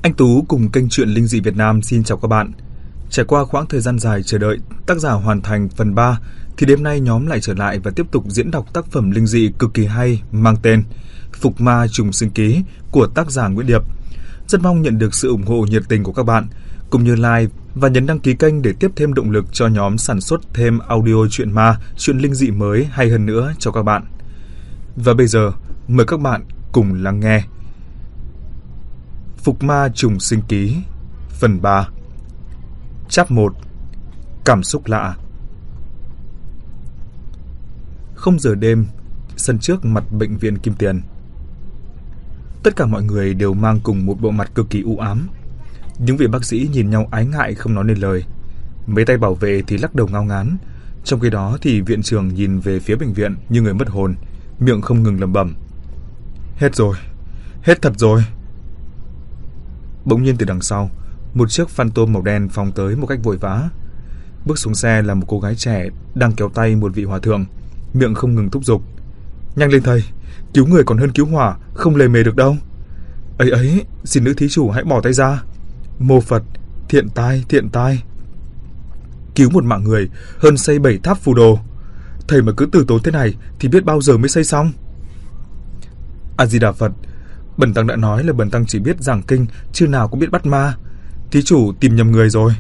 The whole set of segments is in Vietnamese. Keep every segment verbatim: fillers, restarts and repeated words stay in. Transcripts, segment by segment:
Anh Tú cùng kênh Truyện Linh Dị Việt Nam xin chào các bạn. Trải qua khoảng thời gian dài chờ đợi tác giả hoàn thành phần ba thì đêm nay nhóm lại trở lại và tiếp tục diễn đọc tác phẩm linh dị cực kỳ hay mang tên Phục Ma Trùng Sinh Ký của tác giả Nguyễn Điệp. Rất mong nhận được sự ủng hộ nhiệt tình của các bạn, cũng như like và nhấn đăng ký kênh để tiếp thêm động lực cho nhóm sản xuất thêm audio truyện ma, truyện linh dị mới hay hơn nữa cho các bạn. Và bây giờ, mời các bạn cùng lắng nghe Phục Ma Trùng Sinh Ký phần ba. Chap một. Cảm xúc lạ. Không giờ đêm, sân trước mặt bệnh viện Kim Tiền. Tất cả mọi người đều mang cùng một bộ mặt cực kỳ u ám. Những vị bác sĩ nhìn nhau ái ngại không nói nên lời. Mấy tay bảo vệ thì lắc đầu ngao ngán. Trong khi đó thì viện trưởng nhìn về phía bệnh viện như người mất hồn, miệng không ngừng lẩm bẩm: Hết rồi, hết thật rồi. Bỗng nhiên từ đằng sau, một chiếc Phantom màu đen phóng tới một cách vội vã. Bước xuống xe là một cô gái trẻ đang kéo tay một vị hòa thượng, miệng không ngừng thúc giục: Nhanh lên thầy, cứu người còn hơn cứu hỏa, không lề mề được đâu. Ấy ấy, xin nữ thí chủ hãy bỏ tay ra. Mô Phật, thiện tai, thiện tai. Cứu một mạng người hơn xây bảy tháp phù đồ. Thầy mà cứ từ tốn thế này thì biết bao giờ mới xây xong. A Di Đà Phật, bần tăng đã nói là bần tăng chỉ biết giảng kinh, chứ nào cũng biết bắt ma. Thí chủ tìm nhầm người rồi.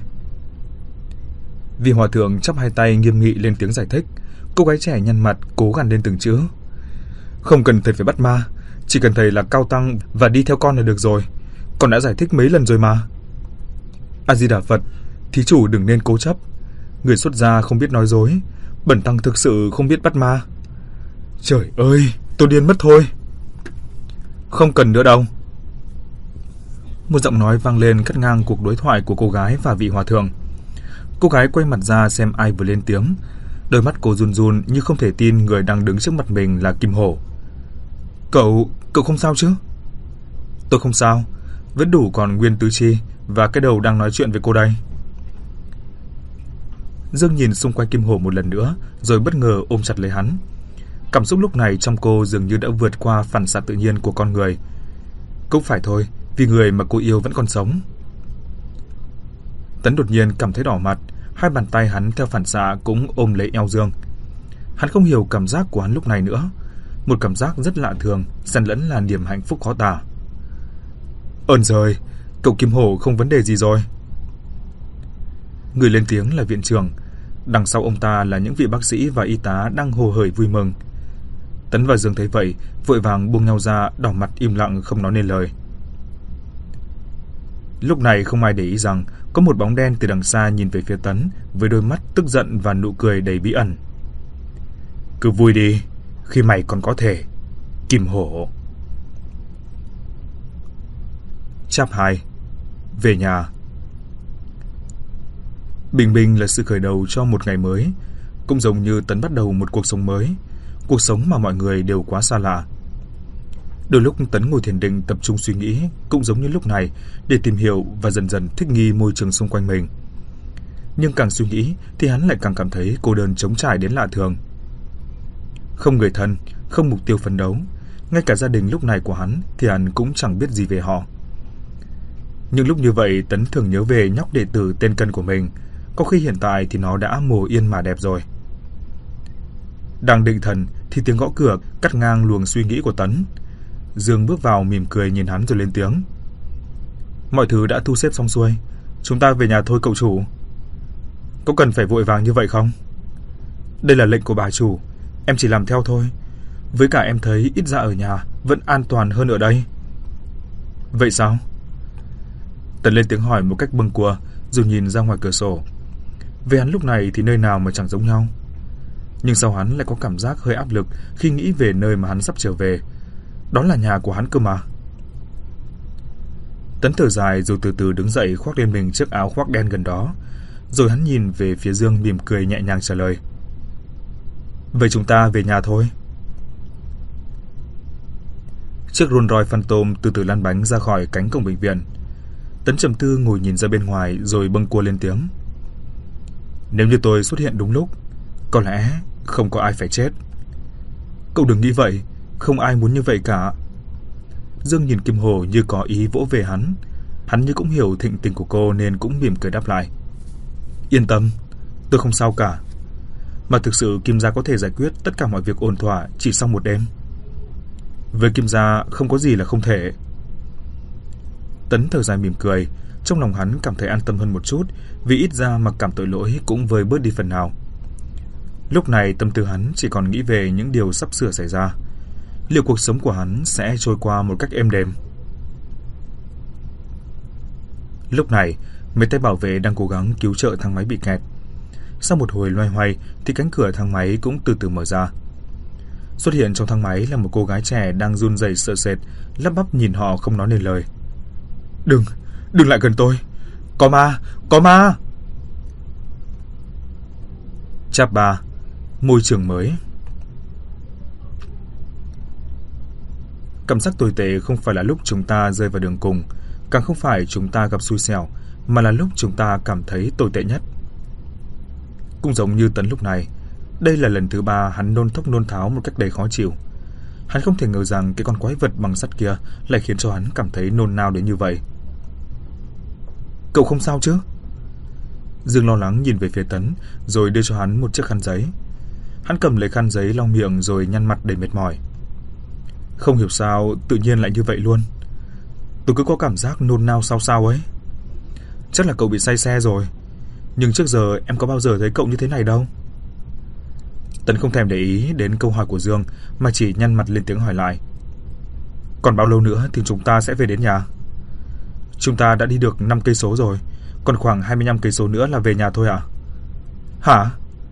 Vị hòa thượng chắp hai tay nghiêm nghị lên tiếng giải thích. Cô gái trẻ nhăn mặt cố gằn lên từng chữ: Không cần thầy phải bắt ma, chỉ cần thầy là cao tăng và đi theo con là được rồi. Con đã giải thích mấy lần rồi mà. A Di Đà Phật, thí chủ đừng nên cố chấp. Người xuất gia không biết nói dối, bần tăng thực sự không biết bắt ma. Trời ơi, tôi điên mất thôi. Không cần nữa đâu. Một giọng nói vang lên cắt ngang cuộc đối thoại của cô gái và vị hòa thượng. Cô gái quay mặt ra xem ai vừa lên tiếng. Đôi mắt cô run run như không thể tin người đang đứng trước mặt mình là Kim Hổ. Cậu, cậu không sao chứ? Tôi không sao, vẫn đủ còn nguyên tứ chi và cái đầu đang nói chuyện với cô đây. Dương nhìn xung quanh Kim Hổ một lần nữa, rồi bất ngờ ôm chặt lấy hắn. Cảm xúc lúc này trong cô dường như đã vượt qua phản xạ tự nhiên của con người. Cũng phải thôi, vì người mà cô yêu vẫn còn sống. Tấn đột nhiên cảm thấy đỏ mặt, hai bàn tay hắn theo phản xạ cũng ôm lấy eo Dương. Hắn không hiểu cảm giác của hắn lúc này nữa, một cảm giác rất lạ thường, xen lẫn là niềm hạnh phúc khó tả. Ơn giời, cậu Kim Hổ không vấn đề gì rồi. Người lên tiếng là viện trưởng, đằng sau ông ta là những vị bác sĩ và y tá đang hồ hởi vui mừng. Tấn và Dương thấy vậy, vội vàng buông nhau ra, đỏ mặt im lặng không nói nên lời. Lúc này không ai để ý rằng có một bóng đen từ đằng xa nhìn về phía Tấn với đôi mắt tức giận và nụ cười đầy bí ẩn. Cứ vui đi, khi mày còn có thể, Kim Hổ. Chap hai. Về nhà. Bình minh là sự khởi đầu cho một ngày mới, cũng giống như Tấn bắt đầu một cuộc sống mới, cuộc sống mà mọi người đều quá xa lạ. Đôi lúc Tấn ngồi thiền định tập trung suy nghĩ, cũng giống như lúc này, để tìm hiểu và dần dần thích nghi môi trường xung quanh mình. Nhưng càng suy nghĩ thì hắn lại càng cảm thấy cô đơn trống trải đến lạ thường. Không người thân, không mục tiêu phấn đấu, ngay cả gia đình lúc này của hắn thì hắn cũng chẳng biết gì về họ. Nhưng lúc như vậy Tấn thường nhớ về nhóc đệ tử tên Cân của mình, có khi hiện tại thì nó đã mồ yên mà đẹp rồi. Đang định thần thì tiếng gõ cửa cắt ngang luồng suy nghĩ của Tấn. Dương bước vào mỉm cười nhìn hắn rồi lên tiếng: Mọi thứ đã thu xếp xong xuôi, chúng ta về nhà thôi cậu chủ. Có cần phải vội vàng như vậy không? Đây là lệnh của bà chủ, em chỉ làm theo thôi. Với cả em thấy ít ra ở nhà vẫn an toàn hơn ở đây. Vậy sao? Tấn lên tiếng hỏi một cách bâng quơ, rồi nhìn ra ngoài cửa sổ. Về hắn lúc này thì nơi nào mà chẳng giống nhau. Nhưng sau hắn lại có cảm giác hơi áp lực khi nghĩ về nơi mà hắn sắp trở về. Đó là nhà của hắn cơ mà. Tấn thở dài rồi từ từ đứng dậy khoác lên mình chiếc áo khoác đen gần đó. Rồi hắn nhìn về phía Dương mỉm cười nhẹ nhàng trả lời: Vậy chúng ta về nhà thôi. Chiếc Rolls Royce Phantom từ từ lăn bánh ra khỏi cánh cổng bệnh viện. Tấn trầm tư ngồi nhìn ra bên ngoài rồi bâng quơ lên tiếng: Nếu như tôi xuất hiện đúng lúc, có lẽ không có ai phải chết. Cậu đừng nghĩ vậy, không ai muốn như vậy cả. Dương nhìn Kim Hổ như có ý vỗ về hắn. Hắn như cũng hiểu thịnh tình của cô nên cũng mỉm cười đáp lại. Yên tâm, tôi không sao cả. Mà thực sự Kim gia có thể giải quyết tất cả mọi việc ổn thỏa chỉ sau một đêm. Với Kim gia không có gì là không thể. Tấn thở dài mỉm cười, trong lòng hắn cảm thấy an tâm hơn một chút, vì ít ra mặc cảm tội lỗi cũng vơi bớt đi phần nào. Lúc này tâm tư hắn chỉ còn nghĩ về những điều sắp sửa xảy ra. Liệu cuộc sống của hắn sẽ trôi qua một cách êm đềm? Lúc này, mấy tay bảo vệ đang cố gắng cứu trợ thang máy bị kẹt. Sau một hồi loay hoay thì cánh cửa thang máy cũng từ từ mở ra. Xuất hiện trong thang máy là một cô gái trẻ đang run rẩy sợ sệt, lắp bắp nhìn họ không nói nên lời. Đừng, đừng lại gần tôi. Có ma, có ma. Chap ba, môi trường mới. Cảm giác tồi tệ không phải là lúc chúng ta rơi vào đường cùng, càng không phải chúng ta gặp xui xẻo, mà là lúc chúng ta cảm thấy tồi tệ nhất. Cũng giống như Tấn lúc này, đây là lần thứ ba hắn nôn thốc nôn tháo một cách đầy khó chịu. Hắn không thể ngờ rằng cái con quái vật bằng sắt kia lại khiến cho hắn cảm thấy nôn nao đến như vậy. Cậu không sao chứ? Dương lo lắng nhìn về phía Tấn, rồi đưa cho hắn một chiếc khăn giấy. Hắn cầm lấy khăn giấy lau miệng rồi nhăn mặt đầy mệt mỏi. Không hiểu sao tự nhiên lại như vậy luôn. Tôi cứ có cảm giác nôn nao sao sao ấy. Chắc là cậu bị say xe rồi. Nhưng trước giờ em có bao giờ thấy cậu như thế này đâu. Tấn không thèm để ý đến câu hỏi của Dương, mà chỉ nhăn mặt lên tiếng hỏi lại. Còn bao lâu nữa thì chúng ta sẽ về đến nhà? Chúng ta đã đi được năm cây số rồi, còn khoảng hai mươi lăm cây số nữa là về nhà thôi ạ. À? Hả?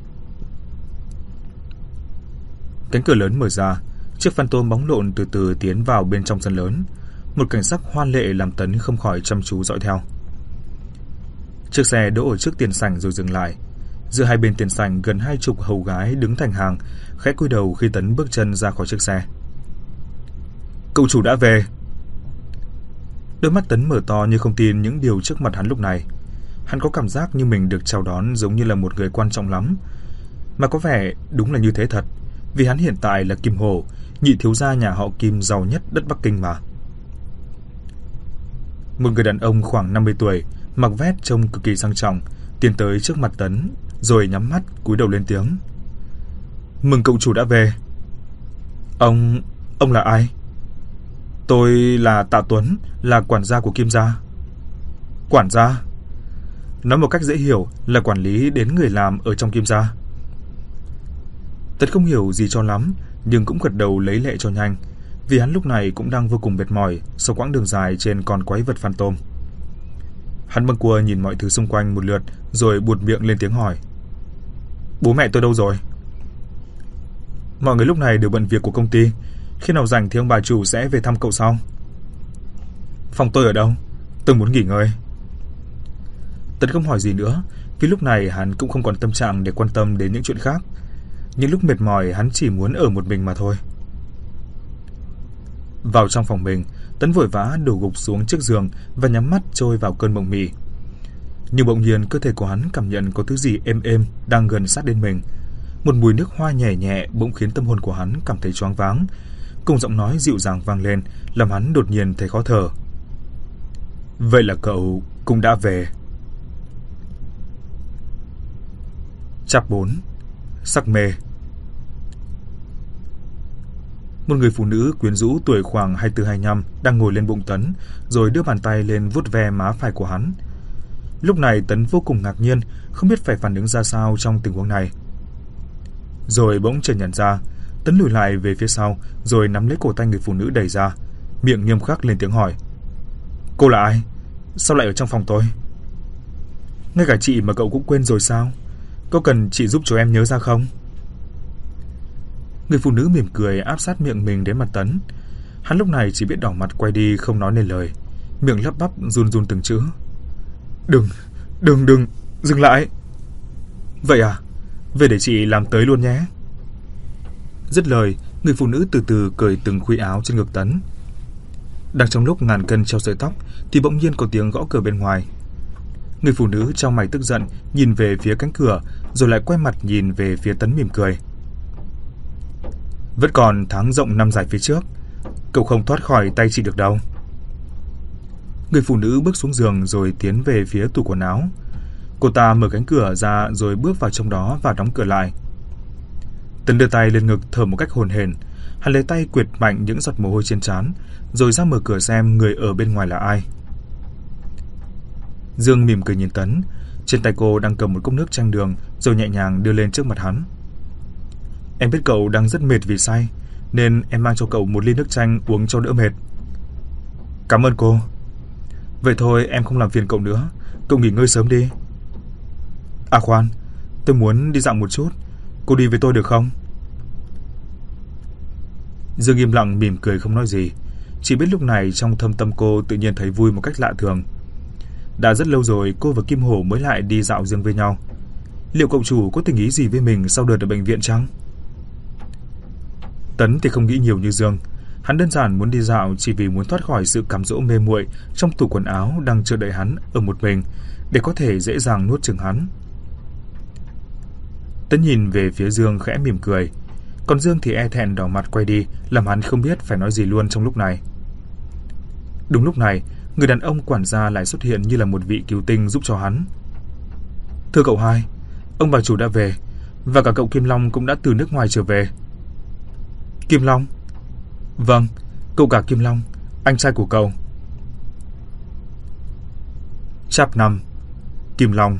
Cánh cửa lớn mở ra, chiếc Phantom bóng lộn từ từ tiến vào bên trong sân lớn. Một cảnh sắc hoa lệ làm Tấn không khỏi chăm chú dõi theo. Chiếc xe đỗ ở trước tiền sảnh rồi dừng lại. Giữa hai bên tiền sảnh gần hai chục hầu gái đứng thành hàng, khẽ cúi đầu khi Tấn bước chân ra khỏi chiếc xe. Cậu chủ đã về. Đôi mắt Tấn mở to như không tin những điều trước mặt hắn lúc này. Hắn có cảm giác như mình được chào đón giống như là một người quan trọng lắm. Mà có vẻ đúng là như thế thật, vì hắn hiện tại là Kim Hổ, nhị thiếu gia nhà họ Kim giàu nhất đất Bắc Kinh mà. Một người đàn ông khoảng năm mươi tuổi, mặc vest trông cực kỳ sang trọng, tiến tới trước mặt Tấn, rồi nhắm mắt cúi đầu lên tiếng. Mừng cậu chủ đã về. Ông... ông là ai? Tôi là Tạ Tuấn, là quản gia của Kim gia. Quản gia? Nói một cách dễ hiểu là quản lý đến người làm ở trong Kim gia. Tấn không hiểu gì cho lắm, nhưng cũng gật đầu lấy lệ cho nhanh, vì hắn lúc này cũng đang vô cùng mệt mỏi sau quãng đường dài trên con quái vật Phantom. Hắn bâng quơ nhìn mọi thứ xung quanh một lượt, rồi buột miệng lên tiếng hỏi. Bố mẹ tôi đâu rồi? Mọi người lúc này đều bận việc của công ty. Khi nào rảnh thì ông bà chủ sẽ về thăm cậu sau. Phòng tôi ở đâu? Tôi muốn nghỉ ngơi. Tấn không hỏi gì nữa, vì lúc này hắn cũng không còn tâm trạng để quan tâm đến những chuyện khác. Những lúc mệt mỏi hắn chỉ muốn ở một mình mà thôi. Vào trong phòng mình, Tấn vội vã đổ gục xuống chiếc giường và nhắm mắt trôi vào cơn mộng mị. Nhưng bỗng nhiên cơ thể của hắn cảm nhận có thứ gì êm êm đang gần sát đến mình. Một mùi nước hoa nhẹ nhẹ bỗng khiến tâm hồn của hắn cảm thấy choáng váng. Cùng giọng nói dịu dàng vang lên, làm hắn đột nhiên thấy khó thở. Vậy là cậu cũng đã về. Chap bốn. Sắc mê. Một người phụ nữ quyến rũ tuổi khoảng hai mươi tư hai mươi lăm đang ngồi lên bụng Tấn, rồi đưa bàn tay lên vuốt ve má phải của hắn. Lúc này Tấn vô cùng ngạc nhiên, không biết phải phản ứng ra sao trong tình huống này. Rồi bỗng chợt nhận ra, Tấn lùi lại về phía sau, rồi nắm lấy cổ tay người phụ nữ đẩy ra, miệng nghiêm khắc lên tiếng hỏi. Cô là ai? Sao lại ở trong phòng tôi? Ngay cả chị mà cậu cũng quên rồi sao? Có cần chị giúp cho em nhớ ra không? Người phụ nữ mỉm cười áp sát miệng mình đến mặt Tấn. Hắn lúc này chỉ biết đỏ mặt quay đi không nói nên lời, miệng lắp bắp run run từng chữ. Đừng, đừng, đừng, dừng lại. Vậy à? Về để chị làm tới luôn nhé. Dứt lời, người phụ nữ từ từ cởi từng khuy áo trên ngực Tấn. Đang trong lúc ngàn cân treo sợi tóc thì bỗng nhiên có tiếng gõ cửa bên ngoài. Người phụ nữ chau mày tức giận nhìn về phía cánh cửa, rồi lại quay mặt nhìn về phía Tấn mỉm cười. Vẫn còn tháng rộng năm dài phía trước, cậu không thoát khỏi tay chị được đâu. Người phụ nữ bước xuống giường rồi tiến về phía tủ quần áo. Cô ta mở cánh cửa ra rồi bước vào trong đó và đóng cửa lại. Tấn đưa tay lên ngực thở một cách hổn hển. Hắn lấy tay quệt mạnh những giọt mồ hôi trên trán, rồi ra mở cửa xem người ở bên ngoài là ai. Dương mỉm cười nhìn Tấn. Trên tay cô đang cầm một cốc nước chanh đường, rồi nhẹ nhàng đưa lên trước mặt hắn. Em biết cậu đang rất mệt vì say, nên em mang cho cậu một ly nước chanh uống cho đỡ mệt. Cảm ơn cô. Vậy thôi, em không làm phiền cậu nữa. Cậu nghỉ ngơi sớm đi. À khoan, tôi muốn đi dạo một chút. Cô đi với tôi được không? Dương im lặng mỉm cười không nói gì. Chỉ biết lúc này trong thâm tâm cô tự nhiên thấy vui một cách lạ thường. Đã rất lâu rồi cô và Kim Hổ mới lại đi dạo riêng với nhau. Liệu cậu chủ có tình ý gì với mình sau đợt ở bệnh viện chăng? Tấn thì không nghĩ nhiều như Dương. Hắn đơn giản muốn đi dạo chỉ vì muốn thoát khỏi sự cám dỗ mê muội trong tủ quần áo đang chờ đợi hắn ở một mình, để có thể dễ dàng nuốt chửng hắn. Tấn nhìn về phía Dương khẽ mỉm cười, còn Dương thì e thẹn đỏ mặt quay đi, làm hắn không biết phải nói gì luôn trong lúc này. Đúng lúc này, người đàn ông quản gia lại xuất hiện như là một vị cứu tinh giúp cho hắn. Thưa cậu hai, ông bà chủ đã về, và cả cậu Kim Long cũng đã từ nước ngoài trở về. Kim Long? Vâng, cậu cả Kim Long, anh trai của cậu. Chap năm, Kim Long.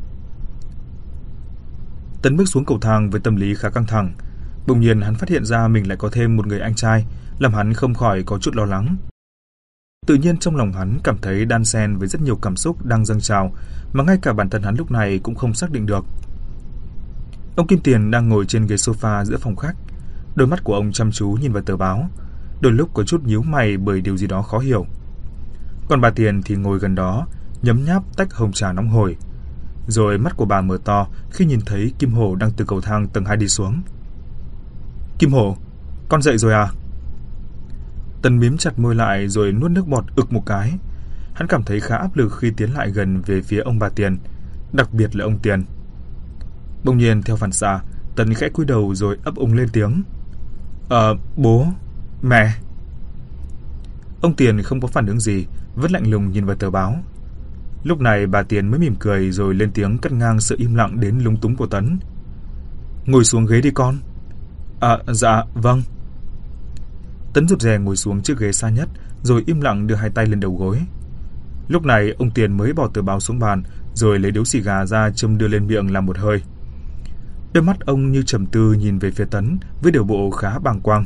Tấn bước xuống cầu thang với tâm lý khá căng thẳng. Bỗng nhiên hắn phát hiện ra mình lại có thêm một người anh trai, làm hắn không khỏi có chút lo lắng. Tự nhiên trong lòng hắn cảm thấy đan xen với rất nhiều cảm xúc đang dâng trào, mà ngay cả bản thân hắn lúc này cũng không xác định được. Ông Kim Tiền đang ngồi trên ghế sofa giữa phòng khách. Đôi mắt của ông chăm chú nhìn vào tờ báo, đôi lúc có chút nhíu mày bởi điều gì đó khó hiểu. Còn bà Tiền thì ngồi gần đó, nhấm nháp tách hồng trà nóng hổi. Rồi mắt của bà mở to khi nhìn thấy Kim Hổ đang từ cầu thang tầng hai đi xuống. Kim Hổ, con dậy rồi à? Tấn mím chặt môi lại rồi nuốt nước bọt ực một cái. Hắn cảm thấy khá áp lực khi tiến lại gần về phía ông bà Tiền, đặc biệt là ông Tiền. Bỗng nhiên theo phản xạ, Tấn khẽ cúi đầu rồi ấp úng lên tiếng. Ờ, bố, mẹ. Ông Tiền không có phản ứng gì, vẫn lạnh lùng nhìn vào tờ báo. Lúc này bà Tiền mới mỉm cười rồi lên tiếng cắt ngang sự im lặng đến lúng túng của Tấn. Ngồi xuống ghế đi con. À, dạ, vâng. Tấn rụt rè ngồi xuống chiếc ghế xa nhất, rồi im lặng đưa hai tay lên đầu gối. Lúc này ông Tiền mới bỏ tờ báo xuống bàn, rồi lấy điếu xì gà ra châm đưa lên miệng làm một hơi. Đôi mắt ông như trầm tư nhìn về phía Tấn với điều bộ khá bàng quang.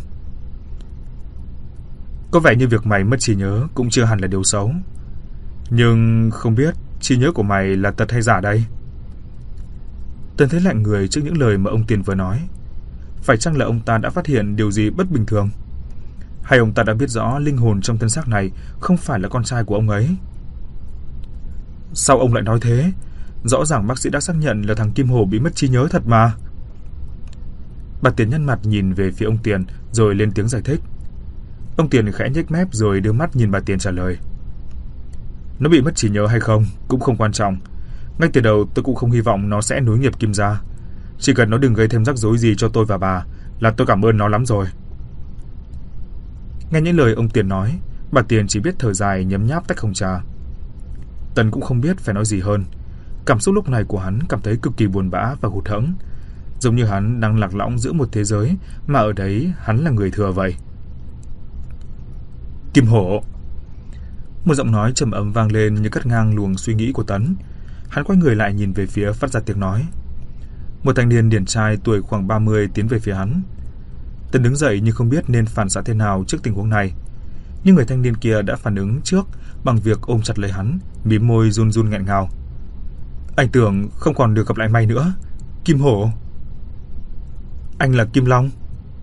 Có vẻ như việc mày mất trí nhớ cũng chưa hẳn là điều xấu. Nhưng không biết trí nhớ của mày là thật hay giả đây? Tấn thấy lạnh người trước những lời mà ông Tiền vừa nói. Phải chăng là ông ta đã phát hiện điều gì bất bình thường? Hay ông ta đã biết rõ linh hồn trong thân xác này không phải là con trai của ông ấy? Sao ông lại nói thế? Rõ ràng bác sĩ đã xác nhận là thằng Kim Hổ bị mất trí nhớ thật mà. Bà Tiền nhăn mặt nhìn về phía ông Tiền rồi lên tiếng giải thích. Ông Tiền khẽ nhếch mép rồi đưa mắt nhìn bà Tiền trả lời. Nó bị mất trí nhớ hay không cũng không quan trọng. Ngay từ đầu tôi cũng không hy vọng nó sẽ nối nghiệp Kim gia. Chỉ cần nó đừng gây thêm rắc rối gì cho tôi và bà là tôi cảm ơn nó lắm rồi. Nghe những lời ông Tiền nói, bà Tiền chỉ biết thở dài nhấm nháp tách hồng trà. Tấn cũng không biết phải nói gì hơn. Cảm xúc lúc này của hắn cảm thấy cực kỳ buồn bã và hụt hẫng, giống như hắn đang lạc lõng giữa một thế giới mà ở đấy hắn là người thừa vậy. Kim Hổ. Một giọng nói trầm ấm vang lên như cắt ngang luồng suy nghĩ của Tấn. Hắn quay người lại nhìn về phía phát ra tiếng nói. Một thanh niên điển trai tuổi khoảng ba mươi tiến về phía hắn. Tấn đứng dậy nhưng không biết nên phản xạ thế nào trước tình huống này. Nhưng người thanh niên kia đã phản ứng trước bằng việc ôm chặt lấy hắn, mím môi run run nghẹn ngào. Anh tưởng không còn được gặp lại mày nữa, Kim Hổ. Anh là Kim Long.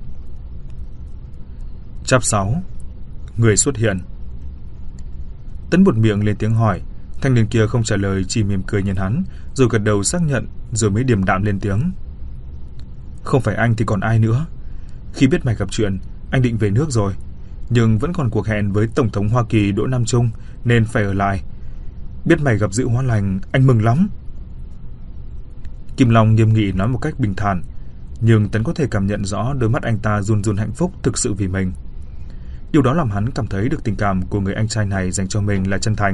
Chap sáu. Người xuất hiện. Tấn buột miệng lên tiếng hỏi. Thanh niên kia không trả lời, chỉ mỉm cười nhìn hắn, rồi gật đầu xác nhận, rồi mới điềm đạm lên tiếng. Không phải anh thì còn ai nữa. Khi biết mày gặp chuyện, anh định về nước rồi, nhưng vẫn còn cuộc hẹn với Tổng thống Hoa Kỳ Đỗ Nam Trung nên phải ở lại. Biết mày gặp dự hóa lành, anh mừng lắm. Kim Long nghiêm nghị nói một cách bình thản, nhưng Tấn có thể cảm nhận rõ đôi mắt anh ta run run hạnh phúc thực sự vì mình. Điều đó làm hắn cảm thấy được tình cảm của người anh trai này dành cho mình là chân thành.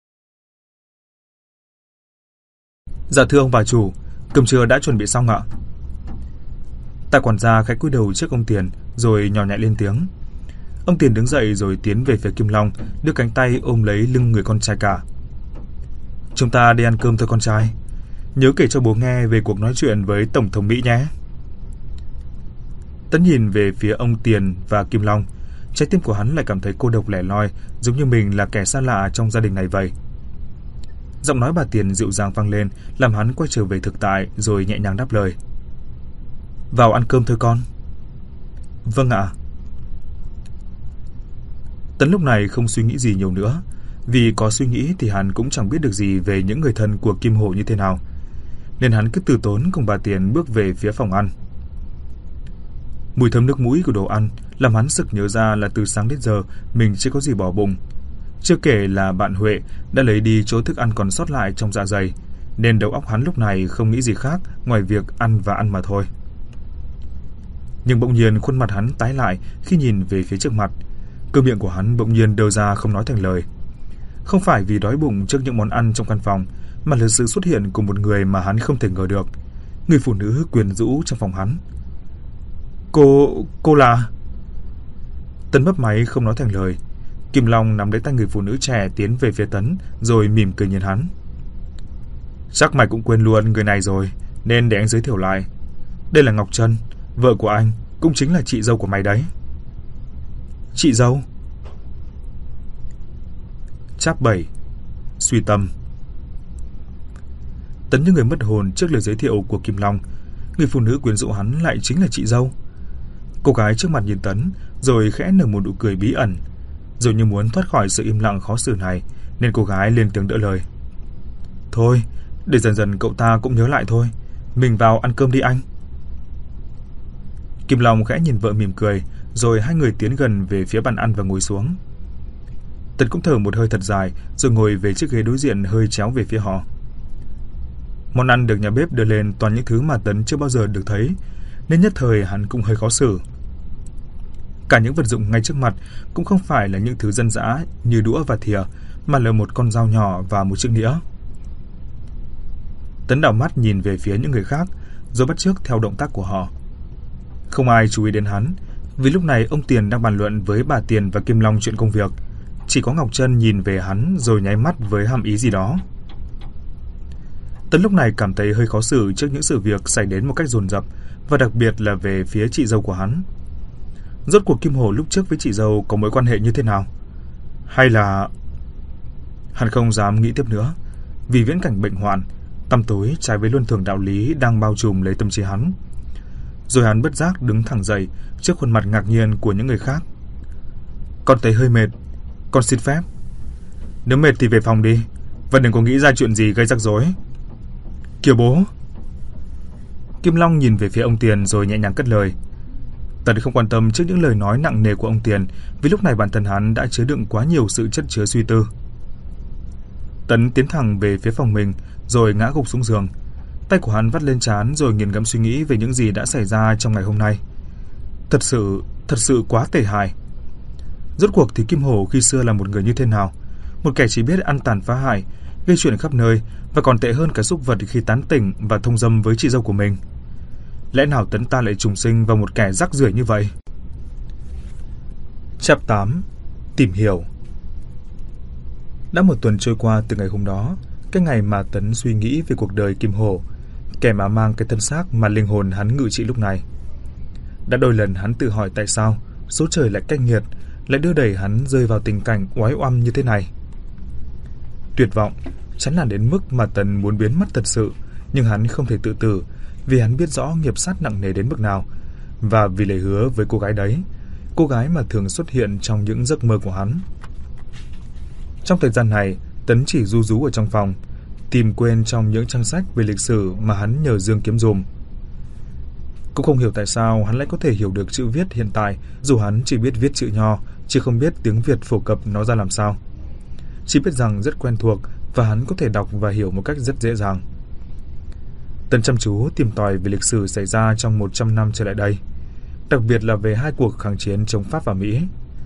Dạ thưa ông bà chủ, cơm trưa đã chuẩn bị xong ạ. Tạ quản gia khẽ cúi đầu trước ông Tiền rồi nhỏ nhẹ lên tiếng. Ông Tiền đứng dậy rồi tiến về phía Kim Long, đưa cánh tay ôm lấy lưng người con trai cả. Chúng ta đi ăn cơm thôi con trai. Nhớ kể cho bố nghe về cuộc nói chuyện với Tổng thống Mỹ nhé. Tấn nhìn về phía ông Tiền và Kim Long. Trái tim của hắn lại cảm thấy cô độc lẻ loi, giống như mình là kẻ xa lạ trong gia đình này vậy. Giọng nói bà Tiền dịu dàng vang lên, làm hắn quay trở về thực tại rồi nhẹ nhàng đáp lời. Vào ăn cơm thôi con. Vâng ạ. Tấn lúc này không suy nghĩ gì nhiều nữa, vì có suy nghĩ thì hắn cũng chẳng biết được gì về những người thân của Kim Hổ như thế nào, nên hắn cứ từ tốn cùng bà Tiền bước về phía phòng ăn. Mùi thơm nước mũi của đồ ăn làm hắn sực nhớ ra là từ sáng đến giờ mình chưa có gì bỏ bụng. Chưa kể là bạn Huệ đã lấy đi chỗ thức ăn còn sót lại trong dạ dày, nên đầu óc hắn lúc này không nghĩ gì khác ngoài việc ăn và ăn mà thôi. Nhưng bỗng nhiên khuôn mặt hắn tái lại khi nhìn về phía trước mặt. Cơ miệng của hắn bỗng nhiên đơ ra không nói thành lời. Không phải vì đói bụng trước những món ăn trong căn phòng, mà là sự xuất hiện của một người mà hắn không thể ngờ được. Người phụ nữ quyến rũ trong phòng hắn. Cô... cô là... Tấn mấp máy không nói thành lời. Kim Long nắm lấy tay người phụ nữ trẻ tiến về phía Tấn rồi mỉm cười nhìn hắn. Chắc mày cũng quên luôn người này rồi, nên để anh giới thiệu lại. Đây là Ngọc Trân, vợ của anh, cũng chính là chị dâu của mày đấy. Chị dâu? Chap bảy. Suy tâm. Tấn như người mất hồn trước lời giới thiệu của Kim Long. Người phụ nữ quyến rũ hắn lại chính là chị dâu. Cô gái trước mặt nhìn Tấn rồi khẽ nở một nụ cười bí ẩn, rồi như muốn thoát khỏi sự im lặng khó xử này, nên cô gái lên tiếng đỡ lời. Thôi, để dần dần cậu ta cũng nhớ lại thôi. Mình vào ăn cơm đi anh. Kim Long khẽ nhìn vợ mỉm cười, rồi hai người tiến gần về phía bàn ăn và ngồi xuống. Tấn cũng thở một hơi thật dài, rồi ngồi về chiếc ghế đối diện hơi chéo về phía họ. Món ăn được nhà bếp đưa lên toàn những thứ mà Tấn chưa bao giờ được thấy, nên nhất thời hắn cũng hơi khó xử. Cả những vật dụng ngay trước mặt cũng không phải là những thứ dân dã như đũa và thìa, mà là một con dao nhỏ và một chiếc nĩa. Tấn đảo mắt nhìn về phía những người khác, rồi bắt chước theo động tác của họ. Không ai chú ý đến hắn, vì lúc này ông Tiền đang bàn luận với bà Tiền và Kim Long chuyện công việc. Chỉ có Ngọc Trân nhìn về hắn rồi nháy mắt với hàm ý gì đó. Tấn lúc này cảm thấy hơi khó xử trước những sự việc xảy đến một cách dồn dập, và đặc biệt là về phía chị dâu của hắn. Rốt cuộc Kim Hổ lúc trước với chị dâu có mối quan hệ như thế nào? Hay là... Hắn không dám nghĩ tiếp nữa, vì viễn cảnh bệnh hoạn, tăm tối trái với luân thường đạo lý đang bao trùm lấy tâm trí hắn. Rồi hắn bất giác đứng thẳng dậy trước khuôn mặt ngạc nhiên của những người khác. Con thấy hơi mệt, con xin phép. Nếu mệt thì về phòng đi, và đừng có nghĩ ra chuyện gì gây rắc rối. Kìa bố. Kim Long nhìn về phía ông Tiền rồi nhẹ nhàng cất lời. Tấn không quan tâm trước những lời nói nặng nề của ông Tiền, vì lúc này bản thân hắn đã chứa đựng quá nhiều sự chất chứa suy tư. Tấn tiến thẳng về phía phòng mình rồi ngã gục xuống giường. Tay của hắn vắt lên trán rồi nghiền ngẫm suy nghĩ về những gì đã xảy ra trong ngày hôm nay. Thật sự, thật sự quá tệ hại. Rốt cuộc thì Kim Hổ khi xưa là một người như thế nào? Một kẻ chỉ biết ăn tàn phá hại, gây chuyện khắp nơi, và còn tệ hơn cả súc vật khi tán tỉnh và thông dâm với chị dâu của mình. Lẽ nào Tấn ta lại trùng sinh vào một kẻ rác rưởi như vậy? Chap tám. Tìm hiểu. Đã một tuần trôi qua từ ngày hôm đó, cái ngày mà Tấn suy nghĩ về cuộc đời Kim Hổ, kẻ mà mang cái thân xác mà linh hồn hắn ngự trị lúc này. Đã đôi lần hắn tự hỏi tại sao số trời lại cay nghiệt, lại đưa đẩy hắn rơi vào tình cảnh oái oăm như thế này. Tuyệt vọng, chán nản đến mức mà Tấn muốn biến mất thật sự, nhưng hắn không thể tự tử, vì hắn biết rõ nghiệp sát nặng nề đến mức nào, và vì lời hứa với cô gái đấy, cô gái mà thường xuất hiện trong những giấc mơ của hắn. Trong thời gian này, Tấn chỉ ru rú ở trong phòng, tìm quên trong những trang sách về lịch sử mà hắn nhờ Dương kiếm dùm. Cũng không hiểu tại sao hắn lại có thể hiểu được chữ viết hiện tại, dù hắn chỉ biết viết chữ Nho, chứ không biết tiếng Việt phổ cập nó ra làm sao. Chỉ biết rằng rất quen thuộc và hắn có thể đọc và hiểu một cách rất dễ dàng. Tấn chăm chú tìm tòi về lịch sử xảy ra trong một trăm năm trở lại đây, đặc biệt là về hai cuộc kháng chiến chống Pháp và Mỹ.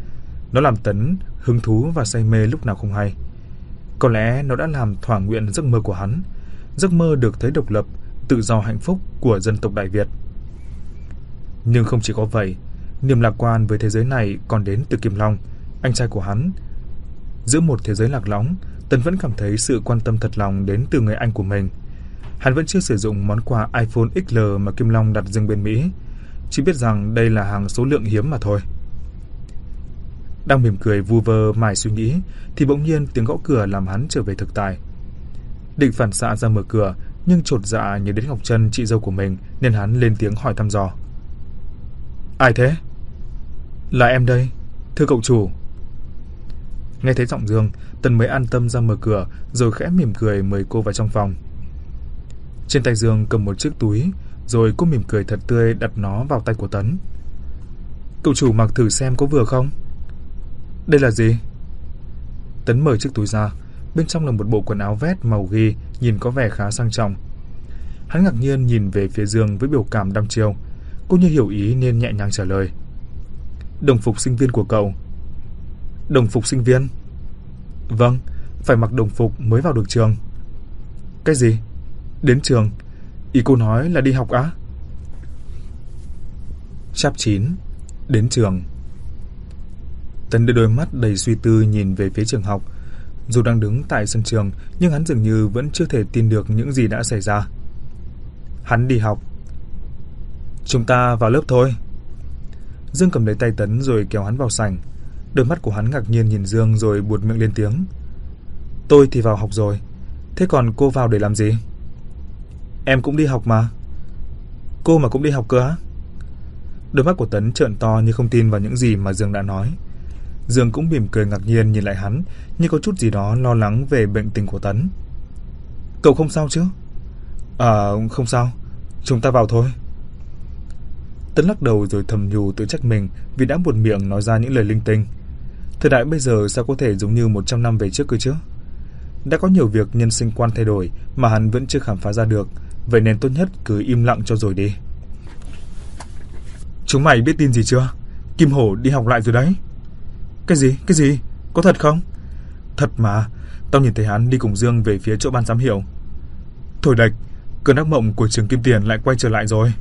Nó làm Tấn hứng thú và say mê lúc nào không hay. Có lẽ nó đã làm thỏa nguyện giấc mơ của hắn, giấc mơ được thấy độc lập, tự do hạnh phúc của dân tộc Đại Việt. Nhưng không chỉ có vậy, niềm lạc quan với thế giới này còn đến từ Kim Long, anh trai của hắn. Giữa một thế giới lạc lõng, Tấn vẫn cảm thấy sự quan tâm thật lòng đến từ người anh của mình. Hắn vẫn chưa sử dụng món quà iPhone X L mà Kim Long đặt riêng bên Mỹ, chỉ biết rằng đây là hàng số lượng hiếm mà thôi. Đang mỉm cười vu vơ mải suy nghĩ thì bỗng nhiên tiếng gõ cửa làm hắn trở về thực tại. Định phản xạ ra mở cửa, nhưng chột dạ nhớ đến Ngọc Trân, chị dâu của mình, nên hắn lên tiếng hỏi thăm dò. Ai thế? Là em đây, thưa cậu chủ. Nghe thấy giọng Dương, Tấn mới an tâm ra mở cửa, rồi khẽ mỉm cười mời cô vào trong phòng. Trên tay Dương cầm một chiếc túi, rồi cô mỉm cười thật tươi đặt nó vào tay của Tấn. Cậu chủ mặc thử xem có vừa không? Đây là gì? Tấn mở chiếc túi ra, bên trong là một bộ quần áo vest màu ghi, nhìn có vẻ khá sang trọng. Hắn ngạc nhiên nhìn về phía Dương với biểu cảm đăm chiêu. Cô như hiểu ý nên nhẹ nhàng trả lời. Đồng phục sinh viên của cậu. Đồng phục sinh viên? Vâng, phải mặc đồng phục mới vào được trường. Cái gì? Đến trường? Ý cô nói là đi học á? Chap chín. Đến trường. Tấn đưa đôi mắt đầy suy tư nhìn về phía trường học. Dù đang đứng tại sân trường, nhưng hắn dường như vẫn chưa thể tin được những gì đã xảy ra. Hắn đi học. Chúng ta vào lớp thôi. Dương cầm lấy tay Tấn rồi kéo hắn vào sảnh. Đôi mắt của hắn ngạc nhiên nhìn Dương rồi buột miệng lên tiếng. Tôi thì vào học rồi, thế còn cô vào để làm gì? Em cũng đi học mà. Cô mà cũng đi học cơ á? Đôi mắt của Tấn trợn to như không tin vào những gì mà Dương đã nói. Dương cũng mỉm cười ngạc nhiên nhìn lại hắn, như có chút gì đó lo lắng về bệnh tình của Tấn. Cậu không sao chứ? À, không sao, chúng ta vào thôi. Tấn lắc đầu rồi thầm nhủ tự trách mình vì đã buột miệng nói ra những lời linh tinh. Thời đại bây giờ sao có thể giống như một trăm năm về trước cơ chứ? Đã có nhiều việc nhân sinh quan thay đổi mà hắn vẫn chưa khám phá ra được, vậy nên tốt nhất cứ im lặng cho rồi đi. Chúng mày biết tin gì chưa? Kim Hổ đi học lại rồi đấy. Cái gì? Cái gì? Có thật không? Thật mà, tao nhìn thấy hắn đi cùng Dương về phía chỗ ban giám hiệu. Thôi đệch, cơn ác mộng của trường Kim Tiền lại quay trở lại rồi.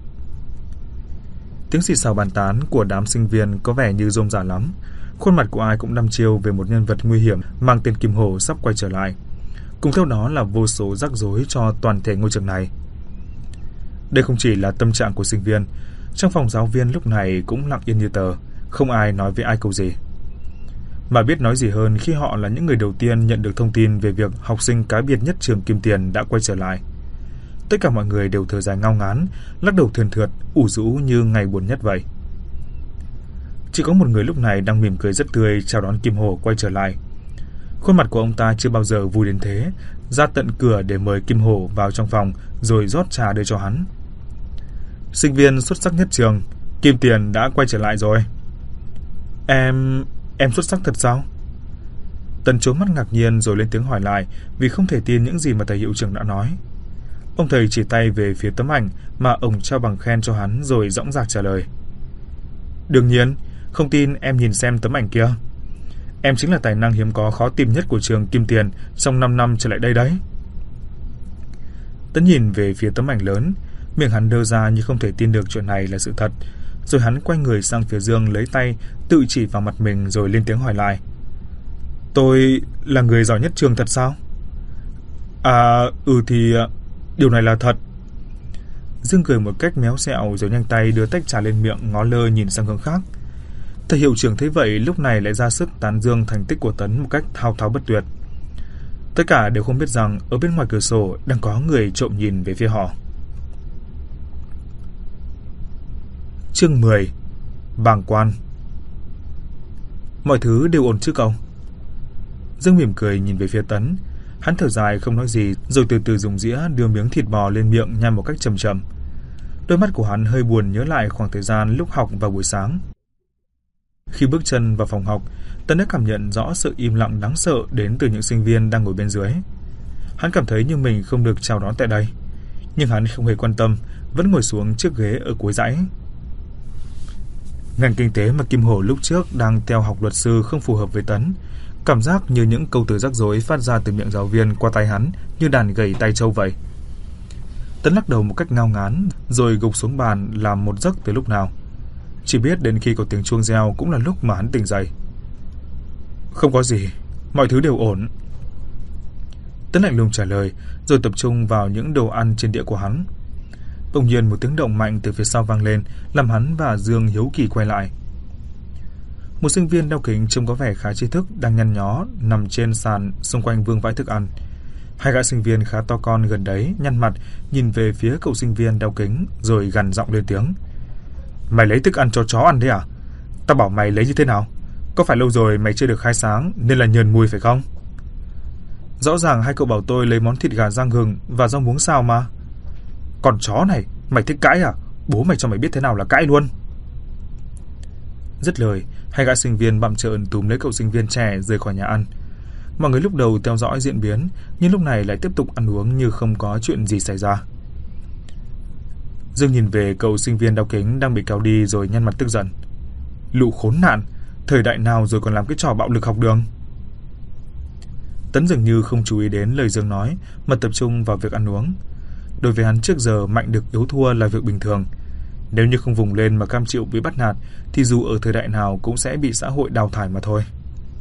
Tiếng xì xào bàn tán của đám sinh viên có vẻ như rôm rả lắm. Khuôn mặt của ai cũng đăm chiêu về một nhân vật nguy hiểm mang tên Kim Hổ sắp quay trở lại. Cùng theo đó là vô số rắc rối cho toàn thể ngôi trường này. Đây không chỉ là tâm trạng của sinh viên. Trong phòng giáo viên lúc này cũng lặng yên như tờ, không ai nói với ai câu gì. Mà biết nói gì hơn khi họ là những người đầu tiên nhận được thông tin về việc học sinh cá biệt nhất trường Kim Tiền đã quay trở lại. Tất cả mọi người đều thở dài ngao ngán, lắc đầu thườn thượt, ủ rũ như ngày buồn nhất vậy. Chỉ có một người lúc này đang mỉm cười rất tươi chào đón Kim Hổ quay trở lại. Khuôn mặt của ông ta chưa bao giờ vui đến thế, ra tận cửa để mời Kim Hổ vào trong phòng rồi rót trà đưa cho hắn. Sinh viên xuất sắc nhất trường, Kim Tiền đã quay trở lại rồi. Em... em xuất sắc thật sao? Tần trố mắt ngạc nhiên rồi lên tiếng hỏi lại vì không thể tin những gì mà thầy hiệu trưởng đã nói. Ông thầy chỉ tay về phía tấm ảnh mà ông trao bằng khen cho hắn rồi dõng dạc trả lời. Đương nhiên, không tin em nhìn xem tấm ảnh kia. Em chính là tài năng hiếm có khó tìm nhất của trường Kim Tiền trong năm năm trở lại đây đấy. Tấn nhìn về phía tấm ảnh lớn, miệng hắn đơ ra như không thể tin được chuyện này là sự thật. Rồi hắn quay người sang phía Dương lấy tay tự chỉ vào mặt mình rồi lên tiếng hỏi lại. Tôi là người giỏi nhất trường thật sao? À, ừ thì điều này là thật. Dương cười một cách méo xẹo rồi nhanh tay đưa tách trà lên miệng ngó lơ nhìn sang hướng khác. Thầy hiệu trưởng thấy vậy lúc này lại ra sức tán dương thành tích của Tấn một cách thao thao bất tuyệt. Tất cả đều không biết rằng ở bên ngoài cửa sổ đang có người trộm nhìn về phía họ. Chương mười. Bàng quan. Mọi thứ đều ổn chứ cậu? Dương mỉm cười nhìn về phía Tấn. Hắn thở dài không nói gì rồi từ từ dùng dĩa đưa miếng thịt bò lên miệng nhai một cách chậm chậm. Đôi mắt của hắn hơi buồn nhớ lại khoảng thời gian lúc học vào buổi sáng. Khi bước chân vào phòng học, Tấn đã cảm nhận rõ sự im lặng đáng sợ đến từ những sinh viên đang ngồi bên dưới. Hắn cảm thấy như mình không được chào đón tại đây, nhưng hắn không hề quan tâm, vẫn ngồi xuống chiếc ghế ở cuối dãy. Ngành kinh tế mà Kim Hổ lúc trước đang theo học luật sư không phù hợp với Tấn. Cảm giác như những câu từ rắc rối phát ra từ miệng giáo viên qua tay hắn như đàn gầy tay trâu vậy. Tấn lắc đầu một cách ngao ngán rồi gục xuống bàn làm một giấc từ lúc nào. Chỉ biết đến khi có tiếng chuông reo cũng là lúc mà hắn tỉnh dậy. Không có gì, mọi thứ đều ổn. Tấn lạnh lùng trả lời rồi tập trung vào những đồ ăn trên đĩa của hắn. Bỗng nhiên một tiếng động mạnh từ phía sau vang lên, làm hắn và Dương hiếu kỳ quay lại. Một sinh viên đeo kính trông có vẻ khá tri thức đang nhăn nhó nằm trên sàn xung quanh vương vãi thức ăn. Hai gã sinh viên khá to con gần đấy nhăn mặt nhìn về phía cậu sinh viên đeo kính rồi gằn giọng lên tiếng. Mày lấy thức ăn cho chó ăn đấy à? Tao bảo mày lấy như thế nào? Có phải lâu rồi mày chưa được khai sáng nên là nhờn mùi phải không? Rõ ràng hai cậu bảo tôi lấy món thịt gà rang gừng và rau muống xào mà. Còn chó này, mày thích cãi à? Bố mày cho mày biết thế nào là cãi luôn. Dứt lời, hai gã sinh viên bặm trợn túm lấy cậu sinh viên trẻ rời khỏi nhà ăn. Mọi người lúc đầu theo dõi diễn biến, nhưng lúc này lại tiếp tục ăn uống như không có chuyện gì xảy ra. Dương nhìn về cậu sinh viên đeo kính đang bị kéo đi rồi nhăn mặt tức giận. Lũ khốn nạn, thời đại nào rồi còn làm cái trò bạo lực học đường? Tấn dường như không chú ý đến lời Dương nói mà tập trung vào việc ăn uống. Đối với hắn trước giờ mạnh được yếu thua là việc bình thường. Nếu như không vùng lên mà cam chịu bị bắt nạt thì dù ở thời đại nào cũng sẽ bị xã hội đào thải mà thôi.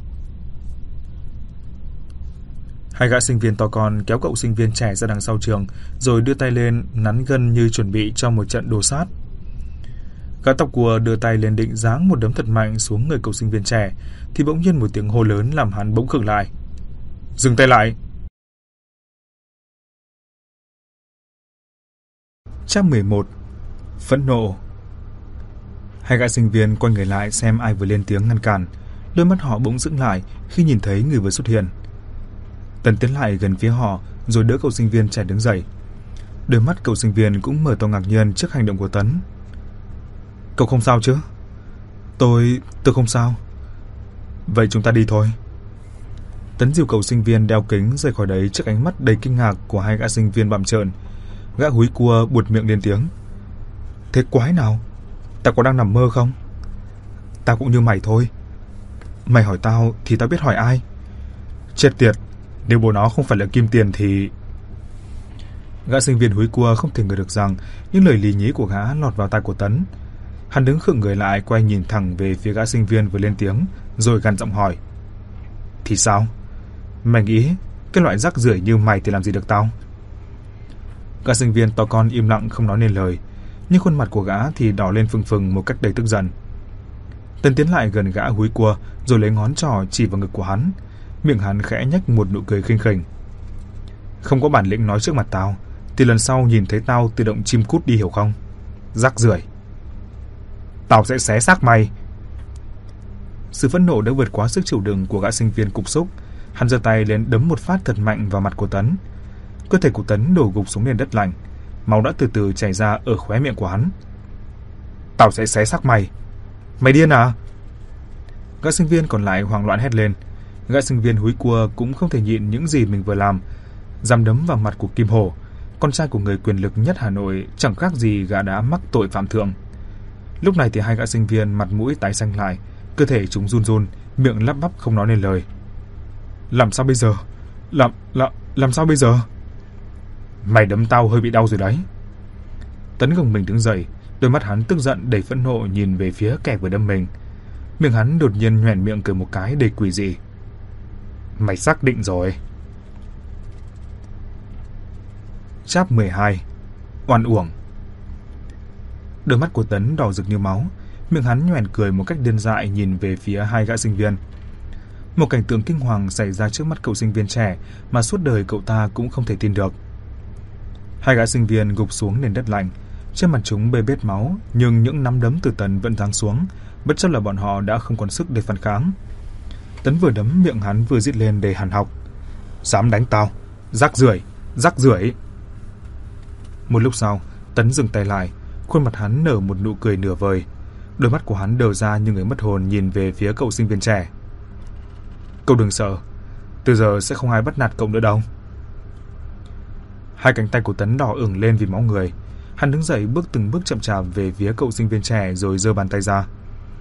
Hai gã sinh viên to con kéo cậu sinh viên trẻ ra đằng sau trường rồi đưa tay lên nắn gân như chuẩn bị cho một trận đồ sát. Gã tóc cua đưa tay lên định giáng một đấm thật mạnh xuống người cậu sinh viên trẻ thì bỗng nhiên một tiếng hô lớn làm hắn bỗng khựng lại. Dừng tay lại! Chap mười một. Phẫn nộ. Hai gã sinh viên quay người lại xem ai vừa lên tiếng ngăn cản. Đôi mắt họ bỗng dững lại khi nhìn thấy người vừa xuất hiện. Tấn tiến lại gần phía họ rồi đỡ cậu sinh viên trẻ đứng dậy. Đôi mắt cậu sinh viên cũng mở to ngạc nhiên trước hành động của Tấn. Cậu không sao chứ? Tôi... tôi không sao. Vậy chúng ta đi thôi. Tấn dìu cậu sinh viên đeo kính rời khỏi đấy trước ánh mắt đầy kinh ngạc của hai gã sinh viên bặm trợn. Gã húi cua buột miệng lên tiếng. Thế quái nào? Tao có đang nằm mơ không? Tao cũng như mày thôi. Mày hỏi tao thì tao biết hỏi ai? Chết tiệt, nếu bố nó không phải là Kim Tiền thì... Gã sinh viên húi cua không thể ngờ được rằng những lời lì nhí của gã lọt vào tai của Tấn. Hắn đứng khựng người lại quay nhìn thẳng về phía gã sinh viên vừa lên tiếng rồi gằn giọng hỏi. Thì sao? Mày nghĩ cái loại rác rưởi như mày thì làm gì được tao? Gã sinh viên to con im lặng không nói nên lời, nhưng khuôn mặt của gã thì đỏ lên phừng phừng một cách đầy tức giận. Tấn tiến lại gần gã húi cua rồi lấy ngón trỏ chỉ vào ngực của hắn, miệng hắn khẽ nhếch một nụ cười khinh khỉnh. Không có bản lĩnh nói trước mặt tao thì lần sau nhìn thấy tao tự động chim cút đi hiểu không? Rác rưởi. Tao sẽ xé xác mày. Sự phẫn nộ đã vượt quá sức chịu đựng của gã sinh viên cục xúc. Hắn giơ tay lên đấm một phát thật mạnh vào mặt của Tấn. Cơ thể của Tấn đổ gục xuống nền đất lạnh, máu đã từ từ chảy ra ở khóe miệng của hắn. Tao sẽ xé xác mày. Mày điên à? Gã sinh viên còn lại hoảng loạn hét lên. Gã sinh viên húi cua cũng không thể nhịn những gì mình vừa làm, giam đấm vào mặt của Kim Hổ, con trai của người quyền lực nhất Hà Nội, chẳng khác gì gã đã mắc tội phạm thượng. Lúc này thì hai gã sinh viên mặt mũi tái xanh lại, cơ thể chúng run run, miệng lắp bắp không nói nên lời. Làm sao bây giờ? Làm, làm, làm sao bây giờ? Mày đấm tao hơi bị đau rồi đấy. Tấn gồng mình đứng dậy, đôi mắt hắn tức giận đầy phẫn nộ nhìn về phía kẻ vừa đâm mình. Miệng hắn đột nhiên nhoẻn miệng cười một cái đầy quỷ dị. Mày xác định rồi. Chap mười hai. Oan uổng. Đôi mắt của Tấn đỏ rực như máu, miệng hắn nhoẻn cười một cách điên dại nhìn về phía hai gã sinh viên. Một cảnh tượng kinh hoàng xảy ra trước mắt cậu sinh viên trẻ mà suốt đời cậu ta cũng không thể tin được. Hai gã sinh viên gục xuống nền đất lạnh, trên mặt chúng bê bết máu, nhưng những nắm đấm từ Tấn vẫn giáng xuống, bất chấp là bọn họ đã không còn sức để phản kháng. Tấn vừa đấm, miệng hắn vừa rít lên đầy hằn học. Dám đánh tao? Rác rưởi, rác rưởi. Một lúc sau, Tấn dừng tay lại, khuôn mặt hắn nở một nụ cười nửa vời. Đôi mắt của hắn đờ ra như người mất hồn nhìn về phía cậu sinh viên trẻ. Cậu đừng sợ, từ giờ sẽ không ai bắt nạt cậu nữa đâu. Hai cánh tay của Tấn đỏ ửng lên vì máu người. Hắn đứng dậy bước từng bước chậm chạp về phía cậu sinh viên trẻ rồi giơ bàn tay ra.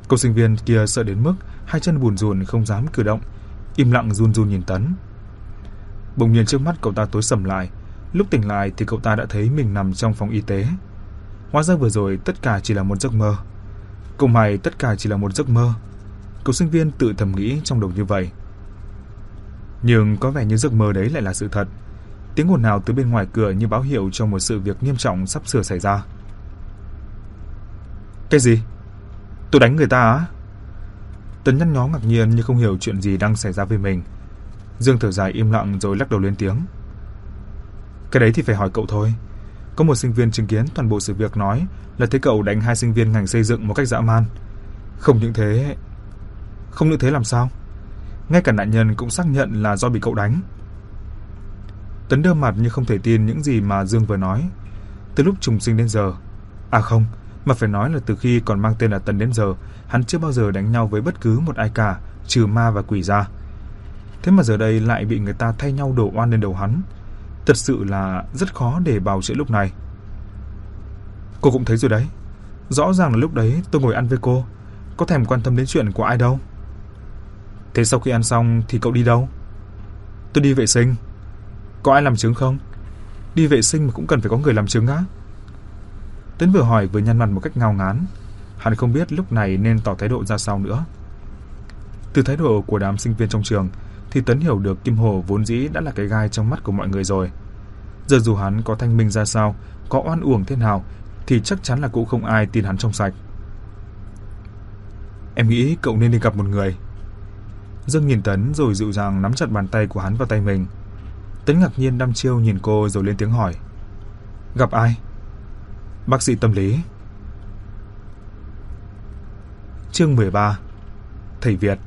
Cậu sinh viên kia sợ đến mức hai chân bùn rùn không dám cử động, im lặng run run nhìn Tấn. Bỗng nhiên trước mắt cậu ta tối sầm lại. Lúc tỉnh lại thì cậu ta đã thấy mình nằm trong phòng y tế. Hóa ra vừa rồi tất cả chỉ là một giấc mơ. Cậu mày, tất cả chỉ là một giấc mơ. Cậu sinh viên tự thầm nghĩ trong đầu như vậy. Nhưng có vẻ như giấc mơ đấy lại là sự thật. Tiếng ồn ào từ bên ngoài cửa như báo hiệu cho một sự việc nghiêm trọng sắp sửa xảy ra. Cái gì? Tôi đánh người ta á? Tấn nhăn nhó ngạc nhiên như không hiểu chuyện gì đang xảy ra với mình. Dương thở dài im lặng rồi lắc đầu lên tiếng. Cái đấy thì phải hỏi cậu thôi. Có một sinh viên chứng kiến toàn bộ sự việc nói là thấy cậu đánh hai sinh viên ngành xây dựng một cách dã man. Không những thế... Không những thế làm sao? Ngay cả nạn nhân cũng xác nhận là do bị cậu đánh. Tấn đơ mặt như không thể tin những gì mà Dương vừa nói. Từ lúc trùng sinh đến giờ... À không, mà phải nói là từ khi còn mang tên là Tấn đến giờ, hắn chưa bao giờ đánh nhau với bất cứ một ai cả, trừ ma và quỷ ra. Thế mà giờ đây lại bị người ta thay nhau đổ oan lên đầu hắn. Thật sự là rất khó để bào chữa lúc này. Cô cũng thấy rồi đấy. Rõ ràng là lúc đấy tôi ngồi ăn với cô, có thèm quan tâm đến chuyện của ai đâu. Thế sau khi ăn xong thì cậu đi đâu? Tôi đi vệ sinh. Có ai làm chứng không? Đi vệ sinh mà cũng cần phải có người làm chứng á? Tấn vừa hỏi vừa nhăn mặt một cách ngao ngán. Hắn không biết lúc này nên tỏ thái độ ra sao nữa. Từ thái độ của đám sinh viên trong trường thì Tấn hiểu được Kim Hồ vốn dĩ đã là cái gai trong mắt của mọi người rồi. Giờ dù hắn có thanh minh ra sao, có oan uổng thế nào, thì chắc chắn là cũng không ai tin hắn trong sạch. Em nghĩ cậu nên đi gặp một người. Dương nhìn Tấn rồi dịu dàng nắm chặt bàn tay của hắn vào tay mình. Tấn ngạc nhiên đăm chiêu nhìn cô rồi lên tiếng hỏi. Gặp ai? Bác sĩ tâm lý. Chương mười ba. Thầy Việt.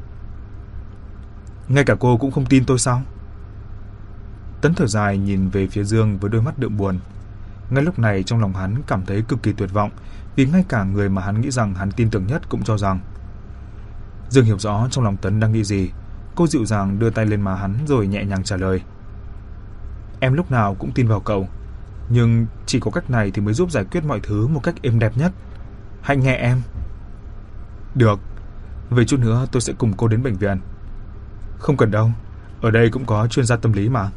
Ngay cả cô cũng không tin tôi sao? Tấn thở dài nhìn về phía Dương với đôi mắt đượm buồn. Ngay lúc này trong lòng hắn cảm thấy cực kỳ tuyệt vọng, vì ngay cả người mà hắn nghĩ rằng hắn tin tưởng nhất cũng cho rằng. Dương hiểu rõ trong lòng Tấn đang nghĩ gì. Cô dịu dàng đưa tay lên má hắn rồi nhẹ nhàng trả lời. Em lúc nào cũng tin vào cậu, nhưng chỉ có cách này thì mới giúp giải quyết mọi thứ một cách êm đẹp nhất. Hãy nghe em. Được. Về chút nữa tôi sẽ cùng cô đến bệnh viện. Không cần đâu, ở đây cũng có chuyên gia tâm lý mà.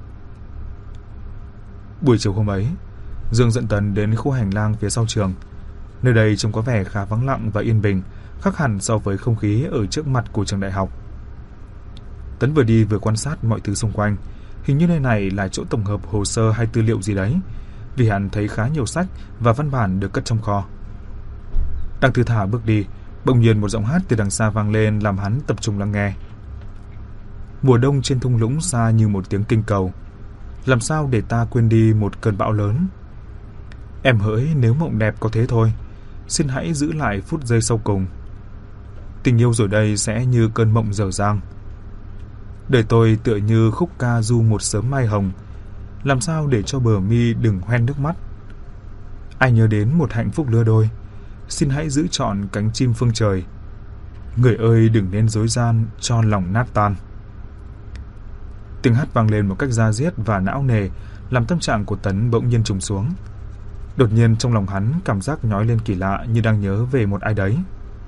Buổi chiều hôm ấy, Dương dẫn Tấn đến khu hành lang phía sau trường. Nơi đây trông có vẻ khá vắng lặng và yên bình, khác hẳn so với không khí ở trước mặt của trường đại học. Tấn vừa đi vừa quan sát mọi thứ xung quanh. Hình như nơi này là chỗ tổng hợp hồ sơ hay tư liệu gì đấy, vì hắn thấy khá nhiều sách và văn bản được cất trong kho. Đang thư thả bước đi, bỗng nhiên một giọng hát từ đằng xa vang lên làm hắn tập trung lắng nghe. Mùa đông trên thung lũng xa như một tiếng kinh cầu. Làm sao để ta quên đi một cơn bão lớn? Em hỡi, nếu mộng đẹp có thế thôi, xin hãy giữ lại phút giây sau cùng. Tình yêu rồi đây sẽ như cơn mộng dở dang. Đời tôi tựa như khúc ca du một sớm mai hồng. Làm sao để cho bờ mi đừng hoen nước mắt? Ai nhớ đến một hạnh phúc lứa đôi, xin hãy giữ trọn cánh chim phương trời. Người ơi đừng nên dối gian cho lòng nát tan. Tiếng hát vang lên một cách da diết và não nề, làm tâm trạng của Tấn bỗng nhiên trùng xuống. Đột nhiên trong lòng hắn cảm giác nhói lên kỳ lạ, như đang nhớ về một ai đấy.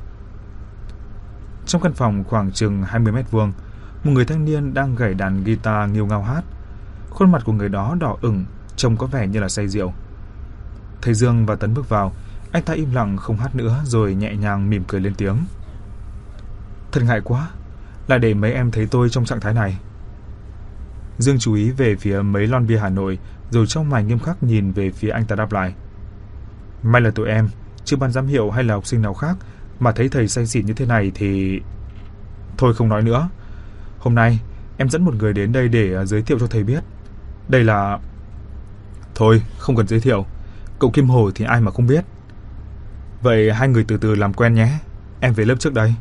Trong căn phòng khoảng chừng hai mươi mét vuông, một người thanh niên đang gảy đàn guitar nghêu ngao hát. Khuôn mặt của người đó đỏ ửng, trông có vẻ như là say rượu. Thấy Dương và Tấn bước vào, anh ta im lặng không hát nữa rồi nhẹ nhàng mỉm cười lên tiếng. Thật ngại quá, lại để mấy em thấy tôi trong trạng thái này. Dương chú ý về phía mấy lon bia Hà Nội, rồi trong mày nghiêm khắc nhìn về phía anh ta đáp lại. May là tụi em, chứ ban giám hiệu hay là học sinh nào khác mà thấy thầy say xỉn như thế này thì... Thôi không nói nữa. Hôm nay em dẫn một người đến đây để giới thiệu cho thầy biết. Đây là... Thôi không cần giới thiệu, cậu Kim Hồ thì ai mà không biết. Vậy hai người từ từ làm quen nhé. Em về lớp trước đây.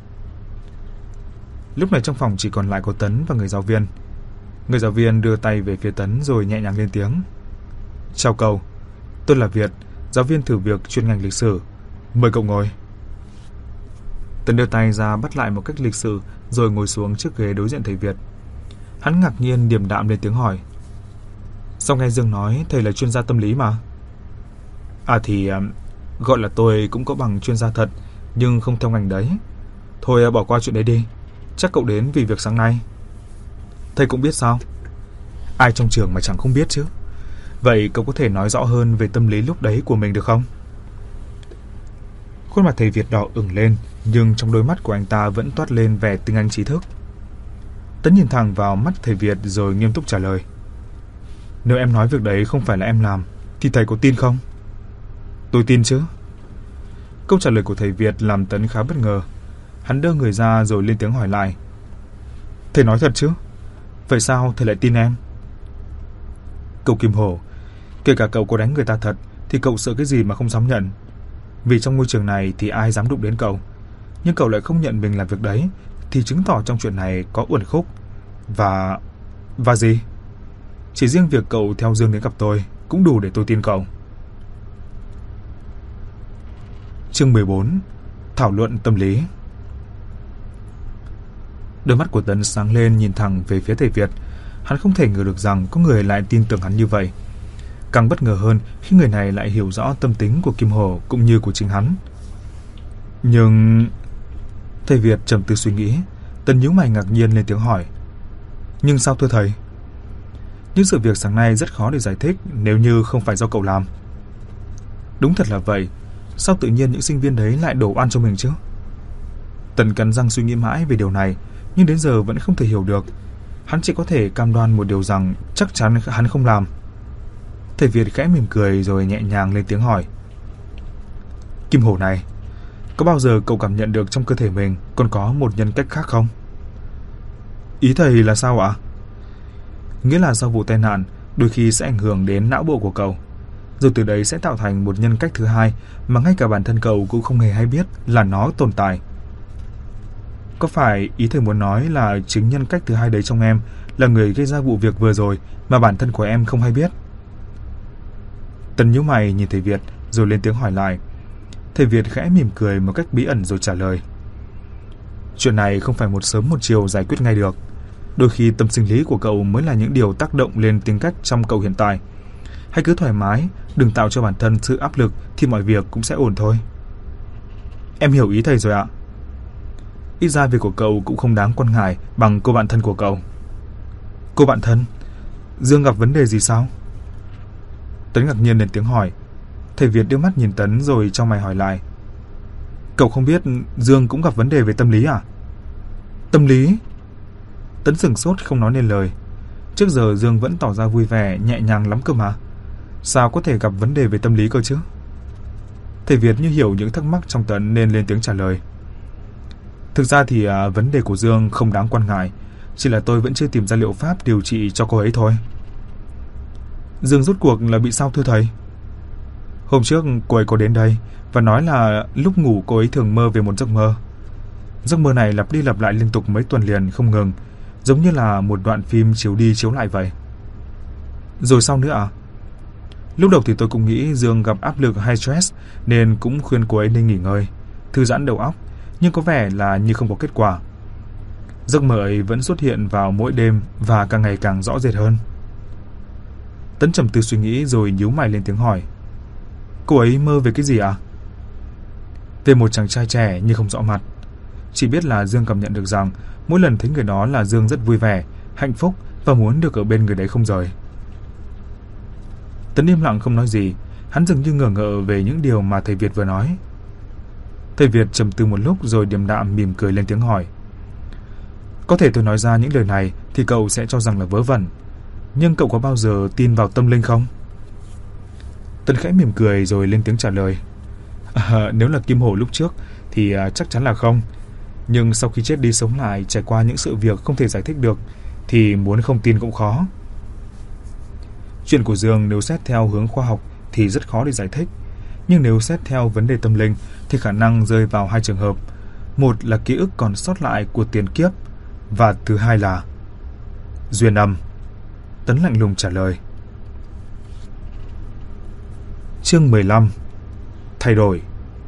Lúc này trong phòng chỉ còn lại có Tấn và người giáo viên. Người giáo viên đưa tay về phía Tấn rồi nhẹ nhàng lên tiếng. Chào cậu, tôi là Việt, giáo viên thử việc chuyên ngành lịch sử. Mời cậu ngồi. Tấn đưa tay ra bắt lại một cách lịch sự rồi ngồi xuống trước ghế đối diện thầy Việt. Hắn ngạc nhiên điềm đạm lên tiếng hỏi. Sao nghe Dương nói thầy là chuyên gia tâm lý mà? À thì gọi là tôi cũng có bằng chuyên gia thật, nhưng không theo ngành đấy. Thôi bỏ qua chuyện đấy đi. Chắc cậu đến vì việc sáng nay. Thầy cũng biết sao? Ai trong trường mà chẳng không biết chứ. Vậy cậu có thể nói rõ hơn về tâm lý lúc đấy của mình được không? Khuôn mặt thầy Việt đỏ ửng lên, nhưng trong đôi mắt của anh ta vẫn toát lên vẻ tinh anh trí thức. Tấn nhìn thẳng vào mắt thầy Việt rồi nghiêm túc trả lời. Nếu em nói việc đấy không phải là em làm, thì thầy có tin không? Tôi tin chứ. Câu trả lời của thầy Việt làm Tấn khá bất ngờ. Hắn đơ người ra rồi lên tiếng hỏi lại. Thầy nói thật chứ? Vậy sao thầy lại tin em? Cậu Kim Hổ, kể cả cậu có đánh người ta thật thì cậu sợ cái gì mà không dám nhận? Vì trong môi trường này thì ai dám đụng đến cậu. Nhưng cậu lại không nhận mình làm việc đấy, thì chứng tỏ trong chuyện này có uẩn khúc. Và... Và gì? Chỉ riêng việc cậu theo Dương đến gặp tôi cũng đủ để tôi tin cậu. Chương mười bốn. Thảo luận tâm lý. Đôi mắt của Tấn sáng lên nhìn thẳng về phía thầy Việt. Hắn không thể ngờ được rằng có người lại tin tưởng hắn như vậy. Càng bất ngờ hơn khi người này lại hiểu rõ tâm tính của Kim Hổ cũng như của chính hắn. Nhưng... Thầy Việt trầm tư suy nghĩ. Tấn nhíu mày ngạc nhiên lên tiếng hỏi. Nhưng sao thưa thầy? Những sự việc sáng nay rất khó để giải thích nếu như không phải do cậu làm. Đúng thật là vậy. Sao tự nhiên những sinh viên đấy lại đổ oan cho mình chứ? Tấn cắn răng suy nghĩ mãi về điều này, nhưng đến giờ vẫn không thể hiểu được. Hắn chỉ có thể cam đoan một điều rằng chắc chắn hắn không làm. Thầy Việt khẽ mỉm cười rồi nhẹ nhàng lên tiếng hỏi. Kim Hổ này, có bao giờ cậu cảm nhận được trong cơ thể mình còn có một nhân cách khác không? Ý thầy là sao ạ? Nghĩa là sau vụ tai nạn đôi khi sẽ ảnh hưởng đến não bộ của cậu, rồi từ đấy sẽ tạo thành một nhân cách thứ hai mà ngay cả bản thân cậu cũng không hề hay biết là nó tồn tại. Có phải ý thầy muốn nói là chính nhân cách thứ hai đấy trong em là người gây ra vụ việc vừa rồi mà bản thân của em không hay biết? Tấn nhíu mày nhìn thầy Việt rồi lên tiếng hỏi lại. Thầy Việt khẽ mỉm cười một cách bí ẩn rồi trả lời. Chuyện này không phải một sớm một chiều giải quyết ngay được. Đôi khi tâm sinh lý của cậu mới là những điều tác động lên tính cách trong cậu hiện tại. Hãy cứ thoải mái, đừng tạo cho bản thân sự áp lực thì mọi việc cũng sẽ ổn thôi. Em hiểu ý thầy rồi ạ. Ít ra việc của cậu cũng không đáng quan ngại bằng cô bạn thân của cậu. Cô bạn thân? Dương gặp vấn đề gì sao? Tấn ngạc nhiên lên tiếng hỏi. Thầy Việt đưa mắt nhìn Tấn rồi trong mày hỏi lại. Cậu không biết Dương cũng gặp vấn đề về tâm lý à? Tâm lý? Tấn sửng sốt không nói nên lời. Trước giờ Dương vẫn tỏ ra vui vẻ, nhẹ nhàng lắm cơ mà. Sao có thể gặp vấn đề về tâm lý cơ chứ? Thầy Việt như hiểu những thắc mắc trong Tấn nên lên tiếng trả lời. Thực ra thì à, vấn đề của Dương không đáng quan ngại. Chỉ là tôi vẫn chưa tìm ra liệu pháp điều trị cho cô ấy thôi. Dương rốt cuộc là bị sao thưa thầy? Hôm trước cô ấy có đến đây và nói là lúc ngủ cô ấy thường mơ về một giấc mơ. Giấc mơ này lặp đi lặp lại liên tục mấy tuần liền không ngừng, giống như là một đoạn phim chiếu đi chiếu lại vậy. Rồi sao nữa à? Lúc đầu thì tôi cũng nghĩ Dương gặp áp lực hay stress nên cũng khuyên cô ấy nên nghỉ ngơi, thư giãn đầu óc, nhưng có vẻ là như không có kết quả. Giấc mơ ấy vẫn xuất hiện vào mỗi đêm và càng ngày càng rõ rệt hơn. Tấn trầm tư suy nghĩ rồi nhíu mày lên tiếng hỏi. Cô ấy mơ về cái gì à? Về một chàng trai trẻ nhưng không rõ mặt. Chỉ biết là Dương cảm nhận được rằng mỗi lần thấy người đó là Dương rất vui vẻ, hạnh phúc và muốn được ở bên người đấy không rời. Tấn im lặng không nói gì. Hắn dường như ngờ ngợ về những điều mà thầy Việt vừa nói. Thầy Việt trầm tư một lúc rồi điềm đạm mỉm cười lên tiếng hỏi. Có thể tôi nói ra những lời này thì cậu sẽ cho rằng là vớ vẩn, nhưng cậu có bao giờ tin vào tâm linh không? Tấn khẽ mỉm cười rồi lên tiếng trả lời. À, nếu là Kim Hổ lúc trước thì à, chắc chắn là không. Nhưng sau khi chết đi sống lại, trải qua những sự việc không thể giải thích được, thì muốn không tin cũng khó. Chuyện của Dương nếu xét theo hướng khoa học thì rất khó để giải thích. Nhưng nếu xét theo vấn đề tâm linh thì khả năng rơi vào hai trường hợp. Một là ký ức còn sót lại của tiền kiếp, và thứ hai là duyên âm. Tấn lạnh lùng trả lời. Chương mười lăm. Thay đổi.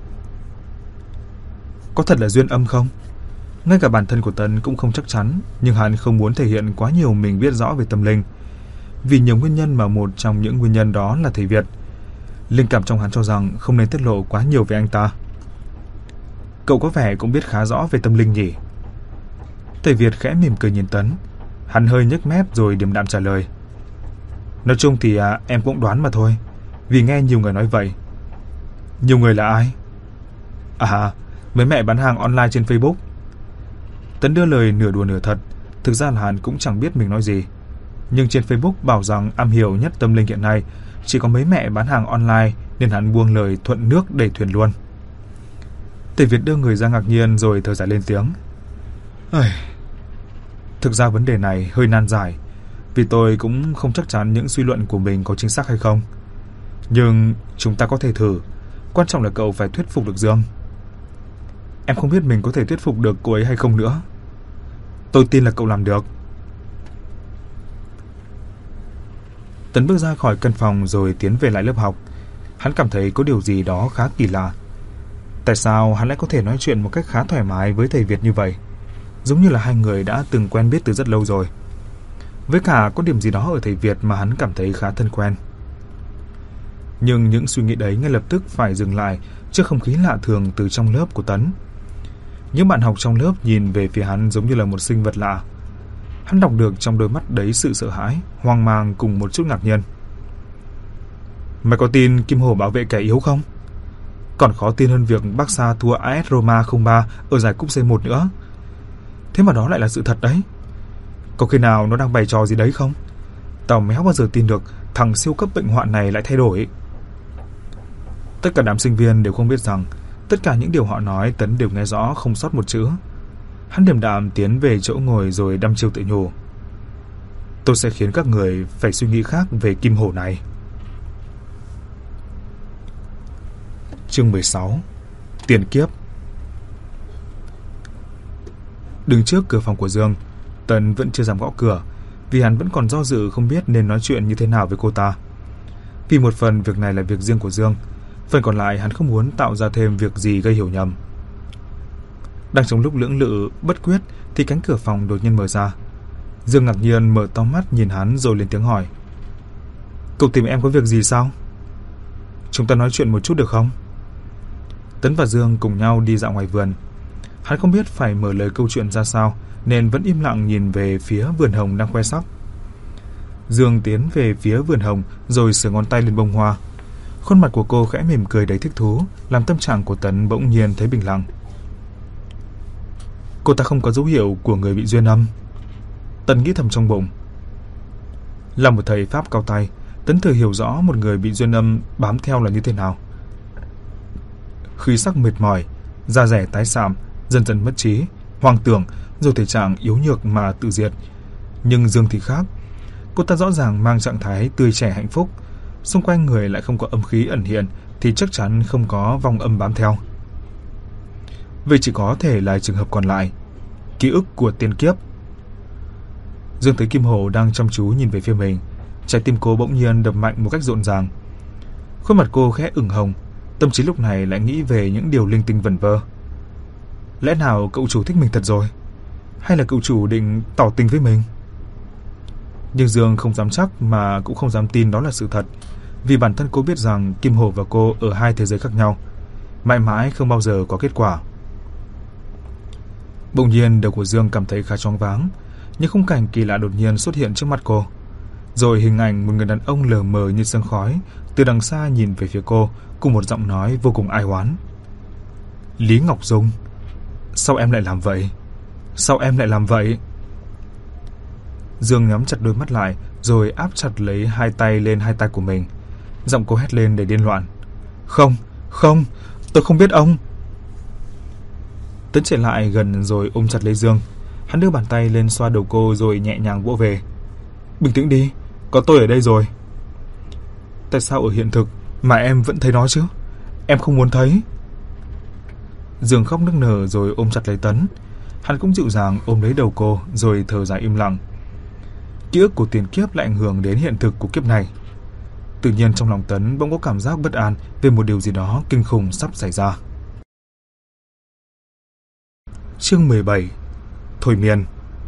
Có thật là duyên âm không? Ngay cả bản thân của Tấn cũng không chắc chắn, nhưng hắn không muốn thể hiện quá nhiều mình biết rõ về tâm linh. Vì nhiều nguyên nhân mà một trong những nguyên nhân đó là thầy Việt. Linh cảm trong hắn cho rằng không nên tiết lộ quá nhiều về anh ta. Cậu có vẻ cũng biết khá rõ về tâm linh nhỉ? Thầy Việt khẽ mỉm cười nhìn Tấn. Hắn hơi nhếch mép rồi điềm đạm trả lời. Nói chung thì à, em cũng đoán mà thôi, vì nghe nhiều người nói vậy. Nhiều người là ai? À, mấy mẹ bán hàng online trên Facebook. Tấn đưa lời nửa đùa nửa thật. Thực ra là hắn cũng chẳng biết mình nói gì. Nhưng trên Facebook bảo rằng am hiểu nhất tâm linh hiện nay chỉ có mấy mẹ bán hàng online, nên hắn buông lời thuận nước đẩy thuyền luôn. Thầy Việt đưa người ra ngạc nhiên rồi thở dài lên tiếng. Ây, thực ra vấn đề này hơi nan giải, vì tôi cũng không chắc chắn những suy luận của mình có chính xác hay không. Nhưng chúng ta có thể thử. Quan trọng là cậu phải thuyết phục được Dương. Em không biết mình có thể thuyết phục được cô ấy hay không nữa. Tôi tin là cậu làm được. Tấn bước ra khỏi căn phòng rồi tiến về lại lớp học. Hắn cảm thấy có điều gì đó khá kỳ lạ. Tại sao hắn lại có thể nói chuyện một cách khá thoải mái với thầy Việt như vậy, giống như là hai người đã từng quen biết từ rất lâu rồi. Với cả có điểm gì đó ở thầy Việt mà hắn cảm thấy khá thân quen. Nhưng những suy nghĩ đấy ngay lập tức phải dừng lại trước không khí lạ thường từ trong lớp của Tấn. Những bạn học trong lớp nhìn về phía hắn giống như là một sinh vật lạ. Hắn đọc được trong đôi mắt đấy sự sợ hãi, hoang mang cùng một chút ngạc nhiên. Mày có tin Kim Hổ bảo vệ kẻ yếu không? Còn khó tin hơn việc Barca thua a ét Roma không ba ở giải cúp xê một nữa. Thế mà đó lại là sự thật đấy. Có khi nào nó đang bày trò gì đấy không? Tao méo bao giờ tin được thằng siêu cấp bệnh hoạn này lại thay đổi. Tất cả đám sinh viên đều không biết rằng tất cả những điều họ nói Tấn đều nghe rõ không sót một chữ. Hắn điềm đạm tiến về chỗ ngồi rồi đăm chiêu tự nhủ. Tôi sẽ khiến các người phải suy nghĩ khác về Kim Hổ này. Chương mười sáu. Tiền kiếp. Đứng trước cửa phòng của Dương, Tấn vẫn chưa dám gõ cửa, vì hắn vẫn còn do dự không biết nên nói chuyện như thế nào với cô ta. Vì một phần việc này là việc riêng của Dương, phần còn lại hắn không muốn tạo ra thêm việc gì gây hiểu nhầm. Đang trong lúc lưỡng lự bất quyết thì cánh cửa phòng đột nhiên mở ra. Dương ngạc nhiên mở to mắt nhìn hắn rồi lên tiếng hỏi. Cậu tìm em có việc gì sao? Chúng ta nói chuyện một chút được không? Tấn và Dương cùng nhau đi dạo ngoài vườn. Hắn không biết phải mở lời câu chuyện ra sao nên vẫn im lặng nhìn về phía vườn hồng đang khoe sắc. Dương tiến về phía vườn hồng rồi sờ ngón tay lên bông hoa. Khuôn mặt của cô khẽ mỉm cười đầy thích thú, làm tâm trạng của Tấn bỗng nhiên thấy bình lặng. Cô ta không có dấu hiệu của người bị duyên âm. Tấn nghĩ thầm trong bụng. Là một thầy pháp cao tay, Tấn thừa hiểu rõ một người bị duyên âm bám theo là như thế nào. Khí sắc mệt mỏi, da rẻ tái xạm, dần dần mất trí, hoang tưởng, rồi thể trạng yếu nhược mà tự diệt. Nhưng Dương thì khác. Cô ta rõ ràng mang trạng thái tươi trẻ hạnh phúc, xung quanh người lại không có âm khí ẩn hiện thì chắc chắn không có vong âm bám theo. Vậy chỉ có thể là trường hợp còn lại, ký ức của tiền kiếp. Dương thấy Kim Hổ đang chăm chú nhìn về phía mình. Trái tim cô bỗng nhiên đập mạnh một cách rộn ràng. Khuôn mặt cô khẽ ửng hồng, tâm trí lúc này lại nghĩ về những điều linh tinh vẩn vơ. Lẽ nào cậu chủ thích mình thật rồi? Hay là cậu chủ định tỏ tình với mình? Nhưng Dương không dám chắc mà cũng không dám tin đó là sự thật, vì bản thân cô biết rằng Kim Hổ và cô ở hai thế giới khác nhau, mãi mãi không bao giờ có kết quả. Bỗng nhiên đầu của Dương cảm thấy khá choáng váng. Những khung cảnh kỳ lạ đột nhiên xuất hiện trước mắt cô. Rồi hình ảnh một người đàn ông lờ mờ như sương khói từ đằng xa nhìn về phía cô, cùng một giọng nói vô cùng ai oán. Lý Ngọc Dung, sao em lại làm vậy? Sao em lại làm vậy? Dương nhắm chặt đôi mắt lại rồi áp chặt lấy hai tay lên hai tay của mình. Giọng cô hét lên đầy điên loạn. Không, không, tôi không biết ông. Tấn chạy lại gần rồi ôm chặt lấy Dương. Hắn đưa bàn tay lên xoa đầu cô rồi nhẹ nhàng vỗ về. Bình tĩnh đi, có tôi ở đây rồi. Tại sao ở hiện thực mà em vẫn thấy nó chứ? Em không muốn thấy. Dương khóc nức nở rồi ôm chặt lấy Tấn. Hắn cũng dịu dàng ôm lấy đầu cô rồi thở dài im lặng. Ký ức của tiền kiếp lại ảnh hưởng đến hiện thực của kiếp này. Tự nhiên trong lòng Tấn bỗng có cảm giác bất an về một điều gì đó kinh khủng sắp xảy ra. Chương mười bảy. Thôi miên.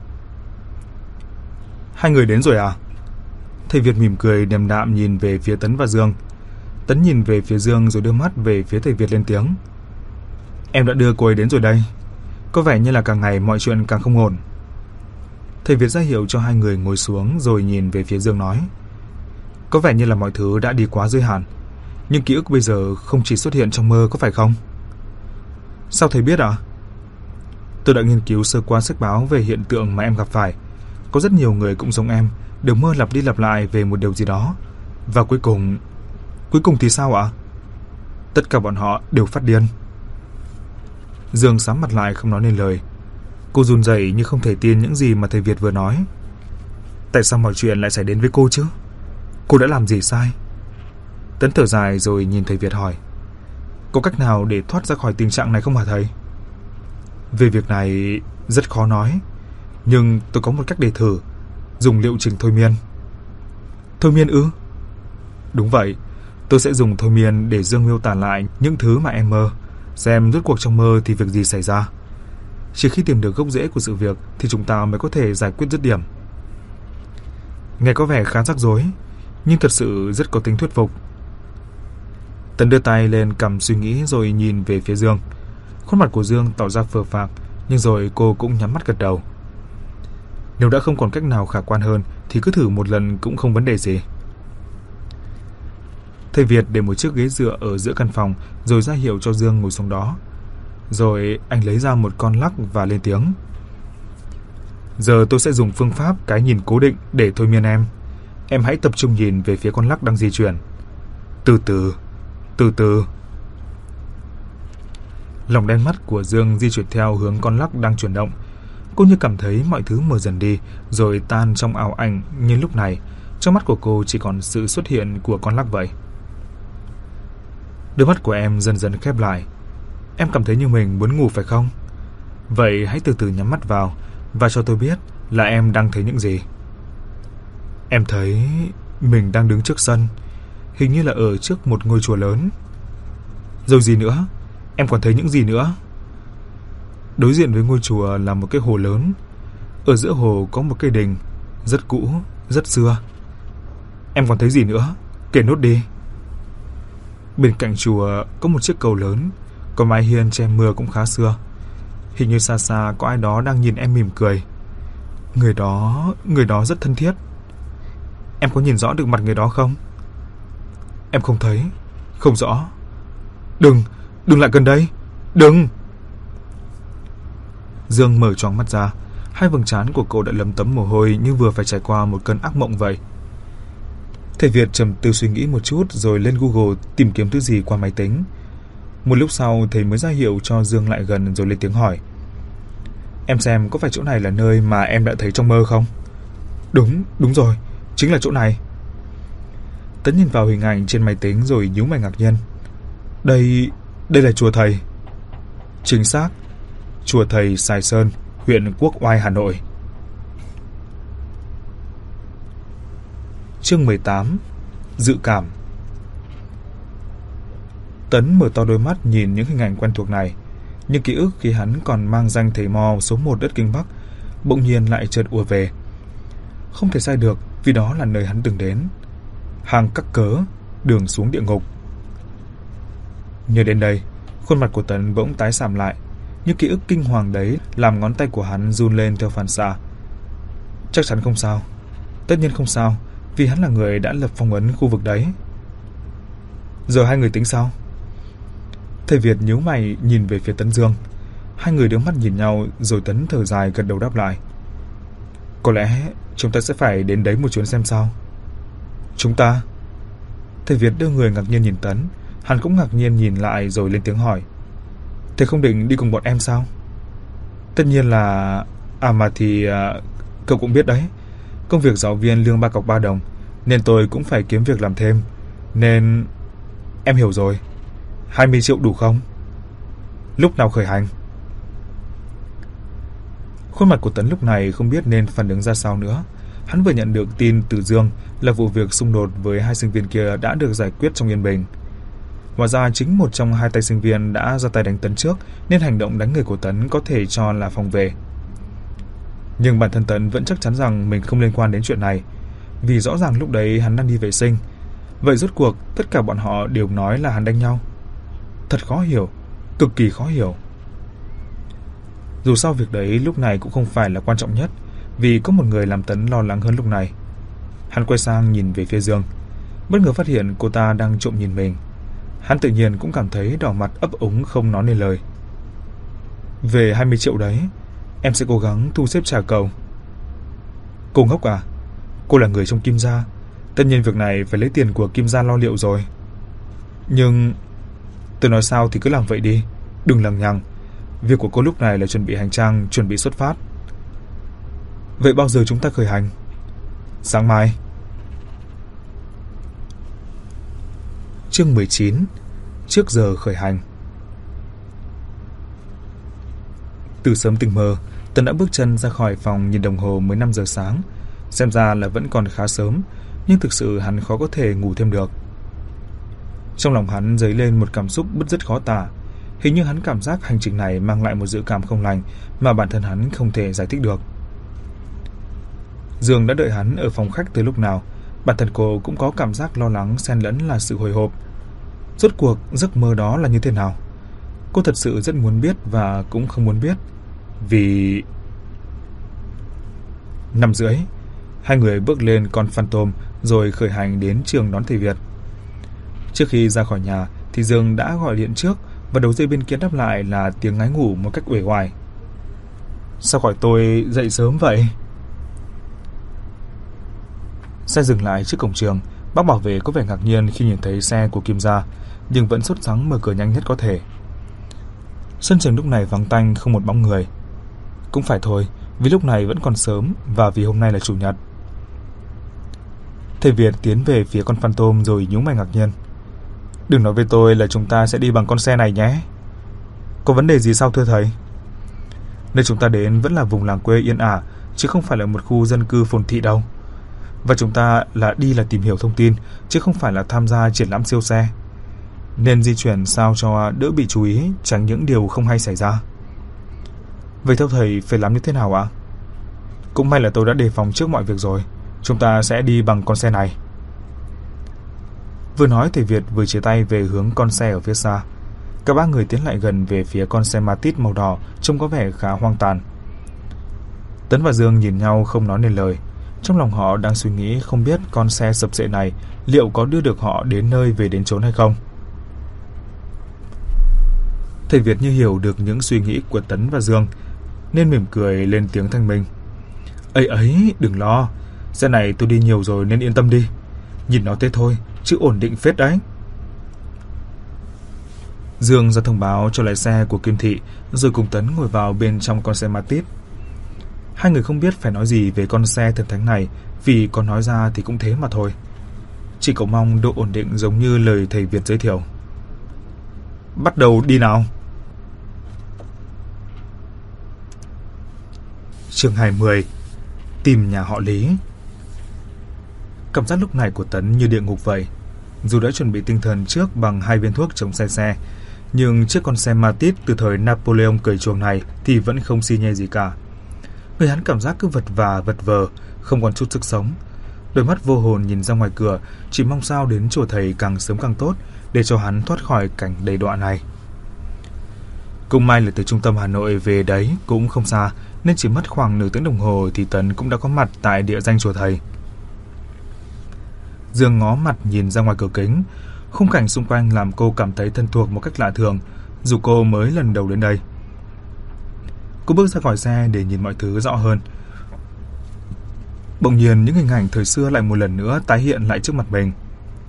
Hai người đến rồi à? Thầy Việt mỉm cười điềm đạm nhìn về phía Tấn và Dương. Tấn nhìn về phía Dương rồi đưa mắt về phía thầy Việt lên tiếng. Em đã đưa cô ấy đến rồi đây. Có vẻ như là càng ngày mọi chuyện càng không ổn. Thầy Việt ra hiệu cho hai người ngồi xuống rồi nhìn về phía Dương nói. Có vẻ như là mọi thứ đã đi quá giới hạn, nhưng ký ức bây giờ không chỉ xuất hiện trong mơ, có phải không? Sao thầy biết ạ? À? Tôi đã nghiên cứu sơ qua sách báo về hiện tượng mà em gặp phải. Có rất nhiều người cũng giống em, đều mơ lặp đi lặp lại về một điều gì đó. Và cuối cùng... Cuối cùng thì sao ạ? Tất cả bọn họ đều phát điên. Dương sắm mặt lại không nói nên lời. Cô run rẩy như không thể tin những gì mà thầy Việt vừa nói. Tại sao mọi chuyện lại xảy đến với cô chứ? Cô đã làm gì sai? Tấn thở dài rồi nhìn thầy Việt hỏi. Có cách nào để thoát ra khỏi tình trạng này không hả thầy? Về việc này rất khó nói, nhưng tôi có một cách để thử. Dùng liệu trình thôi miên. Thôi miên ư? Đúng vậy. Tôi sẽ dùng thôi miên để Dương miêu tả lại những thứ mà em mơ, xem rốt cuộc trong mơ thì việc gì xảy ra. Chỉ khi tìm được gốc rễ của sự việc thì chúng ta mới có thể giải quyết dứt điểm. Nghe có vẻ khá rắc rối, nhưng thật sự rất có tính thuyết phục. Tấn đưa tay lên cầm suy nghĩ rồi nhìn về phía Dương. Khuôn mặt của Dương tỏ ra phờ phạc, nhưng rồi cô cũng nhắm mắt gật đầu. Nếu đã không còn cách nào khả quan hơn thì cứ thử một lần cũng không vấn đề gì. Thầy Việt để một chiếc ghế dựa ở giữa căn phòng rồi ra hiệu cho Dương ngồi xuống đó. Rồi anh lấy ra một con lắc và lên tiếng. Giờ tôi sẽ dùng phương pháp cái nhìn cố định để thôi miên em. Em hãy tập trung nhìn về phía con lắc đang di chuyển. Từ từ, từ từ. Lòng đen mắt của Dương di chuyển theo hướng con lắc đang chuyển động. Cô như cảm thấy mọi thứ mờ dần đi rồi tan trong ảo ảnh, nhưng lúc này trong mắt của cô chỉ còn sự xuất hiện của con lắc vậy. Đôi mắt của em dần dần khép lại. Em cảm thấy như mình muốn ngủ phải không? Vậy hãy từ từ nhắm mắt vào và cho tôi biết là em đang thấy những gì. Em thấy mình đang đứng trước sân, hình như là ở trước một ngôi chùa lớn. Rồi gì nữa? Em còn thấy những gì nữa? Đối diện với ngôi chùa là một cái hồ lớn. Ở giữa hồ có một cây đình, rất cũ, rất xưa. Em còn thấy gì nữa? Kể nốt đi. Bên cạnh chùa có một chiếc cầu lớn, có mái hiên che mưa cũng khá xưa. Hình như xa xa có ai đó đang nhìn em mỉm cười. Người đó, người đó rất thân thiết. Em có nhìn rõ được mặt người đó không? Em không thấy, không rõ. Đừng, đừng lại gần đây, đừng. Dương mở choàng mắt ra. Hai vầng trán của cô đã lấm tấm mồ hôi như vừa phải trải qua một cơn ác mộng vậy. Thầy Việt trầm tư suy nghĩ một chút rồi lên Google tìm kiếm thứ gì qua máy tính. Một lúc sau thầy mới ra hiệu cho Dương lại gần rồi lên tiếng hỏi. Em xem có phải chỗ này là nơi mà em đã thấy trong mơ không? Đúng, đúng rồi, chính là chỗ này. Tấn nhìn vào hình ảnh trên máy tính rồi nhíu mày ngạc nhiên. Đây, đây là chùa thầy. Chính xác, chùa thầy Sài Sơn, huyện Quốc Oai, Hà Nội. Chương mười tám. Dự cảm. Tấn mở to đôi mắt nhìn những hình ảnh quen thuộc này, nhưng ký ức khi hắn còn mang danh thầy mo số một đất Kinh Bắc bỗng nhiên lại chợt ùa về. Không thể sai được vì đó là nơi hắn từng đến. Hang Cắc Cớ, đường xuống địa ngục. Nhớ đến đây, khuôn mặt của Tấn bỗng tái sạm lại, nhưng ký ức kinh hoàng đấy làm ngón tay của hắn run lên theo phản xạ. Chắc chắn không sao. Tất nhiên không sao, vì hắn là người đã lập phong ấn khu vực đấy. Giờ hai người tính sao? Thầy Việt nhíu mày nhìn về phía Tấn Dương. Hai người đưa mắt nhìn nhau rồi Tấn thở dài gật đầu đáp lại. Có lẽ chúng ta sẽ phải đến đấy một chuyến xem sao. Chúng ta? Thầy Việt đưa người ngạc nhiên nhìn Tấn. Hắn cũng ngạc nhiên nhìn lại rồi lên tiếng hỏi. Thầy không định đi cùng bọn em sao? Tất nhiên là... À mà thì... À, cậu cũng biết đấy, công việc giáo viên lương ba cọc ba đồng, nên tôi cũng phải kiếm việc làm thêm. Nên... Em hiểu rồi. hai mươi triệu đủ không? Lúc nào khởi hành? Khuôn mặt của Tấn lúc này không biết nên phản ứng ra sao nữa. Hắn vừa nhận được tin từ Dương là vụ việc xung đột với hai sinh viên kia đã được giải quyết trong yên bình. Hóa ra chính một trong hai tay sinh viên đã ra tay đánh Tấn trước, nên hành động đánh người của Tấn có thể cho là phòng vệ. Nhưng bản thân Tấn vẫn chắc chắn rằng mình không liên quan đến chuyện này, vì rõ ràng lúc đấy hắn đang đi vệ sinh. Vậy rốt cuộc tất cả bọn họ đều nói là hắn đánh nhau. Thật khó hiểu, cực kỳ khó hiểu. Dù sao việc đấy lúc này cũng không phải là quan trọng nhất, vì có một người làm Tấn lo lắng hơn lúc này. Hắn quay sang nhìn về phía Dương, bất ngờ phát hiện cô ta đang trộm nhìn mình. Hắn tự nhiên cũng cảm thấy đỏ mặt ấp úng không nói nên lời. Về hai mươi triệu đấy, em sẽ cố gắng thu xếp trả cậu. Cô ngốc à? Cô là người trong Kim gia, tất nhiên việc này phải lấy tiền của Kim gia lo liệu rồi. Nhưng tôi nói sao thì cứ làm vậy đi, đừng lằng nhằng. Việc của cô lúc này là chuẩn bị hành trang, chuẩn bị xuất phát. Vậy bao giờ chúng ta khởi hành? Sáng mai. Chương mười chín. Trước giờ khởi hành. Từ sớm tỉnh mơ, Tấn đã bước chân ra khỏi phòng, nhìn đồng hồ mới năm giờ sáng. Xem ra là vẫn còn khá sớm, nhưng thực sự hắn khó có thể ngủ thêm được. Trong lòng hắn dấy lên một cảm xúc bứt rứt khó tả. Hình như hắn cảm giác hành trình này mang lại một dự cảm không lành mà bản thân hắn không thể giải thích được. Dương đã đợi hắn ở phòng khách từ lúc nào. Bản thân cô cũng có cảm giác lo lắng xen lẫn là sự hồi hộp. Rốt cuộc giấc mơ đó là như thế nào? Cô thật sự rất muốn biết và cũng không muốn biết. Vì... Năm rưỡi, hai người bước lên con Phantom rồi khởi hành đến trường đón thầy Việt. Trước khi ra khỏi nhà thì Dương đã gọi điện trước, và đầu dây bên kia đáp lại là tiếng ngáy ngủ một cách uể oải. Sao gọi tôi dậy sớm vậy? Xe dừng lại trước cổng trường. Bác bảo vệ có vẻ ngạc nhiên khi nhìn thấy xe của Kim gia, nhưng vẫn sốt sắng mở cửa nhanh nhất có thể. Sân trường lúc này vắng tanh, không một bóng người. Cũng phải thôi, vì lúc này vẫn còn sớm và vì hôm nay là chủ nhật. Thầy Việt tiến về phía con Phantom rồi nhíu mày ngạc nhiên. Đừng nói với tôi là chúng ta sẽ đi bằng con xe này nhé. Có vấn đề gì sao thưa thầy? Nơi chúng ta đến vẫn là vùng làng quê yên ả, chứ không phải là một khu dân cư phồn thị đâu. Và chúng ta là đi là tìm hiểu thông tin, chứ không phải là tham gia triển lãm siêu xe. Nên di chuyển sao cho đỡ bị chú ý, tránh những điều không hay xảy ra. Vậy theo thầy phải làm như thế nào ạ? Cũng may là tôi đã đề phòng trước mọi việc rồi. Chúng ta sẽ đi bằng con xe này. Vừa nói thầy Việt vừa chia tay về hướng con xe ở phía xa. Cả ba người tiến lại gần về phía con xe Matiz màu đỏ, trông có vẻ khá hoang tàn. Tấn và Dương nhìn nhau không nói nên lời. Trong lòng họ đang suy nghĩ không biết con xe sập xệ này liệu có đưa được họ đến nơi về đến chốn hay không. Thầy Việt như hiểu được những suy nghĩ của Tấn và Dương nên mỉm cười lên tiếng thanh minh. Ấy ấy, đừng lo, xe này tôi đi nhiều rồi nên yên tâm đi. Nhìn nó thế thôi, chứ ổn định phết đấy. Dương ra thông báo cho lái xe của Kim Thị, rồi cùng Tấn ngồi vào bên trong con xe Matiz. Hai người không biết phải nói gì về con xe thần thánh này, vì có nói ra thì cũng thế mà thôi. Chỉ cầu mong độ ổn định giống như lời thầy Việt giới thiệu. Bắt đầu đi nào. Chương hai mươi. Tìm nhà họ Lý. Cảm giác lúc này của Tấn như địa ngục vậy. Dù đã chuẩn bị tinh thần trước bằng hai viên thuốc chống say xe, nhưng chiếc con xe Matiz từ thời Napoleon cởi chuồng này thì vẫn không xi nhê gì cả. Người hắn cảm giác cứ vật vả vật vờ, không còn chút sức sống. Đôi mắt vô hồn nhìn ra ngoài cửa, chỉ mong sao đến chùa thầy càng sớm càng tốt, để cho hắn thoát khỏi cảnh đầy đọa này. Cũng may là từ trung tâm Hà Nội về đấy cũng không xa, nên chỉ mất khoảng nửa tiếng đồng hồ thì Tấn cũng đã có mặt tại địa danh chùa thầy. Dương ngó mặt nhìn ra ngoài cửa kính. Khung cảnh xung quanh làm cô cảm thấy thân thuộc một cách lạ thường, dù cô mới lần đầu đến đây. Cô bước ra khỏi xe để nhìn mọi thứ rõ hơn. Bỗng nhiên những hình ảnh thời xưa lại một lần nữa tái hiện lại trước mặt mình.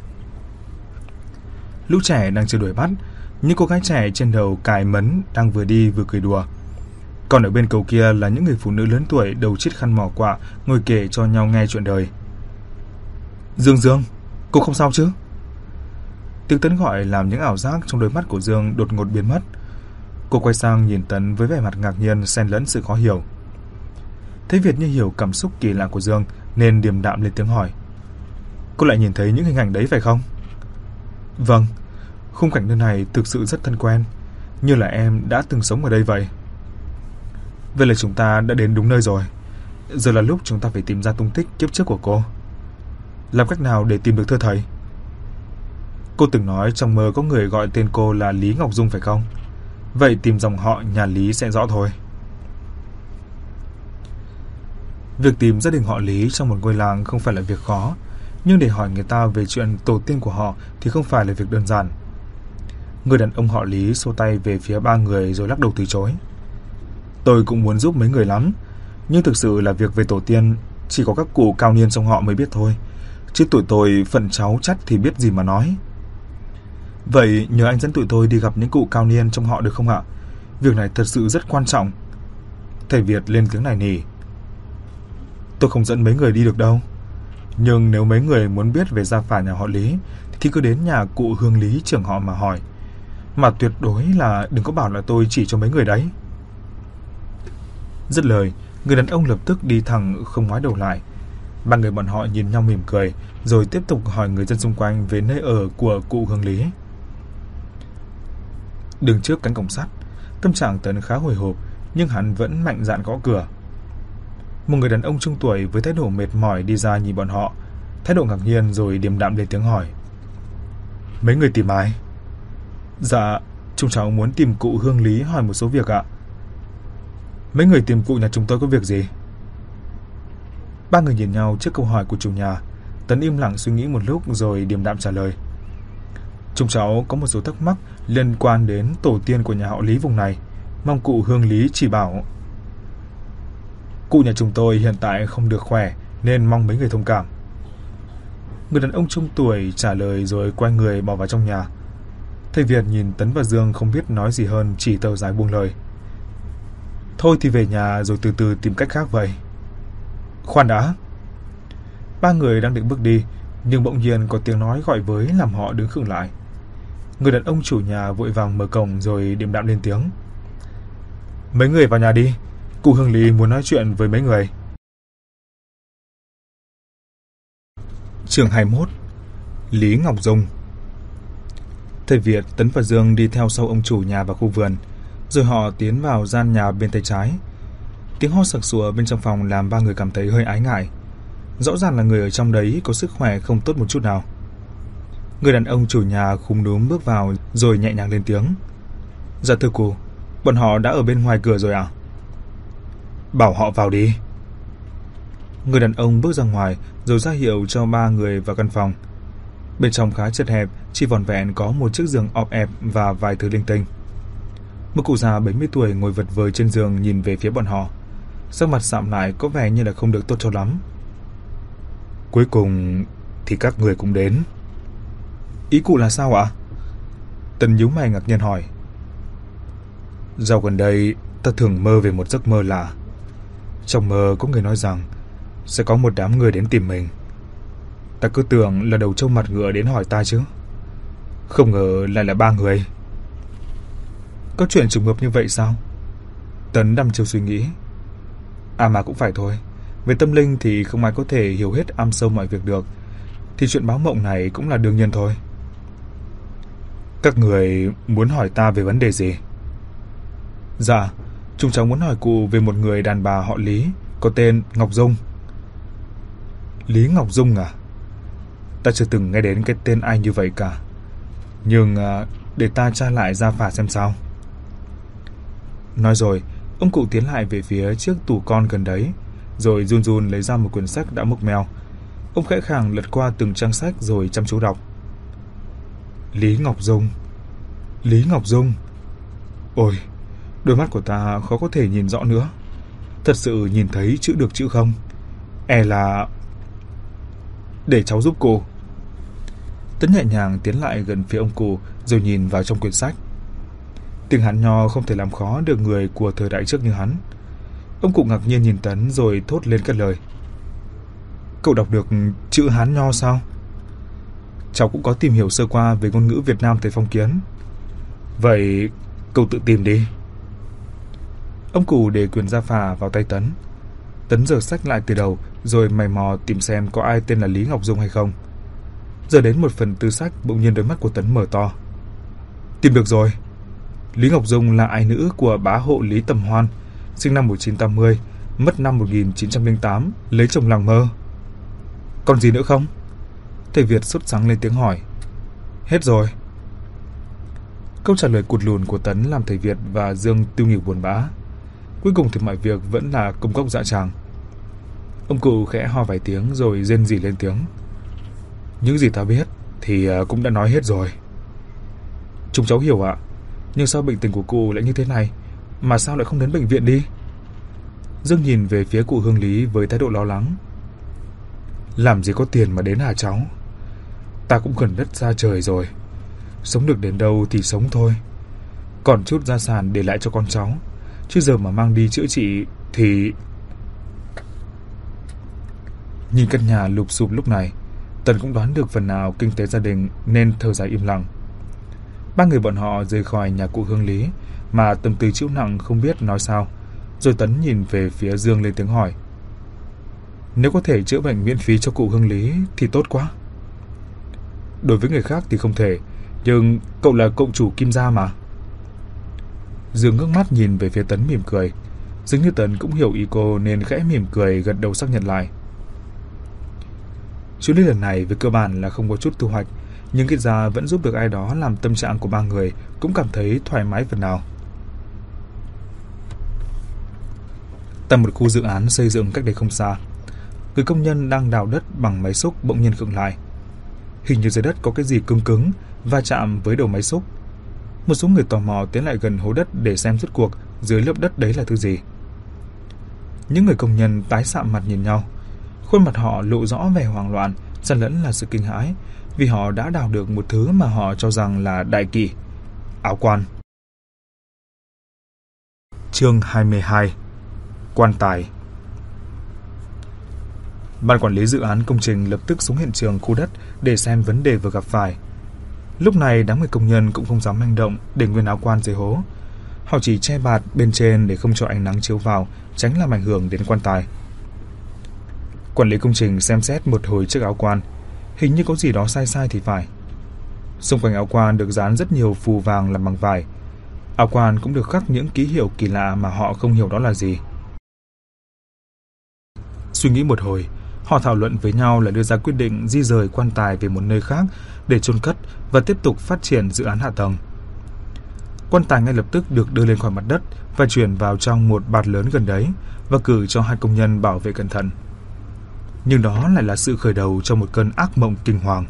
Lũ trẻ đang chơi đuổi bắt, những cô gái trẻ trên đầu cài mấn đang vừa đi vừa cười đùa. Còn ở bên cầu kia là những người phụ nữ lớn tuổi đầu chiếc khăn mỏ quạ ngồi kể cho nhau nghe chuyện đời. Dương Dương, cô không sao chứ? Tiếng Tấn gọi làm những ảo giác trong đôi mắt của Dương đột ngột biến mất. Cô quay sang nhìn Tấn với vẻ mặt ngạc nhiên xen lẫn sự khó hiểu. Thấy Việt như hiểu cảm xúc kỳ lạ của Dương nên điềm đạm lên tiếng hỏi. Cô lại nhìn thấy những hình ảnh đấy phải không? Vâng, khung cảnh nơi này thực sự rất thân quen, như là em đã từng sống ở đây vậy. Vậy là chúng ta đã đến đúng nơi rồi. Giờ là lúc chúng ta phải tìm ra tung tích kiếp trước của cô. Làm cách nào để tìm được thưa thầy? Cô từng nói trong mơ có người gọi tên cô là Lý Ngọc Dung phải không? Vậy tìm dòng họ nhà Lý sẽ rõ thôi. Việc tìm gia đình họ Lý trong một ngôi làng không phải là việc khó, nhưng để hỏi người ta về chuyện tổ tiên của họ thì không phải là việc đơn giản. Người đàn ông họ Lý xô tay về phía ba người rồi lắc đầu từ chối. Tôi cũng muốn giúp mấy người lắm, nhưng thực sự là việc về tổ tiên chỉ có các cụ cao niên trong họ mới biết thôi, chứ tụi tôi phận cháu chắt thì biết gì mà nói. Vậy nhờ anh dẫn tụi tôi đi gặp những cụ cao niên trong họ được không ạ? Việc này thật sự rất quan trọng. Thầy Việt lên tiếng nài nỉ. Tôi không dẫn mấy người đi được đâu, nhưng nếu mấy người muốn biết về gia phả nhà họ Lý thì cứ đến nhà cụ Hương Lý trưởng họ mà hỏi. Mà tuyệt đối là đừng có bảo là tôi chỉ cho mấy người đấy. Dứt lời, người đàn ông lập tức đi thẳng không ngoái đầu lại. Ba người bọn họ nhìn nhau mỉm cười, rồi tiếp tục hỏi người dân xung quanh về nơi ở của cụ Hương Lý. Đứng trước cánh cổng sắt, tâm trạng Tấn khá hồi hộp, nhưng hắn vẫn mạnh dạn gõ cửa. Một người đàn ông trung tuổi với thái độ mệt mỏi đi ra nhìn bọn họ, thái độ ngạc nhiên rồi điềm đạm lên tiếng hỏi. Mấy người tìm ai? Dạ, chúng cháu muốn tìm cụ Hương Lý hỏi một số việc ạ. Mấy người tìm cụ nhà chúng tôi có việc gì? Ba người nhìn nhau trước câu hỏi của chủ nhà. Tấn im lặng suy nghĩ một lúc rồi điềm đạm trả lời. Chúng cháu có một số thắc mắc liên quan đến tổ tiên của nhà họ Lý vùng này, mong cụ Hương Lý chỉ bảo. Cụ nhà chúng tôi hiện tại không được khỏe nên mong mấy người thông cảm. Người đàn ông trung tuổi trả lời rồi quay người bỏ vào trong nhà. Thầy Việt nhìn Tấn và Dương không biết nói gì hơn, chỉ thở dài buông lời. Thôi thì về nhà rồi từ từ tìm cách khác vậy. Khoan đã. Ba người đang định bước đi, nhưng bỗng nhiên có tiếng nói gọi với làm họ đứng khựng lại. Người đàn ông chủ nhà vội vàng mở cổng rồi điềm đạm lên tiếng. Mấy người vào nhà đi, cụ Hương Lý muốn nói chuyện với mấy người. Chương hai mươi mốt. Lý Ngọc Dung. Thầy Việt, Tấn và Dương đi theo sau ông chủ nhà vào khu vườn, rồi họ tiến vào gian nhà bên tay trái. Tiếng ho sặc sụa bên trong phòng làm ba người cảm thấy hơi ái ngại. Rõ ràng là người ở trong đấy có sức khỏe không tốt một chút nào. Người đàn ông chủ nhà khúm núm bước vào rồi nhẹ nhàng lên tiếng. Dạ thưa cụ, bọn họ đã ở bên ngoài cửa rồi à? Bảo họ vào đi. Người đàn ông bước ra ngoài rồi ra hiệu cho ba người vào căn phòng. Bên trong khá chật hẹp, chỉ vỏn vẹn có một chiếc giường ọp ẹp và vài thứ linh tinh. Một cụ già bảy mươi tuổi ngồi vật vờ trên giường nhìn về phía bọn họ. Sắc mặt sạm lại có vẻ như là không được tốt cho lắm. Cuối cùng thì các người cũng đến. Ý cụ là sao ạ? Tần nhíu mày ngạc nhiên hỏi. Dạo gần đây ta thường mơ về một giấc mơ lạ. Trong mơ có người nói rằng sẽ có một đám người đến tìm mình. Ta cứ tưởng là đầu trâu mặt ngựa đến hỏi ta chứ, không ngờ lại là ba người. Có chuyện trùng hợp như vậy sao? Tấn đăm chiêu suy nghĩ. À mà cũng phải thôi, về tâm linh thì không ai có thể hiểu hết am sâu mọi việc được, thì chuyện báo mộng này cũng là đương nhiên thôi. Các người muốn hỏi ta về vấn đề gì? Dạ, chúng cháu muốn hỏi cụ về một người đàn bà họ Lý, có tên Ngọc Dung. Lý Ngọc Dung à? Ta chưa từng nghe đến cái tên ai như vậy cả. Nhưng để ta tra lại gia phả xem sao. Nói rồi, ông cụ tiến lại về phía chiếc tủ con gần đấy, rồi run run lấy ra một quyển sách đã mốc meo. Ông khẽ khàng lật qua từng trang sách rồi chăm chú đọc. Lý Ngọc Dung, Lý Ngọc Dung. Ôi, đôi mắt của ta khó có thể nhìn rõ nữa. Thật sự nhìn thấy chữ được chữ không? E là... Để cháu giúp cô. Tấn nhẹ nhàng tiến lại gần phía ông cụ rồi nhìn vào trong quyển sách. Tiếng Hán Nho không thể làm khó được người của thời đại trước như hắn. Ông cụ ngạc nhiên nhìn Tấn rồi thốt lên cất lời. Cậu đọc được chữ Hán Nho sao? Cháu cũng có tìm hiểu sơ qua về ngôn ngữ Việt Nam thời phong kiến. Vậy cậu tự tìm đi. Ông cụ để quyển gia phả vào tay Tấn. Tấn giở sách lại từ đầu rồi mày mò tìm xem có ai tên là Lý Ngọc Dung hay không. Giờ đến một phần tư sách, bỗng nhiên đôi mắt của Tấn mở to. Tìm được rồi. Lý Ngọc Dung là ái nữ của bá hộ Lý Tầm Hoan, sinh năm một nghìn chín trăm tám mươi, mất năm một nghìn chín trăm lẻ tám, lấy chồng làng Mơ. Còn gì nữa không? Thầy Việt sốt sắng lên tiếng hỏi. Hết rồi. Câu trả lời cụt lùn của Tấn làm thầy Việt và Dương tiêu nghỉu buồn bã. Cuối cùng thì mọi việc vẫn là công cốc dạ tràng. Ông cụ khẽ ho vài tiếng rồi rên rỉ lên tiếng. Những gì ta biết thì cũng đã nói hết rồi. Chúng cháu hiểu ạ, nhưng sao bệnh tình của cụ lại như thế này, mà sao lại không đến bệnh viện đi? Dương nhìn về phía cụ Hương Lý với thái độ lo lắng. Làm gì có tiền mà đến hả cháu? Ta cũng gần đất xa trời rồi, sống được đến đâu thì sống thôi. Còn chút gia sản để lại cho con cháu, chứ giờ mà mang đi chữa trị thì... Nhìn căn nhà lụp xụp lúc này, Tần cũng đoán được phần nào kinh tế gia đình nên thở dài im lặng. Ba người bọn họ rời khỏi nhà cụ Hương Lý mà tâm tư chịu nặng không biết nói sao. Rồi Tấn nhìn về phía Dương lên tiếng hỏi. Nếu có thể chữa bệnh miễn phí cho cụ Hương Lý thì tốt quá. Đối với người khác thì không thể, nhưng cậu là cộng chủ Kim gia mà. Dương ngước mắt nhìn về phía Tấn mỉm cười. Dường như Tấn cũng hiểu ý cô nên khẽ mỉm cười gật đầu xác nhận lại. Chuyến đi lần này về cơ bản là không có chút thu hoạch, nhưng ít ra vẫn giúp được ai đó làm tâm trạng của ba người cũng cảm thấy thoải mái phần nào. Tại một khu dự án xây dựng cách đây không xa, người công nhân đang đào đất bằng máy xúc bỗng nhiên khựng lại. Hình như dưới đất có cái gì cứng cứng va chạm với đầu máy xúc. Một số người tò mò tiến lại gần hố đất để xem rốt cuộc dưới lớp đất đấy là thứ gì. Những người công nhân tái sạm mặt nhìn nhau, khuôn mặt họ lộ rõ vẻ hoảng loạn, xen lẫn là sự kinh hãi, vì họ đã đào được một thứ mà họ cho rằng là đại kỷ, áo quan. Chương hai mươi hai. Quan tài. Ban quản lý dự án công trình lập tức xuống hiện trường khu đất để xem vấn đề vừa gặp phải. Lúc này đám người công nhân cũng không dám hành động để nguyên áo quan dưới hố. Họ chỉ che bạt bên trên để không cho ánh nắng chiếu vào, tránh làm ảnh hưởng đến quan tài. Quản lý công trình xem xét một hồi chiếc áo quan, hình như có gì đó sai sai thì phải. Xung quanh áo quan được dán rất nhiều phù vàng làm bằng vải. Áo quan cũng được khắc những ký hiệu kỳ lạ mà họ không hiểu đó là gì. Suy nghĩ một hồi, họ thảo luận với nhau là đưa ra quyết định di rời quan tài về một nơi khác để chôn cất và tiếp tục phát triển dự án hạ tầng. Quan tài ngay lập tức được đưa lên khỏi mặt đất và chuyển vào trong một bạt lớn gần đấy và cử cho hai công nhân bảo vệ cẩn thận. Nhưng đó lại là sự khởi đầu cho một cơn ác mộng kinh hoàng.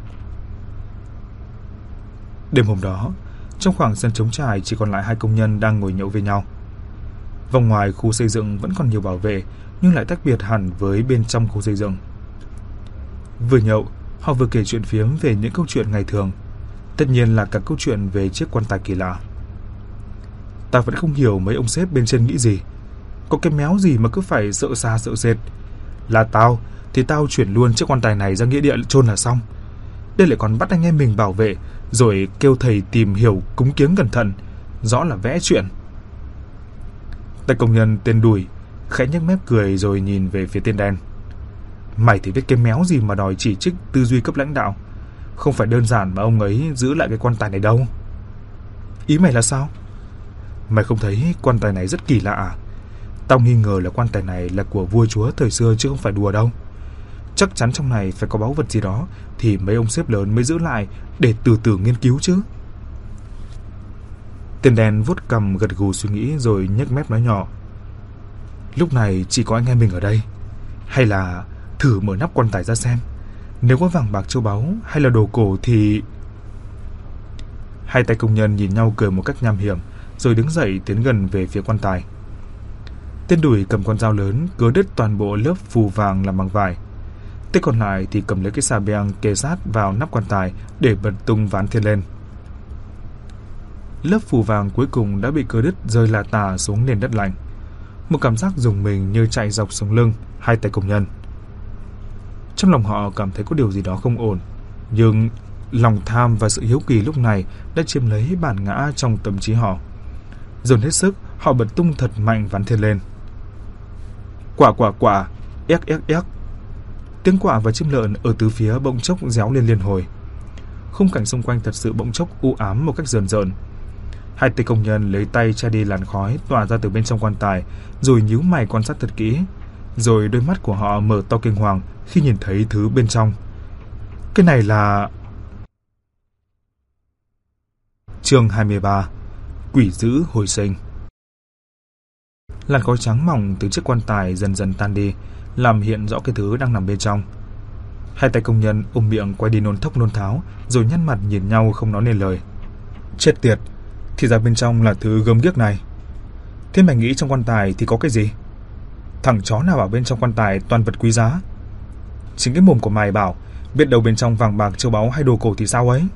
Đêm hôm đó, trong khoảng sân trống trải chỉ còn lại hai công nhân đang ngồi nhậu với nhau. Vòng ngoài khu xây dựng vẫn còn nhiều bảo vệ, nhưng lại tách biệt hẳn với bên trong khu xây dựng. Vừa nhậu, họ vừa kể chuyện phiếm về những câu chuyện ngày thường. Tất nhiên là cả câu chuyện về chiếc quan tài kỳ lạ. Ta vẫn không hiểu mấy ông sếp bên trên nghĩ gì. Có cái méo gì mà cứ phải sợ xa sợ sệt. Là tao thì tao chuyển luôn chiếc quan tài này ra nghĩa địa chôn là xong. Đây lại còn bắt anh em mình bảo vệ, rồi kêu thầy tìm hiểu cúng kiếng cẩn thận. Rõ là vẽ chuyện. Tay công nhân tên Đùi khẽ nhếch mép cười rồi nhìn về phía tên đen. Mày thì biết cái méo gì mà đòi chỉ trích tư duy cấp lãnh đạo. Không phải đơn giản mà ông ấy giữ lại cái quan tài này đâu. Ý mày là sao? Mày không thấy quan tài này rất kỳ lạ à? Tao nghi ngờ là quan tài này là của vua chúa thời xưa chứ không phải đùa đâu. Chắc chắn trong này phải có báu vật gì đó thì mấy ông sếp lớn mới giữ lại để từ từ nghiên cứu chứ. Tên đen vuốt cằm gật gù suy nghĩ rồi nhếch mép nói nhỏ. Lúc này chỉ có anh em mình ở đây. Hay là thử mở nắp quan tài ra xem. Nếu có vàng bạc châu báu hay là đồ cổ thì... Hai tay công nhân nhìn nhau cười một cách nham hiểm, rồi đứng dậy tiến gần về phía quan tài. Tên Đùi cầm con dao lớn cứa đứt toàn bộ lớp phù vàng làm bằng vải. Tên còn lại thì cầm lấy cái xà beng kề sát vào nắp quan tài để bật tung ván thiên lên. Lớp phù vàng cuối cùng đã bị cưa đứt rơi lả tả xuống nền đất lạnh. Một cảm giác rùng mình như chạy dọc sống lưng hai tay công nhân. Trong lòng họ cảm thấy có điều gì đó không ổn, nhưng lòng tham và sự hiếu kỳ lúc này đã chiếm lấy bản ngã trong tâm trí họ. Dồn hết sức, họ bật tung thật mạnh ván thiên lên. Quả quả quả, éc éc éc. Tiếng quạ và chim lợn ở tứ phía bỗng chốc réo lên liên hồi. Khung cảnh xung quanh thật sự bỗng chốc u ám một cách rờn rợn. Hai tay công nhân lấy tay che đi làn khói tỏa ra từ bên trong quan tài, rồi nhíu mày quan sát thật kỹ. Rồi đôi mắt của họ mở to kinh hoàng khi nhìn thấy thứ bên trong. Cái này là... Chương hai mươi ba. Quỷ dữ hồi sinh. Làn khói trắng mỏng từ chiếc quan tài dần dần tan đi, làm hiện rõ cái thứ đang nằm bên trong. Hai tay công nhân ôm miệng quay đi nôn thốc nôn tháo, rồi nhăn mặt nhìn nhau không nói nên lời. Chết tiệt, thì ra bên trong là thứ gớm ghiếc này. Thế mày nghĩ trong quan tài thì có cái gì? Thằng chó nào bảo bên trong quan tài toàn vật quý giá? Chính cái mồm của mày bảo biết đâu bên trong vàng bạc châu báu hay đồ cổ thì sao ấy.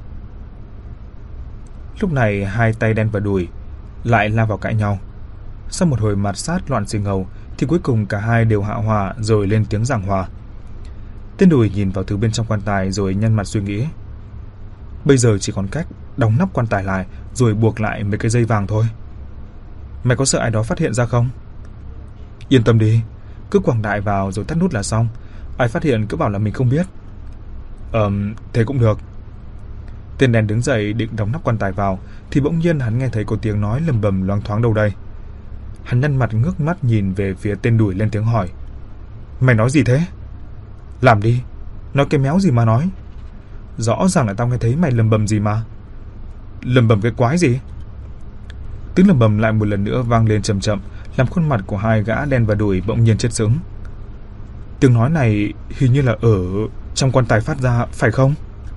Lúc này hai tay đen và đùi lại lao vào cãi nhau. Sau một hồi mạt sát loạn xì ngầu thì cuối cùng cả hai đều hạ hòa rồi lên tiếng giảng hòa. Tên đùi nhìn vào thứ bên trong quan tài rồi nhăn mặt suy nghĩ. Bây giờ chỉ còn cách đóng nắp quan tài lại rồi buộc lại mấy cái dây vàng thôi. Mày có sợ ai đó phát hiện ra không? Yên tâm đi, cứ quẳng đại vào rồi tắt nút là xong. Ai phát hiện cứ bảo là mình không biết. Ờm, thế cũng được. Tên đèn đứng dậy định đóng nắp quan tài vào thì bỗng nhiên hắn nghe thấy có tiếng nói lầm bầm loáng thoáng đâu đây. Hắn nhăn mặt ngước mắt nhìn về phía tên đùi lên tiếng hỏi. Mày nói gì thế? Làm đi, nói cái méo gì mà nói. Rõ ràng là tao nghe thấy mày lầm bầm gì mà. Lầm bầm cái quái gì? Tiếng lầm bầm lại một lần nữa vang lên chậm chậm, làm khuôn mặt của hai gã đen và đùi bỗng nhiên chết sững. Tiếng nói này hình như là ở trong quan tài phát ra, phải không?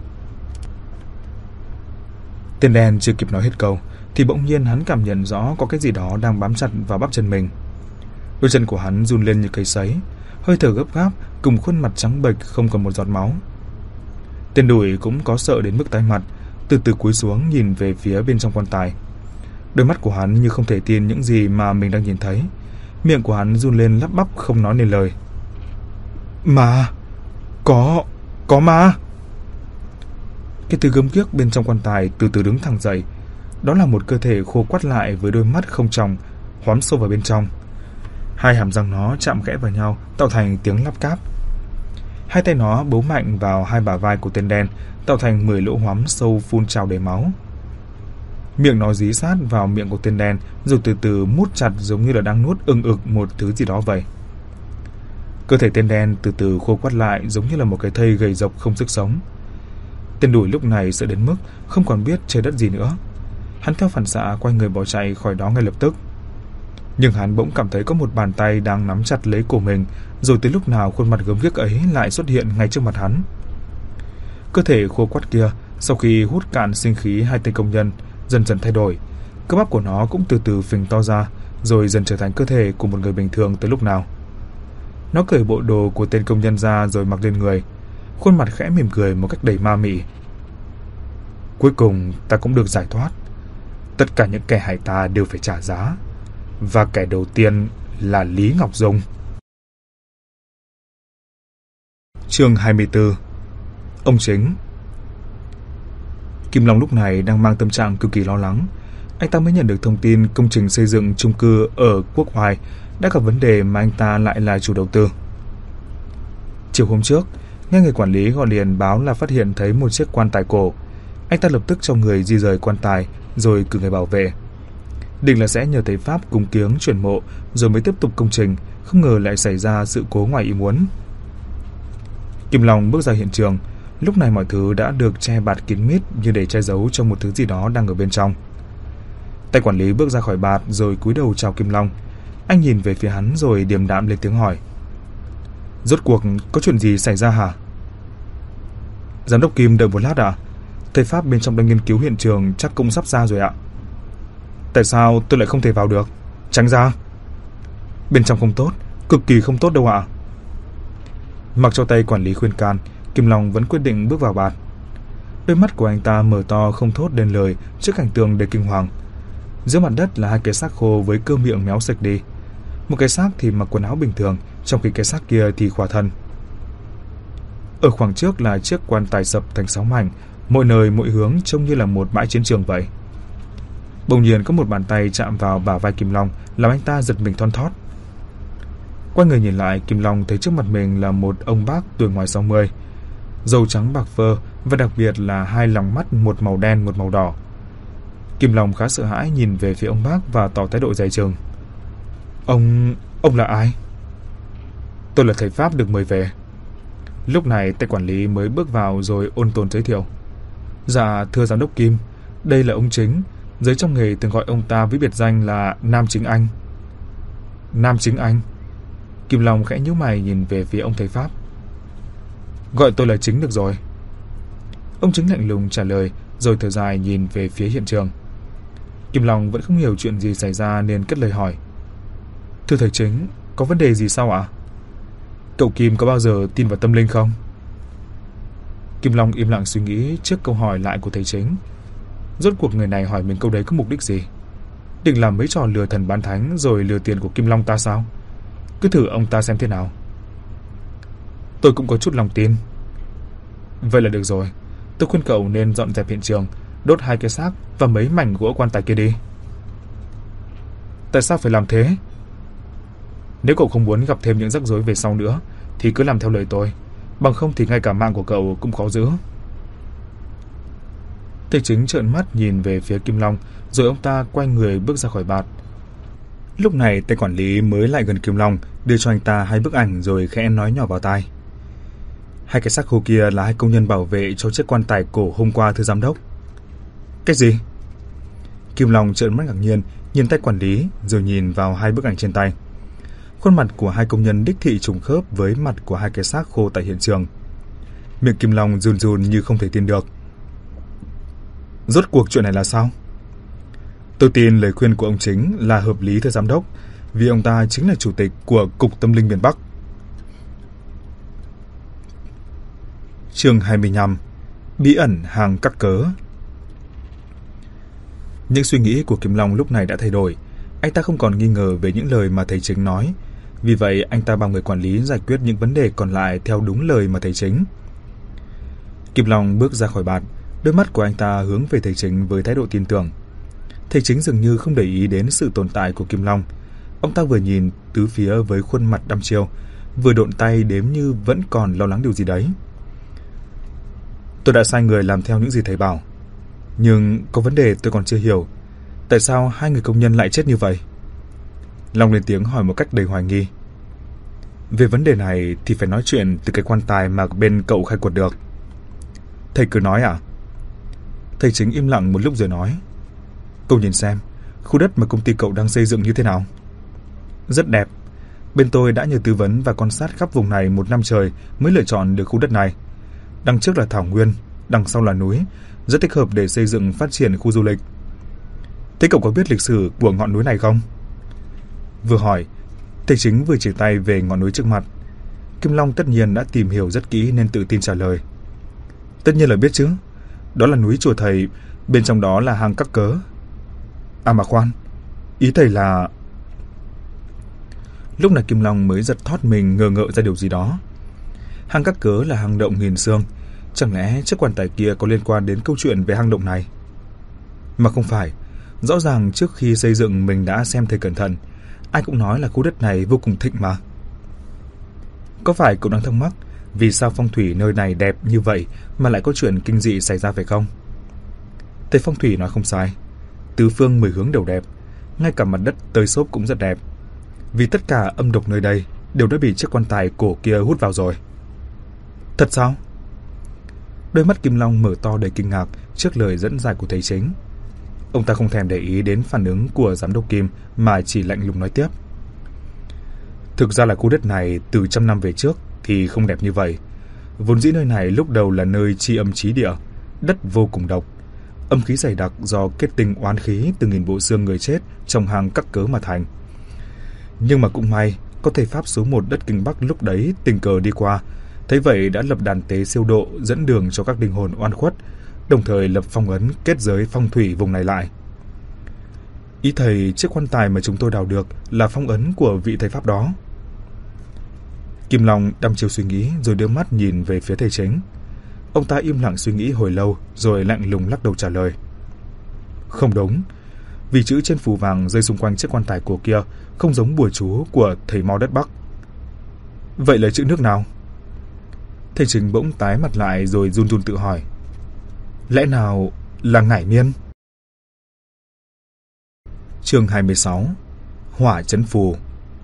Tên đen chưa kịp nói hết câu thì bỗng nhiên hắn cảm nhận rõ có cái gì đó đang bám chặt vào bắp chân mình. Đôi chân của hắn run lên như cây sấy, hơi thở gấp gáp cùng khuôn mặt trắng bệch không còn một giọt máu. Tên đùi cũng có sợ đến mức tái mặt, từ từ cúi xuống nhìn về phía bên trong quan tài. Đôi mắt của hắn như không thể tin những gì mà mình đang nhìn thấy. Miệng của hắn run lên lắp bắp không nói nên lời. Ma! Có... có ma! Cái thứ gớm ghiếc bên trong quan tài từ từ đứng thẳng dậy. Đó là một cơ thể khô quắt lại với đôi mắt không tròng, hoắm sâu vào bên trong. Hai hàm răng nó chạm khẽ vào nhau, tạo thành tiếng lắp cáp. Hai tay nó bấu mạnh vào hai bả vai của tên đen, tạo thành mười lỗ hoắm sâu phun trào đầy máu. Miệng nó dí sát vào miệng của tên đen, rồi từ từ mút chặt giống như là đang nuốt ưng ực một thứ gì đó vậy. Cơ thể tên đen từ từ khô quắt lại giống như là một cái thây gầy rộc không sức sống. Tên đùi lúc này sợ đến mức không còn biết trời đất gì nữa. Hắn theo phản xạ quay người bỏ chạy khỏi đó ngay lập tức. Nhưng hắn bỗng cảm thấy có một bàn tay đang nắm chặt lấy cổ mình, rồi tới lúc nào khuôn mặt gớm ghiếc ấy lại xuất hiện ngay trước mặt hắn. Cơ thể khô quắt kia sau khi hút cạn sinh khí hai tên công nhân dần dần thay đổi, cơ bắp của nó cũng từ từ phình to ra, rồi dần trở thành cơ thể của một người bình thường tới lúc nào. Nó cởi bộ đồ của tên công nhân ra rồi mặc lên người, khuôn mặt khẽ mỉm cười một cách đầy ma mị. Cuối cùng ta cũng được giải thoát. Tất cả những kẻ hại ta đều phải trả giá. Và kẻ đầu tiên là Lý Ngọc Dung. Chương hai mươi tư. Ông chính. Kim Long lúc này đang mang tâm trạng cực kỳ lo lắng. Anh ta mới nhận được thông tin công trình xây dựng chung cư ở Quốc Hoài đã gặp vấn đề mà anh ta lại là chủ đầu tư. Chiều hôm trước, nghe người quản lý gọi điện báo là phát hiện thấy một chiếc quan tài cổ. Anh ta lập tức cho người di rời quan tài rồi cử người bảo vệ. Định là sẽ nhờ thầy Pháp cúng kiếng chuyển mộ rồi mới tiếp tục công trình, không ngờ lại xảy ra sự cố ngoài ý muốn. Kim Long bước ra hiện trường. Lúc này mọi thứ đã được che bạt kín mít như để che giấu cho một thứ gì đó đang ở bên trong. Tay quản lý bước ra khỏi bạt rồi cúi đầu chào Kim Long. Anh nhìn về phía hắn rồi điềm đạm lên tiếng hỏi. Rốt cuộc có chuyện gì xảy ra hả? Giám đốc Kim đợi một lát ạ. Thầy Pháp bên trong đang nghiên cứu hiện trường chắc cũng sắp ra rồi ạ. Tại sao tôi lại không thể vào được? Tránh ra. Bên trong không tốt, cực kỳ không tốt đâu ạ. Mặc cho tay quản lý khuyên can, Kim Long vẫn quyết định bước vào bạt. Đôi mắt của anh ta mở to không thốt nên lời trước cảnh tượng đầy kinh hoàng. Giữa mặt đất là hai cái xác khô với cơ miệng méo sạch đi. Một cái xác thì mặc quần áo bình thường, trong khi cái xác kia thì khỏa thân. Ở khoảng trước là chiếc quan tài sập thành sáu mảnh, mỗi nơi mỗi hướng trông như là một bãi chiến trường vậy. Bỗng nhiên có một bàn tay chạm vào bả vai Kim Long, làm anh ta giật mình thon thót. Quay người nhìn lại, Kim Long thấy trước mặt mình là một ông bác tuổi ngoài sáu mươi, râu trắng bạc phơ và đặc biệt là hai lòng mắt một màu đen một màu đỏ. Kim Long khá sợ hãi nhìn về phía ông bác và tỏ thái độ dè chừng. Ông... ông là ai? Tôi là thầy Pháp được mời về. Lúc này tay quản lý mới bước vào rồi ôn tồn giới thiệu. Dạ thưa giám đốc Kim, Đây là ông Chính, giới trong nghề thường gọi ông ta với biệt danh là Nam Chính Anh. Nam Chính Anh? Kim Long khẽ nhíu mày nhìn về phía ông thầy Pháp. Gọi tôi là Chính được rồi. Ông Chính lạnh lùng trả lời, rồi thở dài nhìn về phía hiện trường. Kim Long vẫn không hiểu chuyện gì xảy ra nên cất lời hỏi. Thưa thầy Chính, có vấn đề gì sao ạ? Cậu Kim có bao giờ tin vào tâm linh không? Kim Long im lặng suy nghĩ trước câu hỏi lại của thầy Chính. Rốt cuộc người này hỏi mình câu đấy có mục đích gì? Định làm mấy trò lừa thần bán thánh rồi lừa tiền của Kim Long ta sao? Cứ thử ông ta xem thế nào. Tôi cũng có chút lòng tin. Vậy là được rồi. Tôi khuyên cậu nên dọn dẹp hiện trường, đốt hai cái xác và mấy mảnh gỗ quan tài kia đi. Tại sao phải làm thế? Nếu cậu không muốn gặp thêm những rắc rối về sau nữa thì cứ làm theo lời tôi, bằng không thì ngay cả mạng của cậu cũng khó giữ. Thầy Chính trợn mắt nhìn về phía Kim Long, rồi ông ta quay người bước ra khỏi bạt. Lúc này tay quản lý mới lại gần Kim Long, đưa cho anh ta hai bức ảnh rồi khẽ nói nhỏ vào tai. Hai cái xác khô kia là hai công nhân bảo vệ cho chiếc quan tài cổ hôm qua, thưa giám đốc. Cái gì? Kim Long trợn mắt ngạc nhiên, nhìn tay quản lý rồi nhìn vào hai bức ảnh trên tay. Khuôn mặt của hai công nhân đích thị trùng khớp với mặt của hai cái xác khô tại hiện trường. Miệng Kim Long run run như không thể tin được. Rốt cuộc chuyện này là sao? Tôi tin lời khuyên của ông Chính là hợp lý, thưa giám đốc, vì ông ta chính là chủ tịch của Cục Tâm linh miền Bắc. Chương hai mươi lăm. Bí ẩn hàng cắt cớ. Những suy nghĩ của Kim Long lúc này đã thay đổi. Anh ta không còn nghi ngờ về những lời mà thầy Chính nói. Vì vậy anh ta bảo người quản lý giải quyết những vấn đề còn lại theo đúng lời mà thầy Chính. Kim Long bước ra khỏi bạt, đôi mắt của anh ta hướng về thầy Chính với thái độ tin tưởng. Thầy Chính dường như không để ý đến sự tồn tại của Kim Long. Ông ta vừa nhìn tứ phía với khuôn mặt đăm chiêu, vừa độn tay đếm như vẫn còn lo lắng điều gì đấy. Tôi đã sai người làm theo những gì thầy bảo, nhưng có vấn đề tôi còn chưa hiểu. Tại sao hai người công nhân lại chết như vậy? Long lên tiếng hỏi một cách đầy hoài nghi. Về vấn đề này thì phải nói chuyện từ cái quan tài mà bên cậu khai quật được. Thầy cứ nói à? Thầy Chính im lặng một lúc rồi nói. Cậu nhìn xem, khu đất mà công ty cậu đang xây dựng như thế nào? Rất đẹp. Bên tôi đã nhờ tư vấn và quan sát khắp vùng này một năm trời mới lựa chọn được khu đất này. Đằng trước là thảo nguyên, đằng sau là núi, rất thích hợp để xây dựng phát triển khu du lịch. Thế cậu có biết lịch sử của ngọn núi này không? Vừa hỏi, thầy Chính vừa chỉ tay về ngọn núi trước mặt. Kim Long tất nhiên đã tìm hiểu rất kỹ nên tự tin trả lời. Tất nhiên là biết chứ. Đó là núi chùa thầy, bên trong đó là hang Cắt Cớ. À mà khoan, ý thầy là... Lúc này Kim Long mới giật thót mình, ngờ ngợ ra điều gì đó. Hang Cắt Cớ là hang động nghìn xương. Chẳng lẽ chiếc quan tài kia có liên quan đến câu chuyện về hang động này? Mà không phải. Rõ ràng trước khi xây dựng mình đã xem thầy cẩn thận. Ai cũng nói là khu đất này vô cùng thịnh mà. Có phải cậu đang thắc mắc vì sao phong thủy nơi này đẹp như vậy mà lại có chuyện kinh dị xảy ra phải không? Thầy phong thủy nói không sai. Tứ phương mười hướng đều đẹp. Ngay cả mặt đất tơi xốp cũng rất đẹp. Vì tất cả âm độc nơi đây đều đã bị chiếc quan tài cổ kia hút vào rồi. Thật sao? Đôi mắt Kim Long mở to đầy kinh ngạc trước lời dẫn giải của thầy Chính. Ông ta không thèm để ý đến phản ứng của giám đốc Kim mà chỉ lạnh lùng nói tiếp. Thực ra là khu đất này từ trăm năm về trước thì không đẹp như vậy. Vốn dĩ nơi này lúc đầu là nơi chi âm chí địa, đất vô cùng độc. Âm khí dày đặc do kết tinh oán khí từ nghìn bộ xương người chết trong hang Cắt Cớ mà thành. Nhưng mà cũng may, có thầy Pháp số một đất Kinh Bắc lúc đấy tình cờ đi qua, thấy vậy đã lập đàn tế siêu độ dẫn đường cho các linh hồn oan khuất, đồng thời lập phong ấn kết giới phong thủy vùng này lại. Ý thầy, chiếc quan tài mà chúng tôi đào được là phong ấn của vị thầy Pháp đó. Kim Long đăm chiêu suy nghĩ rồi đưa mắt nhìn về phía thầy Chính. Ông ta im lặng suy nghĩ hồi lâu rồi lạnh lùng lắc đầu trả lời. Không đúng, vì chữ trên phù vàng rơi xung quanh chiếc quan tài cổ kia không giống bùa chú của thầy Mo đất Bắc. Vậy là chữ nước nào? Thầy Chính bỗng tái mặt lại rồi run run tự hỏi. Lẽ nào là Ngải Miên? Chương hai mươi sáu. Hỏa chấn phù.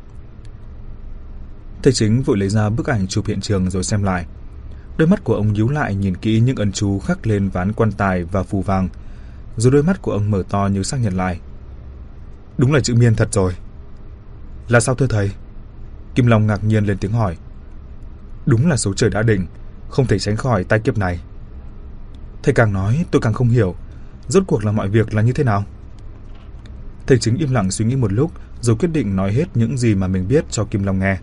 Thầy Chính vội lấy ra bức ảnh chụp hiện trường rồi xem lại. Đôi mắt của ông nhíu lại nhìn kỹ những ấn chú khắc lên ván quan tài và phù vàng. rồi đôi mắt của ông mở to như xác nhận lại. Đúng là chữ Miên thật rồi. Là sao thưa thầy? Kim Long ngạc nhiên lên tiếng hỏi. Đúng là số trời đã định, không thể tránh khỏi tai kiếp này. Thầy càng nói tôi càng không hiểu, rốt cuộc là mọi việc là như thế nào? Thầy Chính im lặng suy nghĩ một lúc, rồi quyết định nói hết những gì mà mình biết cho Kim Long nghe.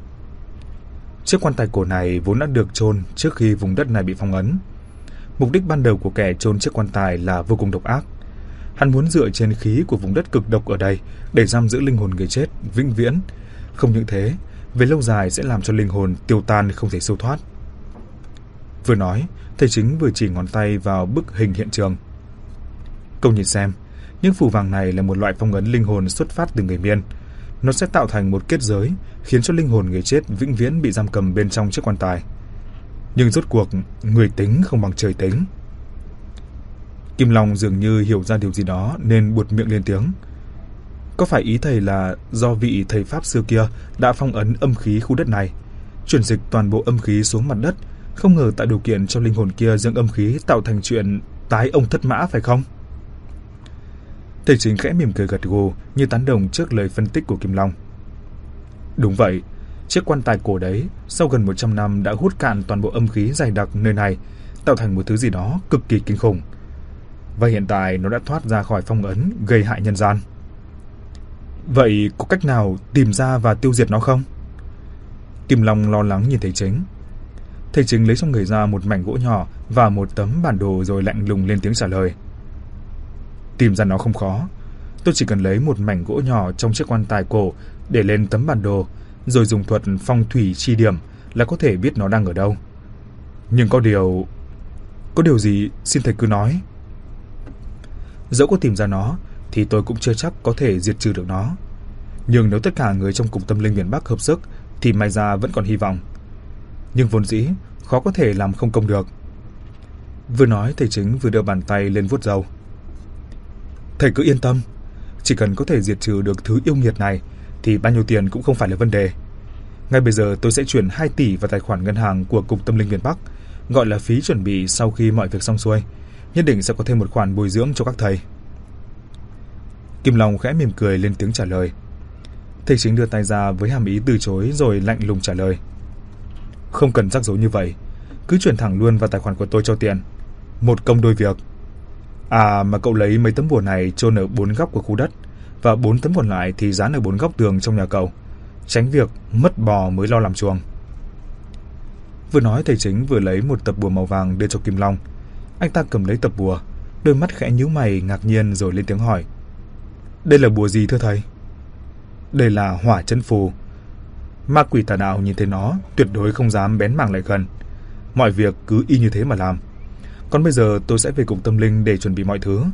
Chiếc quan tài cổ này vốn đã được chôn trước khi vùng đất này bị phong ấn. Mục đích ban đầu của kẻ chôn chiếc quan tài là vô cùng độc ác. Hắn muốn dựa trên khí của vùng đất cực độc ở đây để giam giữ linh hồn người chết vĩnh viễn. Không những thế, về lâu dài sẽ làm cho linh hồn tiêu tan không thể siêu thoát. Vừa nói, thầy Chính vừa chỉ ngón tay vào bức hình hiện trường. Cậu nhìn xem, những phù vàng này là một loại phong ấn linh hồn xuất phát từ người Miên. Nó sẽ tạo thành một kết giới, khiến cho linh hồn người chết vĩnh viễn bị giam cầm bên trong chiếc quan tài. Nhưng rốt cuộc, người tính không bằng trời tính. Kim Long dường như hiểu ra điều gì đó nên buột miệng lên tiếng. Có phải ý thầy là do vị thầy Pháp xưa kia đã phong ấn âm khí khu đất này, chuyển dịch toàn bộ âm khí xuống mặt đất, không ngờ tạo điều kiện cho linh hồn kia dâng âm khí tạo thành chuyện tái ông thất mã phải không? Thầy Chính khẽ mỉm cười gật gù như tán đồng trước lời phân tích của Kim Long. Đúng vậy, chiếc quan tài cổ đấy sau gần một trăm năm đã hút cạn toàn bộ âm khí dày đặc nơi này, tạo thành một thứ gì đó cực kỳ kinh khủng. Và hiện tại nó đã thoát ra khỏi phong ấn gây hại nhân gian. Vậy có cách nào tìm ra và tiêu diệt nó không? Kim Long lo lắng nhìn thầy Chính. Thầy Chính lấy trong người ra một mảnh gỗ nhỏ và một tấm bản đồ rồi lạnh lùng lên tiếng trả lời. Tìm ra nó không khó. Tôi chỉ cần lấy một mảnh gỗ nhỏ trong chiếc quan tài cổ để lên tấm bản đồ, rồi dùng thuật phong thủy chi điểm là có thể biết nó đang ở đâu. Nhưng có điều... Có điều gì xin thầy cứ nói. Dẫu có tìm ra nó thì tôi cũng chưa chắc có thể diệt trừ được nó. Nhưng nếu tất cả người trong Cục Tâm Linh miền Bắc hợp sức thì may ra vẫn còn hy vọng. Nhưng vốn dĩ khó có thể làm không công được. Vừa nói thầy Chính vừa đưa bàn tay lên vuốt râu. Thầy cứ yên tâm, chỉ cần có thể diệt trừ được thứ yêu nghiệt này thì bao nhiêu tiền cũng không phải là vấn đề. Ngay bây giờ tôi sẽ chuyển hai tỷ vào tài khoản ngân hàng của Cục Tâm Linh miền Bắc, gọi là phí chuẩn bị sau khi mọi việc xong xuôi. Nhất định sẽ có thêm một khoản bồi dưỡng cho các thầy. Kim Long khẽ mỉm cười lên tiếng trả lời. Thầy Chính đưa tay ra với hàm ý từ chối rồi lạnh lùng trả lời. Không cần rắc rối như vậy, cứ chuyển thẳng luôn vào tài khoản của tôi cho tiền. Một công đôi việc. À mà cậu lấy mấy tấm bùa này chôn ở bốn góc của khu đất, và bốn tấm còn lại thì dán ở bốn góc tường trong nhà cậu, tránh việc mất bò mới lo làm chuồng. Vừa nói thầy Chính vừa lấy một tập bùa màu vàng đưa cho Kim Long. Anh ta cầm lấy tập bùa, đôi mắt khẽ nhíu mày ngạc nhiên rồi lên tiếng hỏi. Đây là bùa gì thưa thầy? Đây là hỏa chân phù. Ma quỷ tà đạo nhìn thấy nó tuyệt đối không dám bén mảng lại gần. Mọi việc cứ y như thế mà làm. Còn bây giờ tôi sẽ về Cục Tâm Linh để chuẩn bị mọi thứ.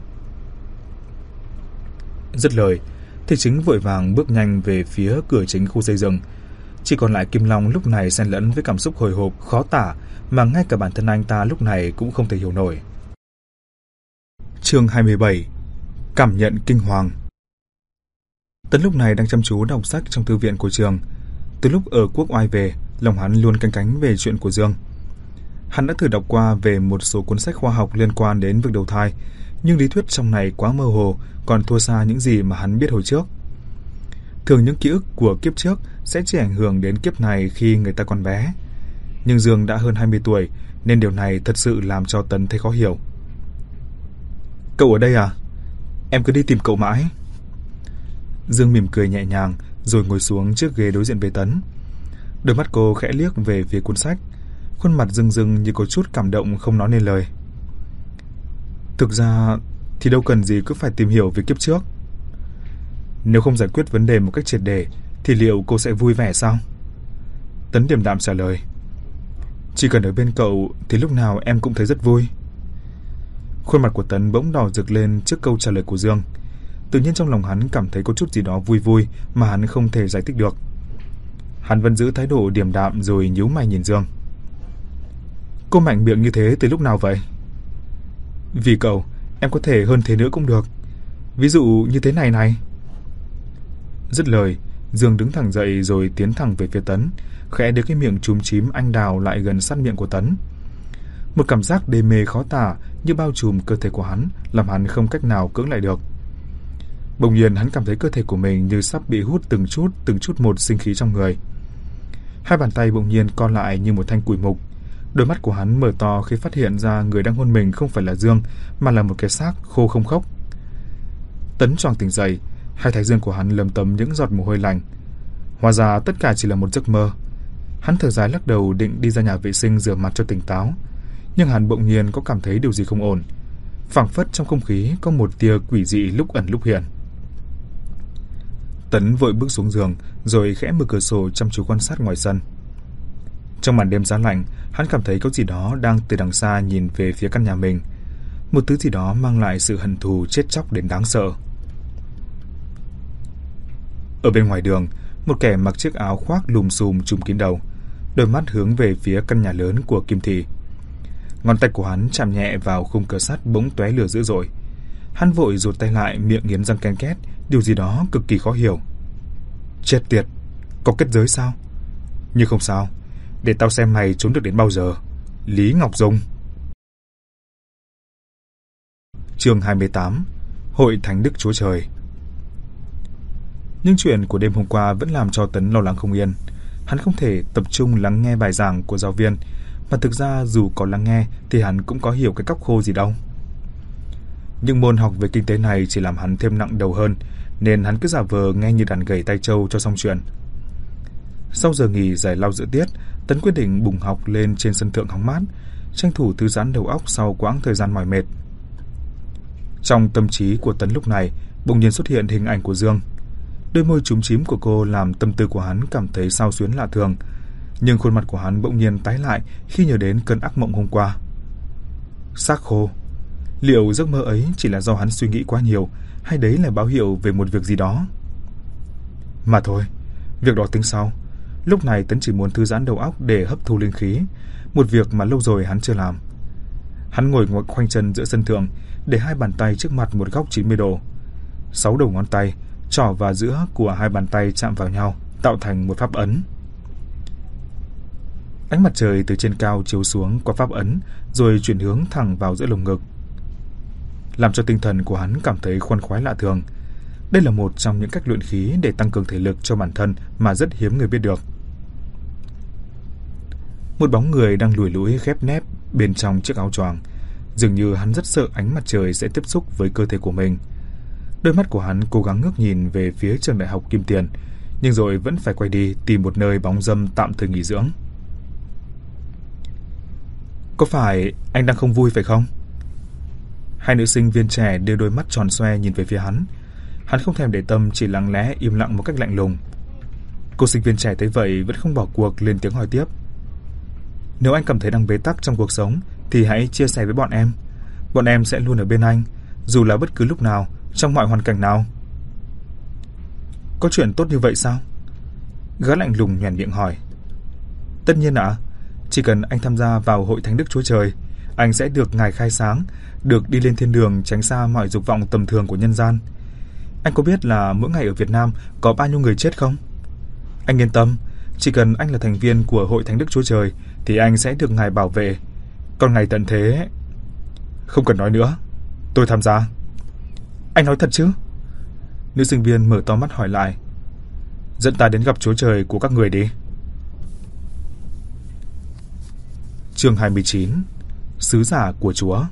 Dứt lời, thầy Chính vội vàng bước nhanh về phía cửa chính khu xây dựng. Chỉ còn lại Kim Long lúc này xen lẫn với cảm xúc hồi hộp khó tả mà ngay cả bản thân anh ta lúc này cũng không thể hiểu nổi. Chương hai mươi bảy. Cảm nhận kinh hoàng. Tấn lúc này đang chăm chú đọc sách trong thư viện của trường. Từ lúc ở Quốc Oai về, lòng hắn luôn canh cánh về chuyện của Dương. Hắn đã thử đọc qua về một số cuốn sách khoa học liên quan đến việc đầu thai, nhưng lý thuyết trong này quá mơ hồ, còn thua xa những gì mà hắn biết hồi trước. Thường những ký ức của kiếp trước sẽ chỉ ảnh hưởng đến kiếp này khi người ta còn bé. Nhưng Dương đã hơn hai mươi tuổi, nên điều này thật sự làm cho Tấn thấy khó hiểu. Cậu ở đây à? Em cứ đi tìm cậu mãi. Dương mỉm cười nhẹ nhàng, rồi ngồi xuống chiếc ghế đối diện với Tấn. Đôi mắt cô khẽ liếc về phía cuốn sách, khuôn mặt rưng rưng như có chút cảm động không nói nên lời. Thực ra thì đâu cần gì cứ phải tìm hiểu về kiếp trước. Nếu không giải quyết vấn đề một cách triệt để thì liệu cô sẽ vui vẻ sao? Tấn điềm đạm trả lời. Chỉ cần ở bên cậu thì lúc nào em cũng thấy rất vui. Khuôn mặt của Tấn bỗng đỏ rực lên trước câu trả lời của Dương. Tự nhiên trong lòng hắn cảm thấy có chút gì đó vui vui mà hắn không thể giải thích được. Hắn vẫn giữ thái độ điềm đạm rồi nhíu mày nhìn Dương. Cô mạnh miệng như thế từ lúc nào vậy? Vì cậu, em có thể hơn thế nữa cũng được. Ví dụ như thế này này. Dứt lời, Dương đứng thẳng dậy rồi tiến thẳng về phía Tấn, khẽ đưa cái miệng chúm chím anh đào lại gần sát miệng của Tấn. Một cảm giác đê mê khó tả như bao trùm cơ thể của hắn, làm hắn không cách nào cưỡng lại được. Bỗng nhiên hắn cảm thấy cơ thể của mình như sắp bị hút từng chút, từng chút một sinh khí trong người. Hai bàn tay bỗng nhiên co lại như một thanh củi mục. Đôi mắt của hắn mở to khi phát hiện ra người đang hôn mình không phải là Dương, mà là một cái xác khô không khốc. Tấn choàng tỉnh dậy, hai thái dương của hắn lấm tấm những giọt mồ hôi lạnh. Hóa ra tất cả chỉ là một giấc mơ. Hắn thở dài lắc đầu định đi ra nhà vệ sinh rửa mặt cho tỉnh táo, nhưng hắn bỗng nhiên có cảm thấy điều gì không ổn. Phảng phất trong không khí có một tia quỷ dị lúc ẩn lúc hiện. Tấn vội bước xuống giường, rồi khẽ mở cửa sổ chăm chú quan sát ngoài sân. Trong màn đêm giá lạnh, hắn cảm thấy có gì đó đang từ đằng xa nhìn về phía căn nhà mình. Một thứ gì đó mang lại sự hận thù chết chóc đến đáng sợ. Ở bên ngoài đường, một kẻ mặc chiếc áo khoác lùm xùm trùm kín đầu, đôi mắt hướng về phía căn nhà lớn của Kim Thị. Ngón tay của hắn chạm nhẹ vào khung cửa sắt bỗng tóe lửa dữ dội. Hắn vội rụt tay lại, miệng nghiến răng ken két, điều gì đó cực kỳ khó hiểu. Chết tiệt, có kết giới sao? Nhưng không sao, để tao xem mày trốn được đến bao giờ. Lý Ngọc Dung. Chương hai mươi tám. Hội Thánh Đức Chúa Trời. Nhưng chuyện của đêm hôm qua vẫn làm cho Tấn lo lắng không yên. Hắn không thể tập trung lắng nghe bài giảng của giáo viên, mà thực ra dù có lắng nghe thì hắn cũng có hiểu cái cóc khô gì đâu. Nhưng môn học về kinh tế này chỉ làm hắn thêm nặng đầu hơn, nên hắn cứ giả vờ nghe như đàn gầy tai trâu cho xong chuyện. Sau giờ nghỉ giải lao giữa tiết, Tấn quyết định bùng học lên trên sân thượng hóng mát, tranh thủ thư giãn đầu óc sau quãng thời gian mỏi mệt. Trong tâm trí của Tấn lúc này bỗng nhiên xuất hiện hình ảnh của Dương. Đôi môi chúm chím của cô làm tâm tư của hắn cảm thấy xao xuyến lạ thường, nhưng khuôn mặt của hắn bỗng nhiên tái lại khi nhớ đến cơn ác mộng hôm qua. Xác khô. Liệu giấc mơ ấy chỉ là do hắn suy nghĩ quá nhiều, hay đấy là báo hiệu về một việc gì đó? Mà thôi, việc đó tính sau. Lúc này Tấn chỉ muốn thư giãn đầu óc để hấp thu linh khí, một việc mà lâu rồi hắn chưa làm. Hắn ngồi khoanh chân giữa sân thượng, để hai bàn tay trước mặt một góc chín mươi độ. Sáu đầu ngón tay, trỏ và giữa của hai bàn tay chạm vào nhau, tạo thành một pháp ấn. Ánh mặt trời từ trên cao chiếu xuống qua pháp ấn, rồi chuyển hướng thẳng vào giữa lồng ngực, làm cho tinh thần của hắn cảm thấy khoan khoái lạ thường. Đây là một trong những cách luyện khí để tăng cường thể lực cho bản thân mà rất hiếm người biết được. Một bóng người đang lùi lũi khép nép bên trong chiếc áo choàng. Dường như hắn rất sợ ánh mặt trời sẽ tiếp xúc với cơ thể của mình. Đôi mắt của hắn cố gắng ngước nhìn về phía trường đại học Kim Tiền, nhưng rồi vẫn phải quay đi tìm một nơi bóng râm tạm thời nghỉ dưỡng. Có phải anh đang không vui phải không? Hai nữ sinh viên trẻ đưa đôi mắt tròn xoe nhìn về phía hắn. Hắn không thèm để tâm, chỉ lặng lẽ im lặng một cách lạnh lùng. Cô sinh viên trẻ thấy vậy vẫn không bỏ cuộc, lên tiếng hỏi tiếp. Nếu anh cảm thấy đang bế tắc trong cuộc sống thì hãy chia sẻ với bọn em. Bọn em sẽ luôn ở bên anh, dù là bất cứ lúc nào, trong mọi hoàn cảnh nào. Có chuyện tốt như vậy sao? Gã lạnh lùng nhoẻn miệng hỏi. Tất nhiên ạ. À, chỉ cần anh tham gia vào Hội Thánh Đức Chúa Trời, anh sẽ được Ngài khai sáng, được đi lên thiên đường, tránh xa mọi dục vọng tầm thường của nhân gian. Anh có biết là mỗi ngày ở Việt Nam có bao nhiêu người chết không? Anh yên tâm, chỉ cần anh là thành viên của Hội Thánh Đức Chúa Trời thì anh sẽ được Ngài bảo vệ. Còn ngày tận thế... Không cần nói nữa, tôi tham gia. Anh nói thật chứ? Nữ sinh viên mở to mắt hỏi lại. Dẫn ta đến gặp Chúa Trời của các người đi. Chương hai mươi chín. Sứ giả của Chúa.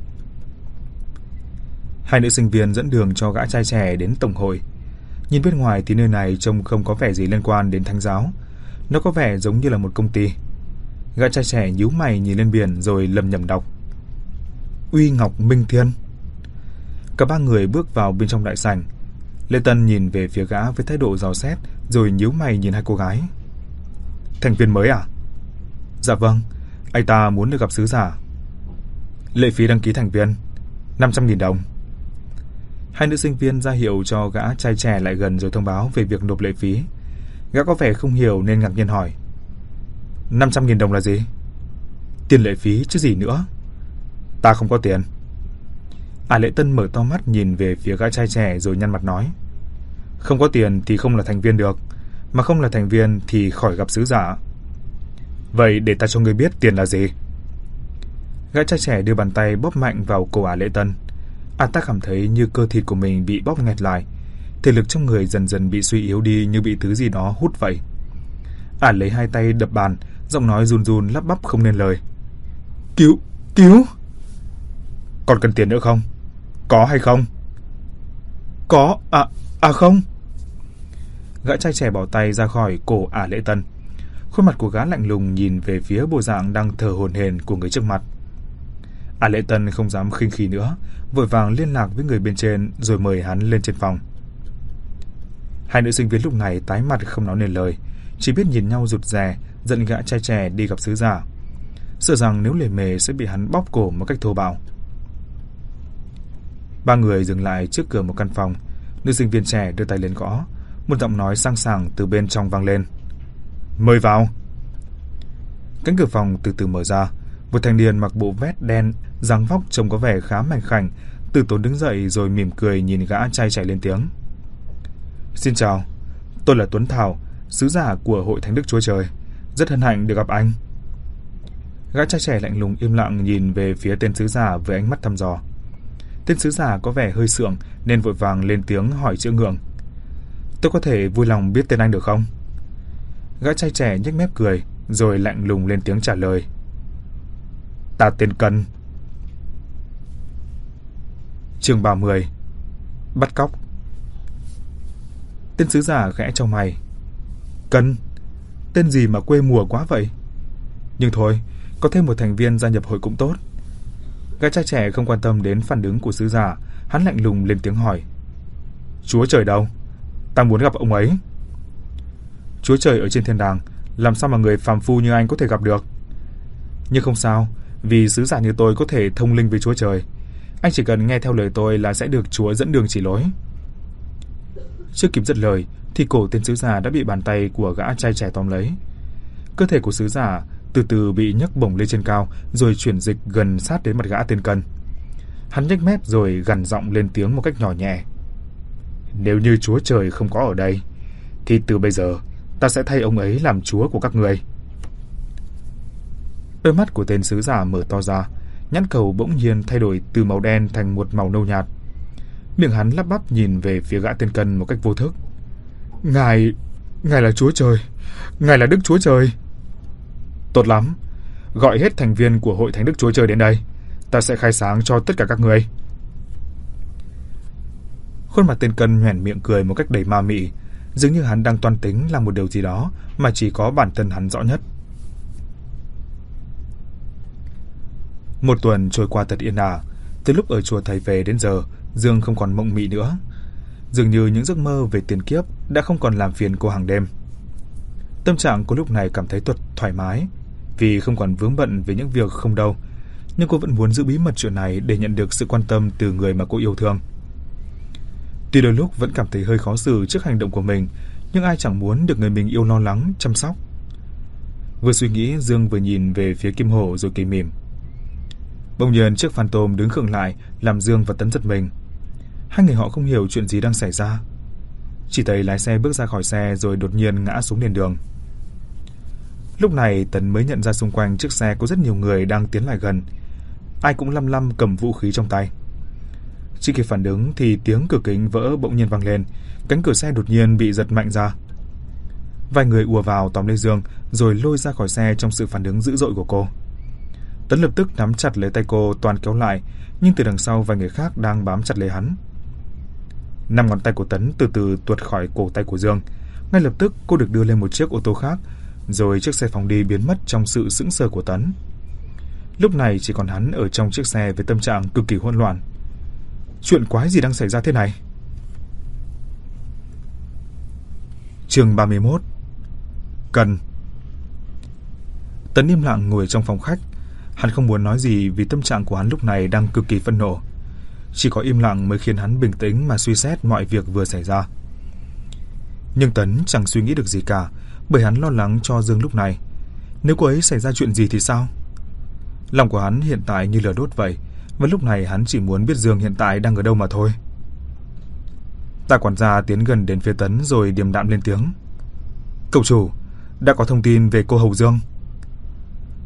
Hai nữ sinh viên dẫn đường cho gã trai trẻ đến tổng hội. Nhìn bên ngoài thì nơi này trông không có vẻ gì liên quan đến thánh giáo. Nó có vẻ giống như là một công ty. Gã trai trẻ nhíu mày nhìn lên biển rồi lầm nhầm đọc. Uy Ngọc Minh Thiên. Cả ba người bước vào bên trong đại sảnh. Lê Tân nhìn về phía gã với thái độ dò xét, rồi nhíu mày nhìn hai cô gái. Thành viên mới à? Dạ vâng, anh ta muốn được gặp sứ giả. Lệ phí đăng ký thành viên năm trăm nghìn đồng. Hai nữ sinh viên ra hiệu cho gã trai trẻ lại gần rồi thông báo về việc nộp lệ phí. Gã có vẻ không hiểu nên ngạc nhiên hỏi. năm trăm nghìn đồng là gì? Tiền lệ phí chứ gì nữa. Ta không có tiền. À, Lệ Tân mở to mắt nhìn về phía gã trai trẻ rồi nhăn mặt nói. Không có tiền thì không là thành viên được, mà không là thành viên thì khỏi gặp sứ giả. Vậy để ta cho ngươi biết tiền là gì. Gã trai trẻ đưa bàn tay bóp mạnh vào cổ Ả Lễ Tân. Ả ta cảm thấy như cơ thịt của mình bị bóp nghẹt lại, thể lực trong người dần dần bị suy yếu đi như bị thứ gì đó hút vậy. Ả lấy hai tay đập bàn, giọng nói run run lắp bắp không nên lời. Cứu, cứu! Còn cần tiền nữa không? Có hay không? Có, à, à không. Gã trai trẻ bỏ tay ra khỏi cổ Ả Lễ Tân. Khuôn mặt của gã lạnh lùng nhìn về phía bộ dạng đang thở hổn hển của người trước mặt. Ả Lễ Tân không dám khinh khí nữa, vội vàng liên lạc với người bên trên rồi mời hắn lên trên phòng. Hai nữ sinh viên lúc này tái mặt không nói nên lời, chỉ biết nhìn nhau rụt rè, giận gã trai trẻ đi gặp sứ giả, sợ rằng nếu lề mề sẽ bị hắn bóp cổ một cách thô bạo. Ba người dừng lại trước cửa một căn phòng. Nữ sinh viên trẻ đưa tay lên gõ, một giọng nói sang sảng từ bên trong vang lên. Mời vào. Cánh cửa phòng từ từ mở ra. Một thanh niên mặc bộ vest đen, dáng vóc trông có vẻ khá mảnh khảnh, từ tốn đứng dậy rồi mỉm cười nhìn gã trai trẻ lên tiếng. Xin chào, tôi là Tuấn Thảo, sứ giả của Hội Thánh Đức Chúa Trời. Rất hân hạnh được gặp anh. Gã trai trẻ lạnh lùng im lặng nhìn về phía tên sứ giả với ánh mắt thăm dò. Tên sứ giả có vẻ hơi sượng nên vội vàng lên tiếng hỏi chữa ngượng. Tôi có thể vui lòng biết tên anh được không? Gã trai trẻ nhếch mép cười rồi lạnh lùng lên tiếng trả lời. Ta tên Cân. Chương ba mươi. Bắt cóc. Tên sứ giả khẽ chau mày. Cân? Tên gì mà quê mùa quá vậy? Nhưng thôi, có thêm một thành viên gia nhập hội cũng tốt. Gã trai trẻ không quan tâm đến phản ứng của sứ giả, hắn lạnh lùng lên tiếng hỏi. Chúa Trời đâu? Ta muốn gặp ông ấy. Chúa Trời ở trên thiên đàng, làm sao mà người phàm phu như anh có thể gặp được? Nhưng không sao, vì sứ giả như tôi có thể thông linh với Chúa Trời. Anh chỉ cần nghe theo lời tôi là sẽ được Chúa dẫn đường chỉ lối. Chưa kịp dứt lời thì cổ tên sứ giả đã bị bàn tay của gã trai trẻ tóm lấy. Cơ thể của sứ giả từ từ bị nhấc bổng lên trên cao rồi chuyển dịch gần sát đến mặt gã tên Cân. Hắn nhếch mép rồi gằn giọng lên tiếng một cách nhỏ nhẹ. Nếu như Chúa Trời không có ở đây thì từ bây giờ ta sẽ thay ông ấy làm chúa của các người. Đôi mắt của tên sứ giả mở to ra, nhãn cầu bỗng nhiên thay đổi từ màu đen thành một màu nâu nhạt. Miệng hắn lắp bắp nhìn về phía gã tên Cân một cách vô thức. Ngài, ngài là Chúa Trời, ngài là Đức Chúa Trời. Tốt lắm, gọi hết thành viên của Hội Thánh Đức Chúa Trời đến đây, ta sẽ khai sáng cho tất cả các người. Khuôn mặt tên Cân nhoẻn miệng cười một cách đầy ma mị, dường như hắn đang toan tính làm một điều gì đó mà chỉ có bản thân hắn rõ nhất. Một tuần trôi qua thật yên ả. Từ lúc ở chùa thầy về đến giờ, Dương không còn mộng mị nữa. Dường như những giấc mơ về tiền kiếp đã không còn làm phiền cô hàng đêm. Tâm trạng cô lúc này cảm thấy thật thoải mái, vì không còn vướng bận về những việc không đâu. Nhưng cô vẫn muốn giữ bí mật chuyện này để nhận được sự quan tâm từ người mà cô yêu thương. Tuy đôi lúc vẫn cảm thấy hơi khó xử trước hành động của mình, nhưng ai chẳng muốn được người mình yêu lo lắng, chăm sóc. Vừa suy nghĩ, Dương vừa nhìn về phía Kim Hổ rồi cười mỉm. Bỗng nhiên chiếc Phan Tôm đứng khựng lại, làm Dương và Tấn giật mình. Hai người họ không hiểu chuyện gì đang xảy ra. Chỉ thấy lái xe bước ra khỏi xe rồi đột nhiên ngã xuống nền đường. Lúc này Tấn mới nhận ra xung quanh chiếc xe có rất nhiều người đang tiến lại gần. Ai cũng lăm lăm cầm vũ khí trong tay. Chỉ kịp phản ứng thì tiếng cửa kính vỡ bỗng nhiên vang lên, cánh cửa xe đột nhiên bị giật mạnh ra. Vài người ùa vào tóm lấy Dương rồi lôi ra khỏi xe trong sự phản ứng dữ dội của cô. Tấn lập tức nắm chặt lấy tay cô toàn kéo lại, nhưng từ đằng sau vài người khác đang bám chặt lấy hắn. Năm ngón tay của Tấn từ từ tuột khỏi cổ tay của Dương. Ngay lập tức cô được đưa lên một chiếc ô tô khác, rồi chiếc xe phóng đi biến mất trong sự sững sờ của Tấn. Lúc này chỉ còn hắn ở trong chiếc xe với tâm trạng cực kỳ hỗn loạn. Chuyện quái gì đang xảy ra thế này? Chương ba mươi mốt. Cần. Tấn im lặng ngồi trong phòng khách. Hắn không muốn nói gì vì tâm trạng của hắn lúc này đang cực kỳ phẫn nộ. Chỉ có im lặng mới khiến hắn bình tĩnh mà suy xét mọi việc vừa xảy ra. Nhưng Tấn chẳng suy nghĩ được gì cả, bởi hắn lo lắng cho Dương lúc này. Nếu cô ấy xảy ra chuyện gì thì sao? Lòng của hắn hiện tại như lửa đốt vậy, và lúc này hắn chỉ muốn biết Dương hiện tại đang ở đâu mà thôi. Tạ quản gia tiến gần đến phía Tấn rồi điềm đạm lên tiếng. Cậu chủ, đã có thông tin về cô Hầu Dương.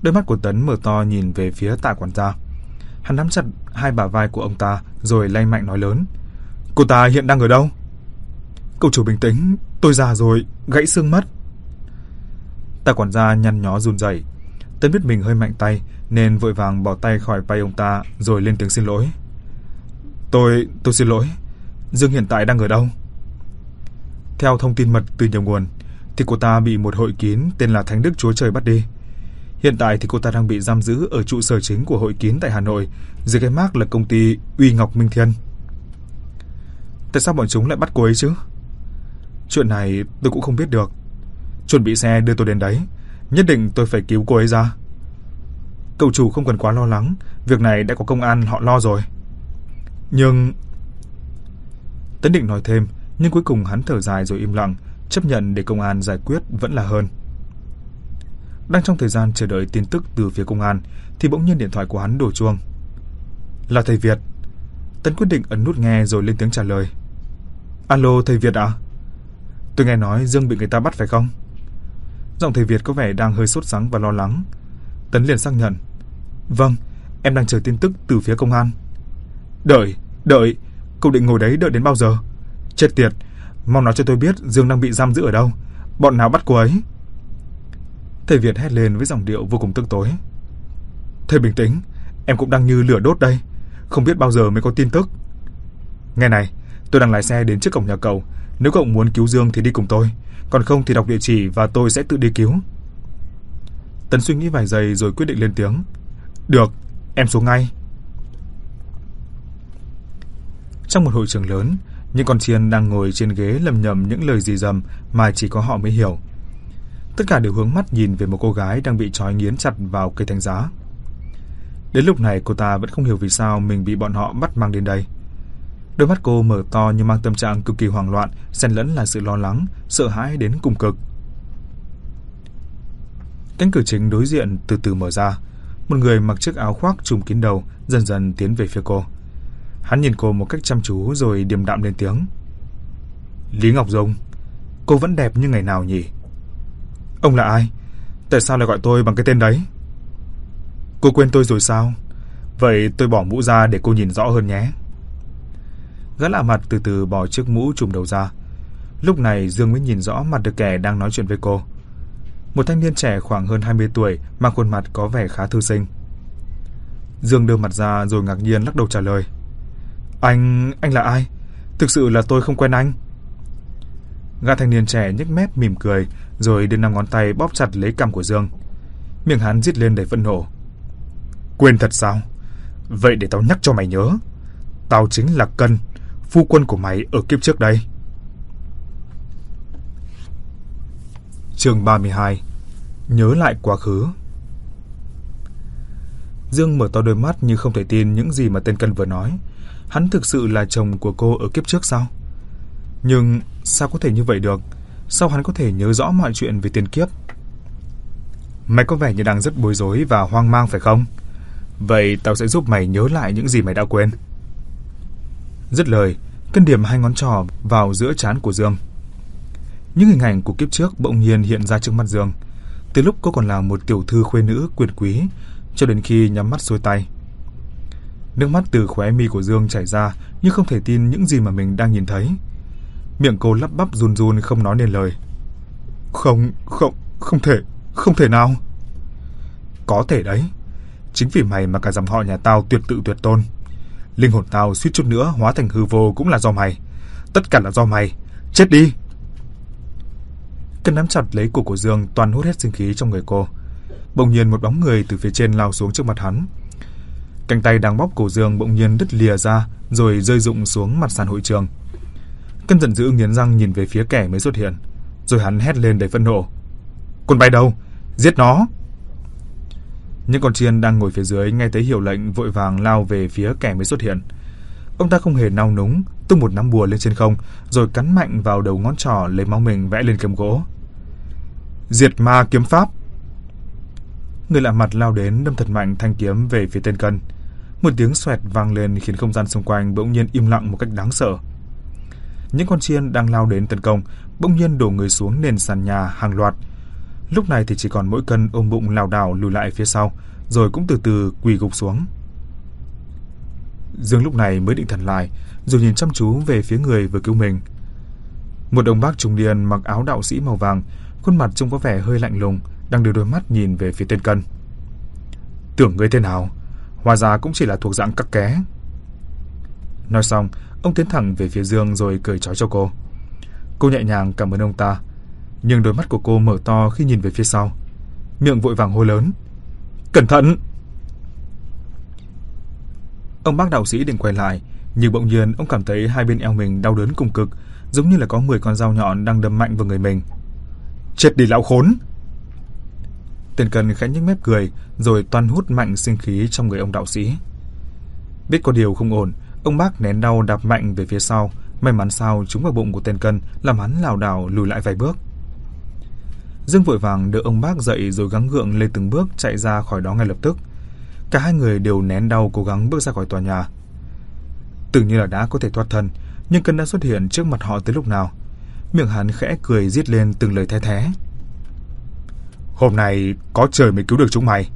Đôi mắt của Tấn mở to nhìn về phía Tạ quản gia. Hắn nắm chặt hai bả vai của ông ta rồi lay mạnh nói lớn: "Cô ta hiện đang ở đâu?" "Cậu chủ bình tĩnh, tôi già rồi, gãy xương mất." Tạ quản gia nhăn nhó run rẩy. Tấn biết mình hơi mạnh tay nên vội vàng bỏ tay khỏi vai ông ta rồi lên tiếng xin lỗi. Tôi, tôi xin lỗi. Dương hiện tại đang ở đâu?" Theo thông tin mật từ nhiều nguồn thì cô ta bị một hội kín tên là Thánh Đức Chúa Trời bắt đi. Hiện tại thì cô ta đang bị giam giữ ở trụ sở chính của hội kín tại Hà Nội dưới cái mác là công ty Uy Ngọc Minh Thiên. Tại sao bọn chúng lại bắt cô ấy chứ? Chuyện này tôi cũng không biết được. Chuẩn bị xe đưa tôi đến đấy, nhất định tôi phải cứu cô ấy ra. Cậu chủ không cần quá lo lắng, việc này đã có công an họ lo rồi. Nhưng... Tấn định nói thêm, nhưng cuối cùng hắn thở dài rồi im lặng, chấp nhận để công an giải quyết vẫn là hơn. Đang trong thời gian chờ đợi tin tức từ phía công an thì bỗng nhiên điện thoại của hắn đổ chuông. Là thầy Việt. Tấn quyết định ấn nút nghe rồi lên tiếng trả lời. Alo, thầy Việt à? Tôi nghe nói Dương bị người ta bắt phải không? Giọng thầy Việt có vẻ đang hơi sốt sắng và lo lắng. Tấn liền xác nhận. Vâng, em đang chờ tin tức từ phía công an. Đợi, đợi, cậu định ngồi đấy đợi đến bao giờ? Chết tiệt, mau nói cho tôi biết Dương đang bị giam giữ ở đâu, bọn nào bắt cô ấy? Thầy Việt hét lên với giọng điệu vô cùng tức tối. Thầy bình tĩnh, em cũng đang như lửa đốt đây, không biết bao giờ mới có tin tức. Nghe này, tôi đang lái xe đến trước cổng nhà cậu, nếu cậu muốn cứu Dương thì đi cùng tôi, còn không thì đọc địa chỉ và tôi sẽ tự đi cứu. Tấn suy nghĩ vài giây rồi quyết định lên tiếng. Được, em xuống ngay. Trong một hội trường lớn, những con chiên đang ngồi trên ghế lầm nhầm những lời rì rầm mà chỉ có họ mới hiểu. Tất cả đều hướng mắt nhìn về một cô gái đang bị trói nghiến chặt vào cây thánh giá. Đến lúc này cô ta vẫn không hiểu vì sao mình bị bọn họ bắt mang đến đây. Đôi mắt cô mở to như mang tâm trạng cực kỳ hoảng loạn, xen lẫn là sự lo lắng, sợ hãi đến cùng cực. Cánh cửa chính đối diện từ từ mở ra. Một người mặc chiếc áo khoác trùm kín đầu dần dần tiến về phía cô. Hắn nhìn cô một cách chăm chú rồi điềm đạm lên tiếng. Lý Ngọc Dung, cô vẫn đẹp như ngày nào nhỉ? Ông là ai? Tại sao lại gọi tôi bằng cái tên đấy? Cô quên tôi rồi sao? Vậy tôi bỏ mũ ra để cô nhìn rõ hơn nhé. Gã lạ mặt từ từ bỏ chiếc mũ trùm đầu ra. Lúc này Dương mới nhìn rõ mặt được kẻ đang nói chuyện với cô. Một thanh niên trẻ khoảng hơn hai mươi tuổi, mang khuôn mặt có vẻ khá thư sinh. Dương đưa mặt ra rồi ngạc nhiên lắc đầu trả lời. Anh... anh là ai? Thực sự là tôi không quen anh. Gã thanh niên trẻ nhếch mép mỉm cười rồi đưa năm ngón tay bóp chặt lấy cằm của Dương. Miệng hắn rít lên đầy phẫn nộ. Quên thật sao? Vậy để tao nhắc cho mày nhớ. Tao chính là Cân, phu quân của mày ở kiếp trước đây. Chương ba mươi hai. Nhớ lại quá khứ. Dương mở to đôi mắt như không thể tin những gì mà tên Cân vừa nói. Hắn thực sự là chồng của cô ở kiếp trước sao? Nhưng sao có thể như vậy được? Sao hắn có thể nhớ rõ mọi chuyện về tiền kiếp? Mày có vẻ như đang rất bối rối và hoang mang phải không? Vậy tao sẽ giúp mày nhớ lại những gì mày đã quên. Dứt lời, Cân điểm hai ngón trỏ vào giữa trán của Dương. Những hình ảnh của kiếp trước bỗng nhiên hiện ra trước mắt Dương. Từ lúc cô còn là một tiểu thư khuê nữ quyền quý cho đến khi nhắm mắt xuôi tay. Nước mắt từ khóe mi của Dương chảy ra như không thể tin những gì mà mình đang nhìn thấy. Miệng cô lắp bắp run run không nói nên lời. Không, không, không thể, không thể nào. Có thể đấy. Chính vì mày mà cả dòng họ nhà tao tuyệt tự tuyệt tôn. Linh hồn tao suýt chút nữa hóa thành hư vô cũng là do mày. Tất cả là do mày. Chết đi. Cân nắm chặt lấy cổ của Dương, toàn hút hết sinh khí trong người cô. Bỗng nhiên một bóng người từ phía trên lao xuống trước mặt hắn. Cánh tay đang bóp cổ Dương bỗng nhiên đứt lìa ra rồi rơi rụng xuống mặt sàn hội trường. Cân giận dữ nghiến răng nhìn về phía kẻ mới xuất hiện, rồi hắn hét lên đầy phẫn nộ. Con bay đâu? Giết nó! Những con chiên đang ngồi phía dưới nghe thấy hiệu lệnh vội vàng lao về phía kẻ mới xuất hiện. Ông ta không hề nao núng, tung một nắm bùa lên trên không rồi cắn mạnh vào đầu ngón trỏ lấy máu mình vẽ lên kiếm gỗ. Diệt ma kiếm pháp! Người lạ mặt lao đến đâm thật mạnh thanh kiếm về phía tên Cân. Một tiếng xoẹt vang lên khiến không gian xung quanh bỗng nhiên im lặng một cách đáng sợ. Những con chiên đang lao đến tấn công bỗng nhiên đổ người xuống nền sàn nhà hàng loạt. Lúc này thì chỉ còn mỗi Cân ôm bụng lảo đảo lùi lại phía sau, rồi cũng từ từ quỳ gục xuống. Dương lúc này mới định thần lại, rồi nhìn chăm chú về phía người vừa cứu mình. Một ông bác trung niên mặc áo đạo sĩ màu vàng, khuôn mặt trông có vẻ hơi lạnh lùng, đang đưa đôi mắt nhìn về phía tên Cân. Tưởng ngươi thế nào, hóa ra cũng chỉ là thuộc dạng cắc ké. Nói xong, ông tiến thẳng về phía Dương rồi cởi trói cho cô. Cô nhẹ nhàng cảm ơn ông ta, nhưng đôi mắt của cô mở to khi nhìn về phía sau, miệng vội vàng hô lớn: Cẩn thận! Ông bác đạo sĩ định quay lại, nhưng bỗng nhiên ông cảm thấy hai bên eo mình đau đớn cùng cực, giống như là có mười con dao nhọn đang đâm mạnh vào người mình. Chết đi lão khốn! Tên Cân khẽ nhếch mép cười, rồi toan hút mạnh sinh khí trong người ông đạo sĩ. Biết có điều không ổn, ông bác nén đau đạp mạnh về phía sau, may mắn sao trúng vào bụng của tên Cân, làm hắn lảo đảo lùi lại vài bước. Dương vội vàng đỡ ông bác dậy rồi gắng gượng lên từng bước chạy ra khỏi đó ngay lập tức. Cả hai người đều nén đau cố gắng bước ra khỏi tòa nhà. Tưởng như là đã có thể thoát thân, nhưng Cân đã xuất hiện trước mặt họ tới lúc nào. Miệng hắn khẽ cười rít lên từng lời the thé. Hôm nay có trời mới cứu được chúng mày.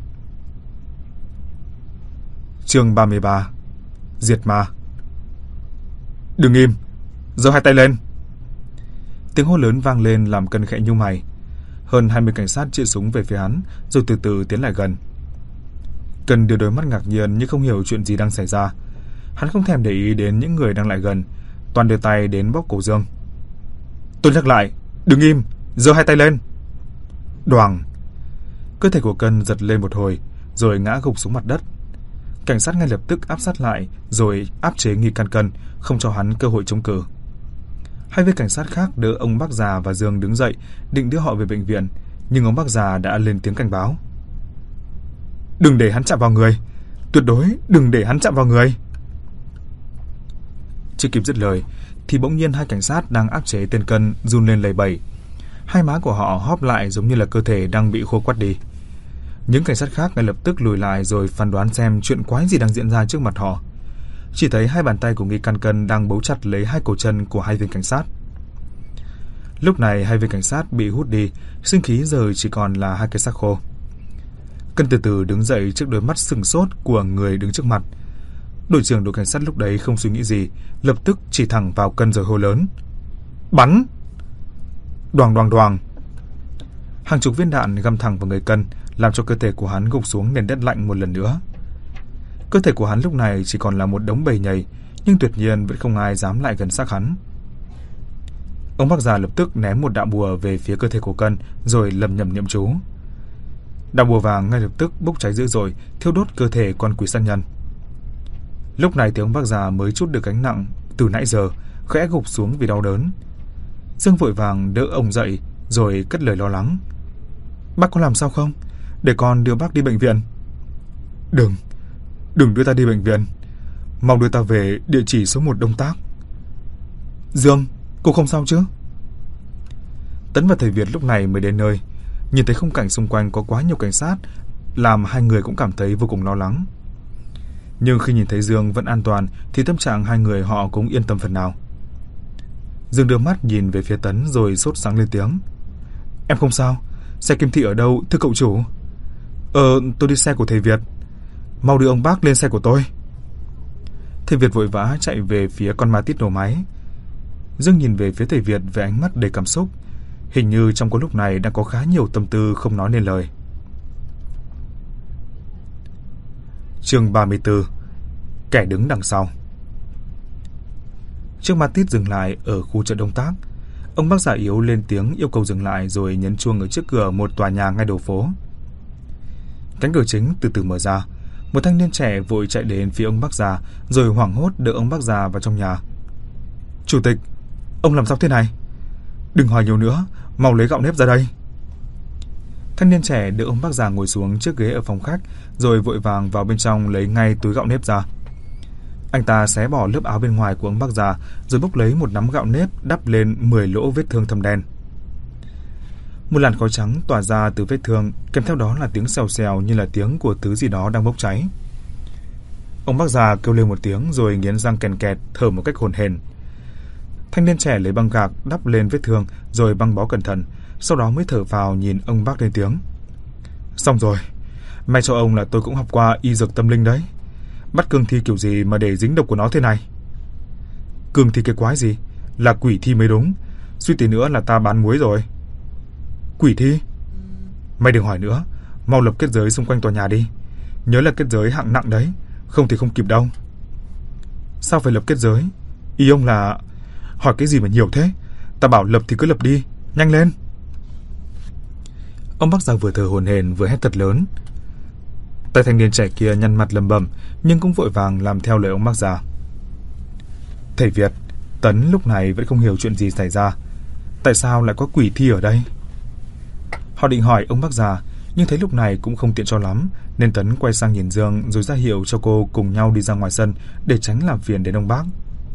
Chương ba mươi ba. Diệt ma. Đừng im, giơ hai tay lên. Tiếng hô lớn vang lên làm Cân khẽ nhíu mày. Hơn hai mươi cảnh sát chĩa súng về phía hắn, rồi từ từ tiến lại gần. Cân đưa đôi mắt ngạc nhiên nhưng không hiểu chuyện gì đang xảy ra. Hắn không thèm để ý đến những người đang lại gần, toàn đưa tay đến bóp cổ Dương. Tôi nhắc lại, đừng im, giơ hai tay lên. Đoàng. Cơ thể của Cân giật lên một hồi, rồi ngã gục xuống mặt đất. Cảnh sát ngay lập tức áp sát lại, rồi áp chế nghi can Cân, không cho hắn cơ hội chống cự. Hai viên cảnh sát khác đỡ ông bác già và Dương đứng dậy, định đưa họ về bệnh viện, nhưng ông bác già đã lên tiếng cảnh báo. Đừng để hắn chạm vào người, tuyệt đối đừng để hắn chạm vào người. Chưa kịp dứt lời, thì bỗng nhiên hai cảnh sát đang áp chế tên Cân run lên lẩy bẩy. Hai má của họ hóp lại giống như là cơ thể đang bị khô quắt đi. Những cảnh sát khác ngay lập tức lùi lại rồi phán đoán xem chuyện quái gì đang diễn ra trước mặt họ. Chỉ thấy hai bàn tay của nghi can Cân đang bấu chặt lấy hai cổ chân của hai viên cảnh sát. Lúc này hai viên cảnh sát bị hút đi, sinh khí giờ chỉ còn là hai cái xác khô. Cân từ từ đứng dậy trước đôi mắt sừng sốt của người đứng trước mặt. Đội trưởng đội cảnh sát lúc đấy không suy nghĩ gì, lập tức chỉ thẳng vào Cân rồi hô lớn: Bắn! Đoàng đoàng đoàng. Hàng chục viên đạn găm thẳng vào người Cân, làm cho cơ thể của hắn gục xuống nền đất lạnh một lần nữa. Cơ thể của hắn lúc này chỉ còn là một đống bầy nhầy, nhưng tuyệt nhiên vẫn không ai dám lại gần xác hắn. Ông bác già lập tức ném một đạo bùa về phía cơ thể của Cân, rồi lầm nhầm niệm chú. Đạo bùa vàng ngay lập tức bốc cháy dữ dội, thiêu đốt cơ thể con quỷ sát nhân. Lúc này thì ông bác già mới trút được gánh nặng từ nãy giờ, khẽ gục xuống vì đau đớn. Dương vội vàng đỡ ông dậy, rồi cất lời lo lắng: Bác có làm sao không? Để con đưa bác đi bệnh viện. Đừng, đừng đưa ta đi bệnh viện. Mau đưa ta về địa chỉ số một Đông Tác. Dương, cô không sao chứ? Tấn và thầy Việt lúc này mới đến nơi. Nhìn thấy khung cảnh xung quanh có quá nhiều cảnh sát, làm hai người cũng cảm thấy vô cùng lo lắng. Nhưng khi nhìn thấy Dương vẫn an toàn thì tâm trạng hai người họ cũng yên tâm phần nào. Dương đưa mắt nhìn về phía Tấn rồi sốt sắng lên tiếng: Em không sao, xe Kim Thị ở đâu thưa cậu chủ? Ờ, tôi đi xe của thầy Việt. Mau đưa ông bác lên xe của tôi. Thầy Việt vội vã chạy về phía con ma tít nổ máy. Dương nhìn về phía thầy Việt với ánh mắt đầy cảm xúc. Hình như trong cái lúc này đang có khá nhiều tâm tư không nói nên lời. Chương ba mươi tư. Kẻ đứng đằng sau. Chiếc ma tít dừng lại ở khu chợ Đông Tác. Ông bác già yếu lên tiếng yêu cầu dừng lại rồi nhấn chuông ở trước cửa một tòa nhà ngay đầu phố. Cánh cửa chính từ từ mở ra. Một thanh niên trẻ vội chạy đến phía ông bác già rồi hoảng hốt đỡ ông bác già vào trong nhà. Chủ tịch, ông làm sao thế này? Đừng hỏi nhiều nữa, mau lấy gạo nếp ra đây. Thanh niên trẻ đỡ ông bác già ngồi xuống chiếc ghế ở phòng khách rồi vội vàng vào bên trong lấy ngay túi gạo nếp ra. Anh ta xé bỏ lớp áo bên ngoài của ông bác già rồi bốc lấy một nắm gạo nếp đắp lên mười lỗ vết thương thâm đen. Một làn khói trắng tỏa ra từ vết thương, kèm theo đó là tiếng xèo xèo như là tiếng của thứ gì đó đang bốc cháy. Ông bác già kêu lên một tiếng rồi nghiến răng kèn kẹt, thở một cách hổn hển. Thanh niên trẻ lấy băng gạc đắp lên vết thương rồi băng bó cẩn thận, sau đó mới thở vào nhìn ông bác lên tiếng. Xong rồi, may cho ông là tôi cũng học qua y dược tâm linh đấy. Bắt cương thi kiểu gì mà để dính độc của nó thế này? Cương thi cái quái gì? Là quỷ thi mới đúng. Suy tí nữa là ta bán muối rồi. Quỷ thi? Mày đừng hỏi nữa, mau lập kết giới xung quanh tòa nhà đi. Nhớ là kết giới hạng nặng đấy, không thì không kịp đâu. Sao phải lập kết giới? Ý ông là... Hỏi cái gì mà nhiều thế? Ta bảo lập thì cứ lập đi, nhanh lên. Ông bác già vừa thở hổn hển vừa hét thật lớn. Tay thanh niên trẻ kia nhăn mặt lầm bầm, nhưng cũng vội vàng làm theo lời ông bác già. Thầy Việt, Tấn lúc này vẫn không hiểu chuyện gì xảy ra. Tại sao lại có quỷ thi ở đây? Họ định hỏi ông bác già, nhưng thấy lúc này cũng không tiện cho lắm, nên Tấn quay sang nhìn Dương rồi ra hiệu cho cô cùng nhau đi ra ngoài sân để tránh làm phiền đến ông bác.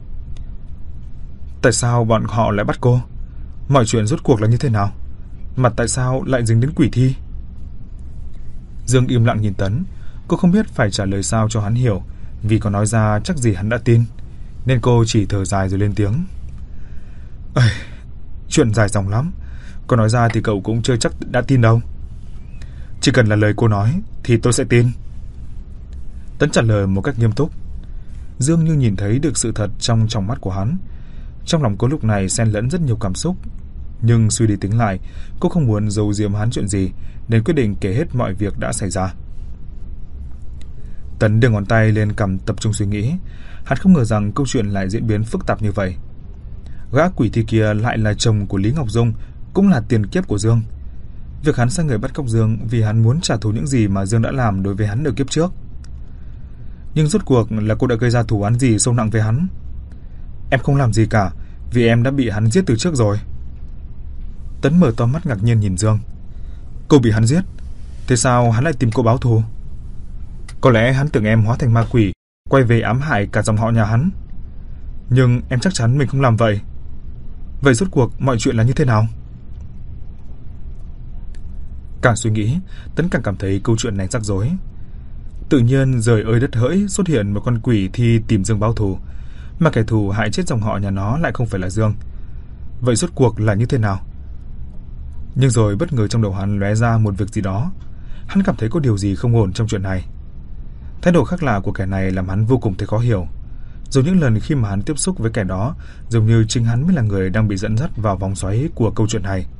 Tại sao bọn họ lại bắt cô? Mọi chuyện rốt cuộc là như thế nào? Mà tại sao lại dính đến quỷ thi? Dương im lặng nhìn Tấn. Cô không biết phải trả lời sao cho hắn hiểu, vì có nói ra chắc gì hắn đã tin, nên cô chỉ thở dài rồi lên tiếng. Ây, chuyện dài dòng lắm, có nói ra thì cậu cũng chưa chắc đã tin đâu. Chỉ cần là lời cô nói thì tôi sẽ tin. Tấn trả lời một cách nghiêm túc. Dương như nhìn thấy được sự thật trong tròng mắt của hắn. Trong lòng cô lúc này xen lẫn rất nhiều cảm xúc, nhưng suy đi tính lại, cô không muốn giấu giếm hắn chuyện gì, nên quyết định kể hết mọi việc đã xảy ra. Tấn đưa ngón tay lên cằm tập trung suy nghĩ. Hắn không ngờ rằng câu chuyện lại diễn biến phức tạp như vậy. Gã quỷ thi kia lại là chồng của Lý Ngọc Dung, cũng là tiền kiếp của Dương. Việc hắn sai người bắt cóc Dương vì hắn muốn trả thù những gì mà Dương đã làm đối với hắn ở kiếp trước. Nhưng rốt cuộc là cô đã gây ra thù oán gì sâu nặng với hắn? Em không làm gì cả, vì em đã bị hắn giết từ trước rồi. Tấn mở to mắt ngạc nhiên nhìn Dương. Cô bị hắn giết? Thế sao hắn lại tìm cô báo thù? Có lẽ hắn tưởng em hóa thành ma quỷ, quay về ám hại cả dòng họ nhà hắn. Nhưng em chắc chắn mình không làm vậy. Vậy rốt cuộc mọi chuyện là như thế nào? Càng suy nghĩ, Tấn càng cảm thấy câu chuyện này rắc rối. Tự nhiên rời ơi đất hỡi xuất hiện một con quỷ thi tìm Dương báo thù, mà kẻ thù hại chết dòng họ nhà nó lại không phải là Dương. Vậy rốt cuộc là như thế nào? Nhưng rồi bất ngờ trong đầu hắn lóe ra một việc gì đó. Hắn cảm thấy có điều gì không ổn trong chuyện này. Thái độ khác lạ của kẻ này làm hắn vô cùng thấy khó hiểu. Rồi những lần khi mà hắn tiếp xúc với kẻ đó, giống như chính hắn mới là người đang bị dẫn dắt vào vòng xoáy của câu chuyện này.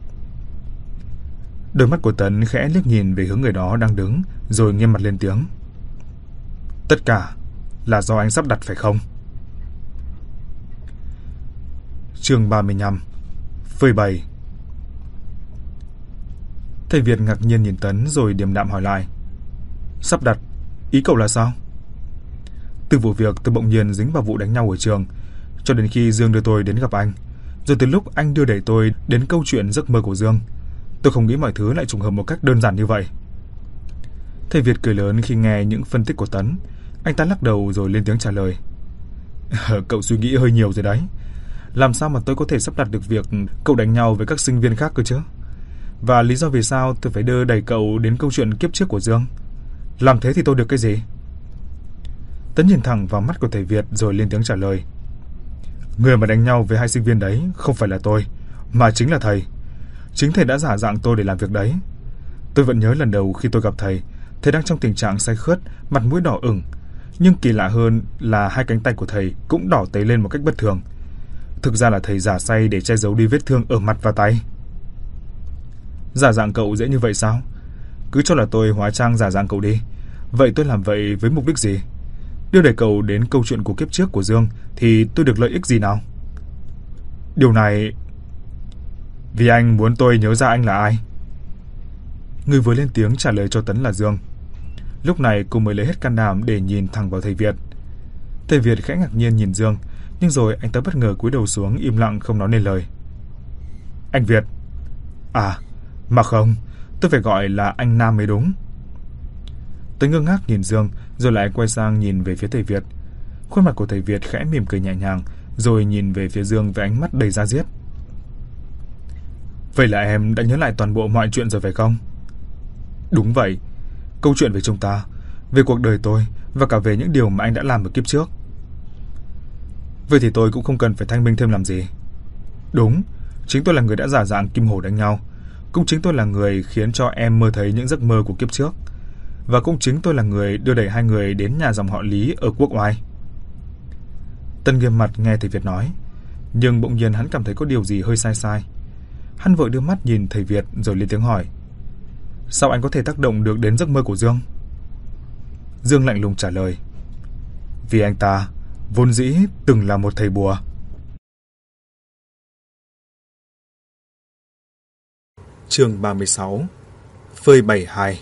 Đôi mắt của Tấn khẽ liếc nhìn về hướng người đó đang đứng, rồi nghiêm mặt lên tiếng. Tất cả là do anh sắp đặt phải không? Chương ba mươi lăm. Phơi bày. Thầy Việt ngạc nhiên nhìn Tấn rồi điềm đạm hỏi lại. Sắp đặt? Ý cậu là sao? Từ vụ việc tôi bỗng nhiên dính vào vụ đánh nhau ở trường, cho đến khi Dương đưa tôi đến gặp anh, rồi từ lúc anh đưa đẩy tôi đến câu chuyện giấc mơ của Dương, tôi không nghĩ mọi thứ lại trùng hợp một cách đơn giản như vậy. Thầy Việt cười lớn khi nghe những phân tích của Tấn. Anh ta lắc đầu rồi lên tiếng trả lời. Cậu suy nghĩ hơi nhiều rồi đấy. Làm sao mà tôi có thể sắp đặt được việc cậu đánh nhau với các sinh viên khác cơ chứ? Và lý do vì sao tôi phải đưa đẩy cậu đến câu chuyện kiếp trước của Dương? Làm thế thì tôi được cái gì? Tấn nhìn thẳng vào mắt của thầy Việt rồi lên tiếng trả lời. Người mà đánh nhau với hai sinh viên đấy không phải là tôi, mà chính là thầy. Chính thầy đã giả dạng tôi để làm việc đấy. Tôi vẫn nhớ lần đầu khi tôi gặp thầy, thầy đang trong tình trạng say khướt, mặt mũi đỏ ửng. Nhưng kỳ lạ hơn là hai cánh tay của thầy cũng đỏ tấy lên một cách bất thường. Thực ra là thầy giả say để che giấu đi vết thương ở mặt và tay. Giả dạng cậu dễ như vậy sao? Cứ cho là tôi hóa trang giả dạng cậu đi. Vậy tôi làm vậy với mục đích gì? Đưa đẩy cậu đến câu chuyện của kiếp trước của Dương thì tôi được lợi ích gì nào? Điều này... Vì anh muốn tôi nhớ ra anh là ai. Người vừa lên tiếng trả lời cho Tấn là Dương. Lúc này cô mới lấy hết can đảm để nhìn thẳng vào thầy Việt. Thầy Việt khẽ ngạc nhiên nhìn Dương, nhưng rồi anh ta bất ngờ cúi đầu xuống im lặng không nói nên lời. Anh Việt. À, mà không, tôi phải gọi là anh Nam mới đúng. Tôi ngơ ngác nhìn Dương, rồi lại quay sang nhìn về phía thầy Việt. Khuôn mặt của thầy Việt khẽ mỉm cười nhẹ nhàng, rồi nhìn về phía Dương với ánh mắt đầy da diết. Vậy là em đã nhớ lại toàn bộ mọi chuyện rồi phải không? Đúng vậy. Câu chuyện về chúng ta, về cuộc đời tôi và cả về những điều mà anh đã làm ở kiếp trước. Vậy thì tôi cũng không cần phải thanh minh thêm làm gì. Đúng, Chính tôi là người đã giả dạng Kim Hổ đánh nhau. Cũng chính tôi là người khiến cho em mơ thấy những giấc mơ của kiếp trước. Và cũng chính tôi là người đưa đẩy hai người đến nhà dòng họ Lý ở Quốc Oai. Tân nghiêm mặt nghe thầy Việt nói, nhưng bỗng nhiên hắn cảm thấy có điều gì hơi sai sai. Hắn vội đưa mắt nhìn thầy Việt rồi lên tiếng hỏi, sao anh có thể tác động được đến giấc mơ của Dương? Dương lạnh lùng trả lời, vì anh ta vốn dĩ từng là một thầy bùa. Chương ba mươi sáu. Phơi bày hai.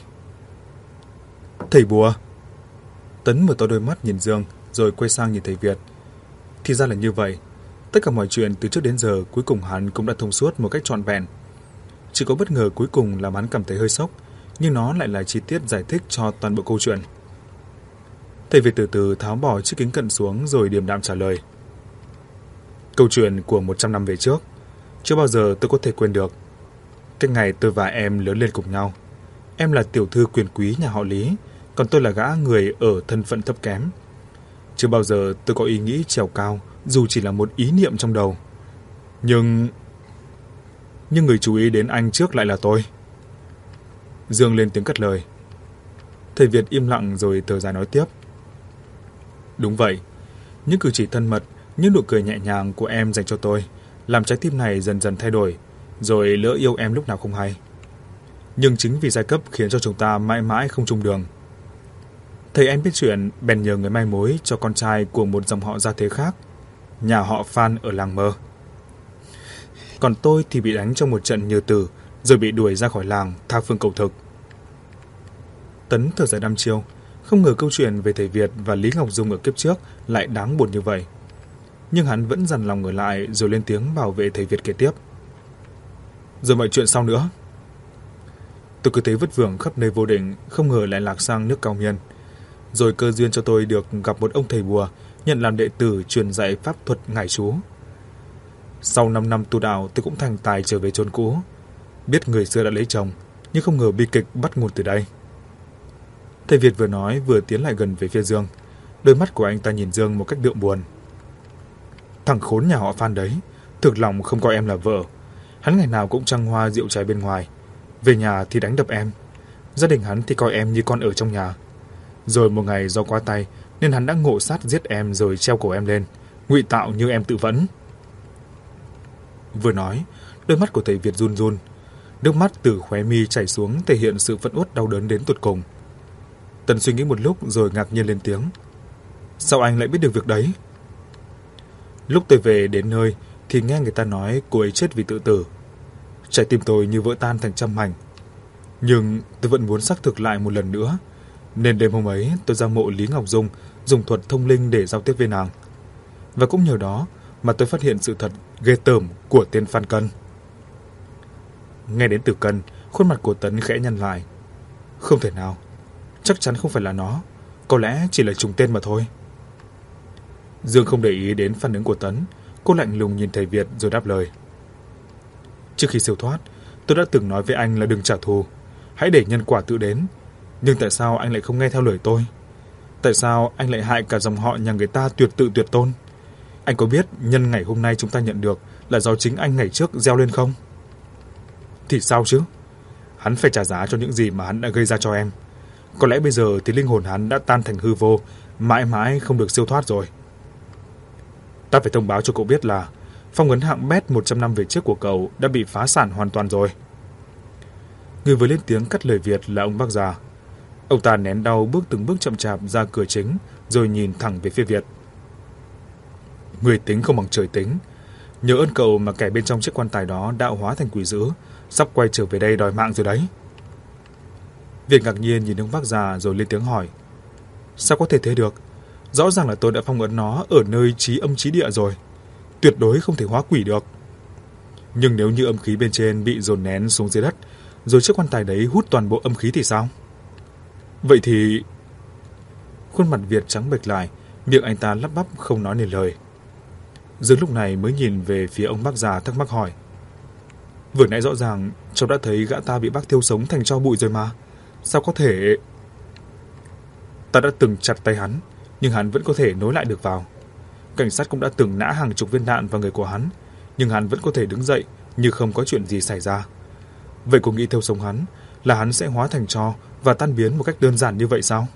Thầy bùa. Tấn mở to đôi mắt nhìn Dương rồi quay sang nhìn thầy Việt. Thì ra là như vậy. Tất cả mọi chuyện từ trước đến giờ cuối cùng hắn cũng đã thông suốt một cách trọn vẹn. Chỉ có bất ngờ cuối cùng làm hắn cảm thấy hơi sốc, nhưng nó lại là chi tiết giải thích cho toàn bộ câu chuyện. Thầy Việt từ từ tháo bỏ chiếc kính cận xuống rồi điềm đạm trả lời. Câu chuyện của một trăm năm về trước, chưa bao giờ tôi có thể quên được. Cái ngày tôi và em lớn lên cùng nhau. Em là tiểu thư quyền quý nhà họ Lý, còn tôi là gã người ở thân phận thấp kém. Chưa bao giờ tôi có ý nghĩ trèo cao, dù chỉ là một ý niệm trong đầu. Nhưng... Nhưng người chú ý đến anh trước lại là tôi. Dương lên tiếng cất lời. Thầy Việt im lặng rồi thở dài nói tiếp. Đúng vậy, những cử chỉ thân mật, những nụ cười nhẹ nhàng của em dành cho tôi làm trái tim này dần dần thay đổi, rồi lỡ yêu em lúc nào không hay. Nhưng chính vì giai cấp khiến cho chúng ta mãi mãi không chung đường. Thầy em biết chuyện bèn nhờ người mai mối cho con trai của một dòng họ gia thế khác, nhà họ Phan ở làng Mơ. Còn tôi thì bị đánh trong một trận nhờ tử, rồi bị đuổi ra khỏi làng tha phương cầu thực. Tấn thở dài đăm chiêu, không ngờ câu chuyện về thầy Việt và Lý Ngọc Dung ở kiếp trước lại đáng buồn như vậy. Nhưng hắn vẫn dằn lòng ở lại rồi lên tiếng bảo vệ thầy Việt kể tiếp. Rồi mọi chuyện sau nữa. Tôi cứ thế vất vưởng khắp nơi vô định, không ngờ lại lạc sang nước Cao Miên. Rồi cơ duyên cho tôi được gặp một ông thầy bùa, nhận làm đệ tử truyền dạy pháp thuật ngải chú. Sau năm năm tu đạo, tôi cũng thành tài trở về chốn cũ. Biết người xưa đã lấy chồng, nhưng không ngờ bi kịch bắt nguồn từ đây. Thầy Việt vừa nói vừa tiến lại gần về phía Dương. Đôi mắt của anh ta nhìn Dương một cách đượm buồn. Thằng khốn nhà họ Phan đấy, thực lòng không coi em là vợ. Hắn ngày nào cũng trăng hoa rượu trái bên ngoài, về nhà thì đánh đập em. Gia đình hắn thì coi em như con ở trong nhà. Rồi một ngày do quá tay nên hắn đã ngộ sát giết em rồi treo cổ em lên, ngụy tạo như em tự vẫn. Vừa nói, đôi mắt của thầy Việt run run, nước mắt từ khóe mi chảy xuống thể hiện sự phẫn uất đau đớn đến tột cùng. Tần suy nghĩ một lúc rồi ngạc nhiên lên tiếng. Sao anh lại biết được việc đấy? Lúc tôi về đến nơi thì nghe người ta nói cô ấy chết vì tự tử. Trái tim tôi như vỡ tan thành trăm mảnh. Nhưng tôi vẫn muốn xác thực lại một lần nữa, nên đêm hôm ấy tôi ra mộ Lý Ngọc Dung dùng thuật thông linh để giao tiếp với nàng. Và cũng nhờ đó mà tôi phát hiện sự thật ghê tởm của tên Phan Cân. Nghe đến từ Cân, khuôn mặt của Tấn khẽ nhăn lại. Không thể nào, chắc chắn không phải là nó, có lẽ chỉ là trùng tên mà thôi. Dương không để ý đến phản ứng của Tấn, cô lạnh lùng nhìn thầy Việt rồi đáp lời. Trước khi siêu thoát, tôi đã từng nói với anh là đừng trả thù, hãy để nhân quả tự đến. Nhưng tại sao anh lại không nghe theo lời tôi? Tại sao anh lại hại cả dòng họ nhà người ta tuyệt tự tuyệt tôn? Anh có biết nhân ngày hôm nay chúng ta nhận được là do chính anh ngày trước gieo lên không? Thì sao chứ? Hắn phải trả giá cho những gì mà hắn đã gây ra cho em. Có lẽ bây giờ thì linh hồn hắn đã tan thành hư vô, mãi mãi không được siêu thoát rồi. Ta phải thông báo cho cậu biết là phong ấn hạng bét một trăm năm về trước của cậu đã bị phá sản hoàn toàn rồi. Người vừa lên tiếng cắt lời Việt là ông bác già. Ông ta nén đau bước từng bước chậm chạp ra cửa chính rồi nhìn thẳng về phía Việt. Người tính không bằng trời tính. Nhờ ơn cậu mà kẻ bên trong chiếc quan tài đó đã hóa thành quỷ dữ, sắp quay trở về đây đòi mạng rồi đấy. Việt ngạc nhiên nhìn ông bác già rồi lên tiếng hỏi. Sao có thể thế được? Rõ ràng là tôi đã phong ấn nó ở nơi trí âm trí địa rồi. Tuyệt đối không thể hóa quỷ được. Nhưng nếu như âm khí bên trên bị dồn nén xuống dưới đất, rồi chiếc quan tài đấy hút toàn bộ âm khí thì sao? Vậy thì... Khuôn mặt Việt trắng bệch lại, miệng anh ta lắp bắp không nói nên lời. Dương lúc này mới nhìn về phía ông bác già thắc mắc hỏi. Vừa nãy rõ ràng cháu đã thấy gã ta bị bác thiêu sống thành tro bụi rồi mà. Sao có thể... Ta đã từng chặt tay hắn, nhưng hắn vẫn có thể nối lại được vào. Cảnh sát cũng đã từng nã hàng chục viên đạn vào người của hắn, nhưng hắn vẫn có thể đứng dậy, như không có chuyện gì xảy ra. Vậy cô nghĩ theo sống hắn là hắn sẽ hóa thành tro và tan biến một cách đơn giản như vậy sao?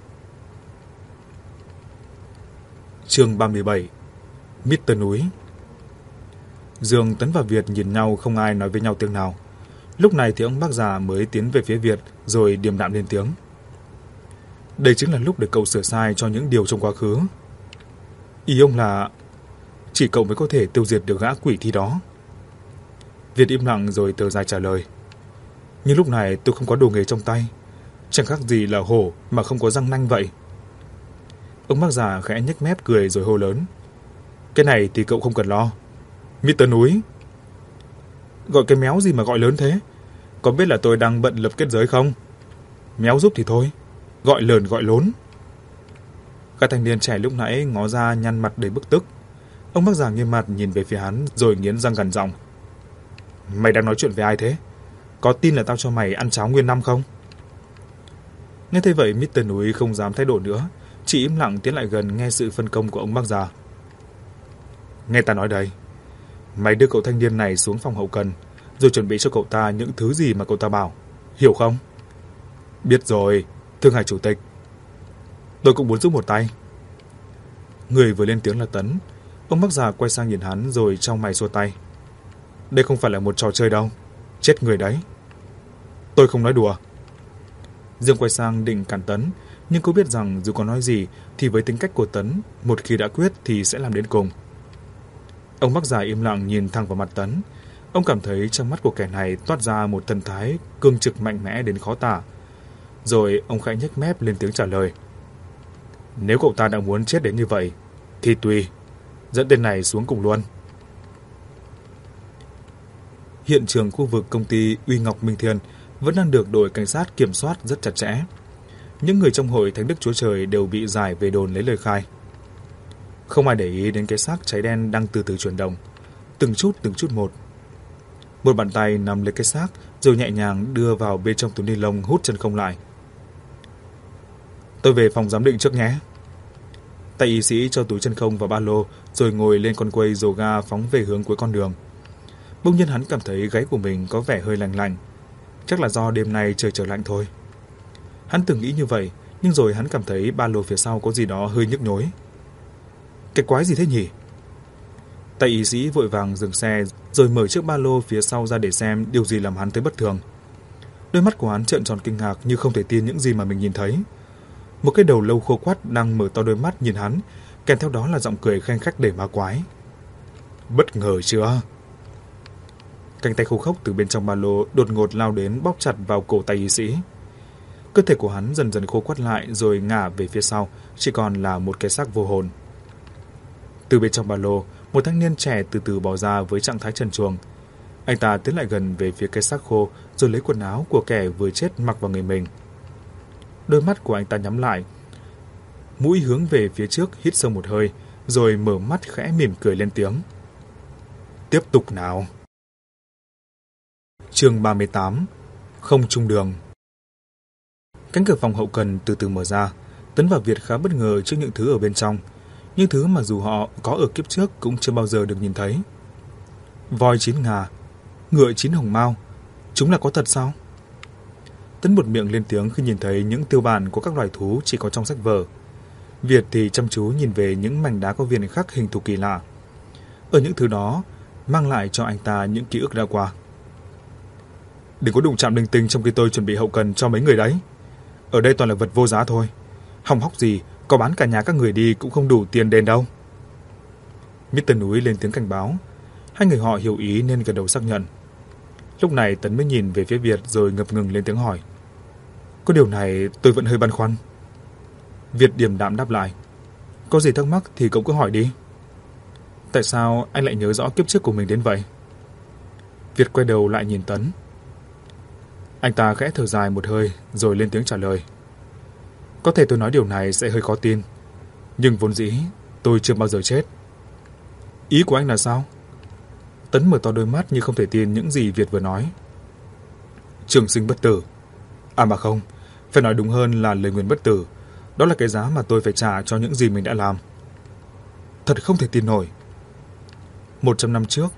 Chương ba mươi bảy. mít tơ Núi. Dương, Tấn và Việt nhìn nhau không ai nói với nhau tiếng nào. Lúc này thì ông bác già mới tiến về phía Việt rồi điềm đạm lên tiếng. Đây chính là lúc để cậu sửa sai cho những điều trong quá khứ. Ý ông là chỉ cậu mới có thể tiêu diệt được gã quỷ thi đó. Việt im lặng rồi thở dài trả lời. Nhưng lúc này tôi không có đồ nghề trong tay, chẳng khác gì là hổ mà không có răng nanh vậy. Ông bác già khẽ nhếch mép cười rồi hô lớn. Cái này thì cậu không cần lo. mít tơ Núi. Gọi cái méo gì mà gọi lớn thế? Có biết là tôi đang bận lập kết giới không? Méo giúp thì thôi, gọi lờn gọi lốn. Các thanh niên trẻ lúc nãy ngó ra nhăn mặt đầy bức tức. Ông bác già nghiêm mặt nhìn về phía hắn rồi nghiến răng gằn giọng. Mày đang nói chuyện với ai thế? Có tin là tao cho mày ăn cháo nguyên năm không? Nghe thấy vậy, mít tơ Núi không dám thay đổi nữa, chỉ im lặng tiến lại gần nghe sự phân công của ông bác già. Nghe ta nói đây, mày đưa cậu thanh niên này xuống phòng hậu cần, rồi chuẩn bị cho cậu ta những thứ gì mà cậu ta bảo, hiểu không? Biết rồi, Thương Hải chủ tịch. Tôi cũng muốn giúp một tay. Người vừa lên tiếng là Tấn. Ông bác già quay sang nhìn hắn rồi chau mày xua tay. Đây không phải là một trò chơi đâu, chết người đấy. Tôi không nói đùa. Dương quay sang định cản Tấn, nhưng cô biết rằng dù có nói gì thì với tính cách của Tấn, một khi đã quyết thì sẽ làm đến cùng. Ông bác già im lặng nhìn thẳng vào mặt Tấn. Ông cảm thấy trong mắt của kẻ này toát ra một thần thái cương trực mạnh mẽ đến khó tả. Rồi ông khẽ nhếch mép lên tiếng trả lời. Nếu cậu ta đã muốn chết đến như vậy thì tùy, dẫn tên này xuống cùng luôn. Hiện trường khu vực công ty Uy Ngọc Minh Thiên vẫn đang được đội cảnh sát kiểm soát rất chặt chẽ. Những người trong hội Thánh Đức Chúa Trời đều bị giải về đồn lấy lời khai. Không ai để ý đến cái xác cháy đen đang từ từ chuyển động, từng chút từng chút một. Một bàn tay nắm lấy cái xác rồi nhẹ nhàng đưa vào bên trong túi ni lông hút chân không lại. Tôi về phòng giám định trước nhé. Tay y sĩ cho túi chân không vào ba lô rồi ngồi lên con quay dồ ga phóng về hướng cuối con đường. Bỗng nhiên hắn cảm thấy gáy của mình có vẻ hơi lạnh lạnh. Chắc là do đêm nay trời trở lạnh thôi. Hắn từng nghĩ như vậy, nhưng rồi hắn cảm thấy ba lô phía sau có gì đó hơi nhức nhối. Cái quái gì thế nhỉ? Tay y sĩ vội vàng dừng xe rồi mở chiếc ba lô phía sau ra để xem điều gì làm hắn thấy bất thường. Đôi mắt của hắn trợn tròn kinh ngạc như không thể tin những gì mà mình nhìn thấy. Một cái đầu lâu khô quắt đang mở to đôi mắt nhìn hắn, kèm theo đó là giọng cười khanh khách đầy ma quái. Bất ngờ chưa? Cánh tay khô khốc từ bên trong ba lô đột ngột lao đến bóp chặt vào cổ tay y sĩ. Cơ thể của hắn dần dần khô quắt lại rồi ngả về phía sau, chỉ còn là một cái xác vô hồn. Từ bên trong ba lô, một thanh niên trẻ từ từ bò ra với trạng thái trần truồng. Anh ta tiến lại gần về phía cái xác khô rồi lấy quần áo của kẻ vừa chết mặc vào người mình. Đôi mắt của anh ta nhắm lại, mũi hướng về phía trước hít sâu một hơi, rồi mở mắt khẽ mỉm cười lên tiếng. Tiếp tục nào. Chương ba mươi tám. Không chung đường. Cánh cửa phòng hậu cần từ từ mở ra. Tấn và Việt khá bất ngờ trước những thứ ở bên trong, những thứ mà dù họ có ở kiếp trước cũng chưa bao giờ được nhìn thấy. Voi chín ngà, ngựa chín hồng mao, chúng là có thật sao? Tấn buột miệng lên tiếng khi nhìn thấy những tiêu bản của các loài thú chỉ có trong sách vở. Việt thì chăm chú nhìn về những mảnh đá có viền khắc hình thù kỳ lạ. Ở những thứ đó mang lại cho anh ta những ký ức đã qua. Đừng có đụng chạm linh tinh trong khi tôi chuẩn bị hậu cần cho mấy người đấy. Ở đây toàn là vật vô giá thôi. Hỏng hóc gì, có bán cả nhà các người đi cũng không đủ tiền đền đâu. mít tơ Núi lên tiếng cảnh báo. Hai người họ hiểu ý nên gật đầu xác nhận. Lúc này Tấn mới nhìn về phía Việt rồi ngập ngừng lên tiếng hỏi. Có điều này tôi vẫn hơi băn khoăn. Việt điềm đạm đáp lại. Có gì thắc mắc thì cậu cứ hỏi đi. Tại sao anh lại nhớ rõ kiếp trước của mình đến vậy? Việt quay đầu lại nhìn Tấn. Anh ta khẽ thở dài một hơi rồi lên tiếng trả lời. Có thể tôi nói điều này sẽ hơi khó tin, nhưng vốn dĩ tôi chưa bao giờ chết. Ý của anh là sao? Tấn mở to đôi mắt như không thể tin những gì Việt vừa nói. Trường sinh bất tử. À mà không, phải nói đúng hơn là lời nguyền bất tử. Đó là cái giá mà tôi phải trả cho những gì mình đã làm. Thật không thể tin nổi. Một trăm năm trước,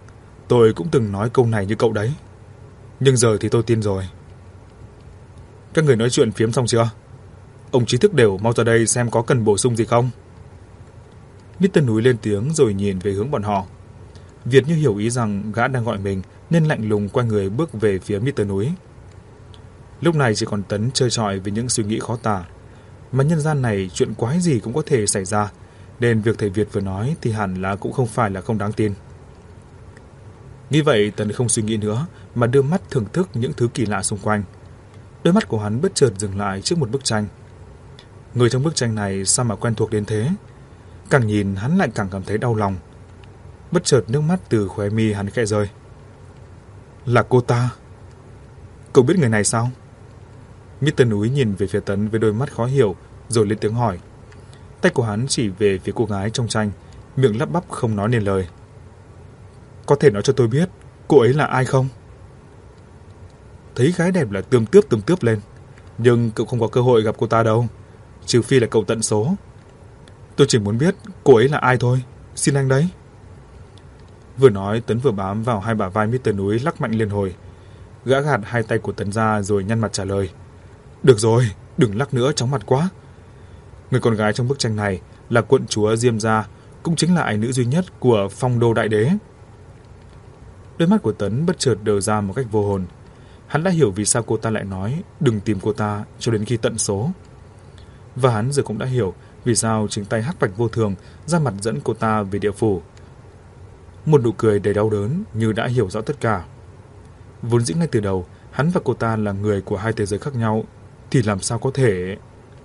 Tôi cũng từng nói câu này như cậu đấy. Nhưng giờ thì tôi tin rồi. Các người nói chuyện phiếm xong chưa? Ông trí thức đều mau ra đây xem có cần bổ sung gì không. mít tơ Núi lên tiếng rồi nhìn về hướng bọn họ. Việt như hiểu ý rằng gã đang gọi mình nên lạnh lùng quay người bước về phía mít tơ Núi. Lúc này chỉ còn Tấn chơi trọi với những suy nghĩ khó tả. Mà nhân gian này chuyện quái gì cũng có thể xảy ra, nên việc thầy Việt vừa nói thì hẳn là cũng không phải là không đáng tin. Nghĩ vậy, Tấn không suy nghĩ nữa mà đưa mắt thưởng thức những thứ kỳ lạ xung quanh. Đôi mắt của hắn bất chợt dừng lại trước một bức tranh. Người trong bức tranh này sao mà quen thuộc đến thế? Càng nhìn hắn lại càng cảm thấy đau lòng. Bất chợt nước mắt từ khóe mi hắn khẽ rơi. Là cô ta. Cậu biết người này sao? mít tơ Núi nhìn về phía Tấn với đôi mắt khó hiểu rồi lên tiếng hỏi. Tay của hắn chỉ về phía cô gái trong tranh, miệng lắp bắp không nói nên lời. Có thể nói cho tôi biết cô ấy là ai không? Thấy gái đẹp là tươm tướp tươm tướp lên, nhưng cậu không có cơ hội gặp cô ta đâu, trừ phi là cậu tận số. Tôi chỉ muốn biết cô ấy là ai thôi, xin anh đấy. Vừa nói, Tấn vừa bám vào hai bả vai mít tơ Núi lắc mạnh liên hồi. Gã gạt hai tay của Tấn ra rồi nhăn mặt trả lời. Được rồi, đừng lắc nữa, chóng mặt quá. Người con gái trong bức tranh này là quận chúa Diêm Gia, cũng chính là ái nữ duy nhất của Phong Đô Đại Đế. Đôi mắt của Tấn bất chợt đờ ra một cách vô hồn. Hắn đã hiểu vì sao cô ta lại nói đừng tìm cô ta cho đến khi tận số. Và hắn giờ cũng đã hiểu vì sao chính tay hắc bạch vô thường ra mặt dẫn cô ta về địa phủ. Một nụ cười đầy đau đớn như đã hiểu rõ tất cả. Vốn dĩ ngay từ đầu hắn và cô ta là người của hai thế giới khác nhau, thì làm sao có thể...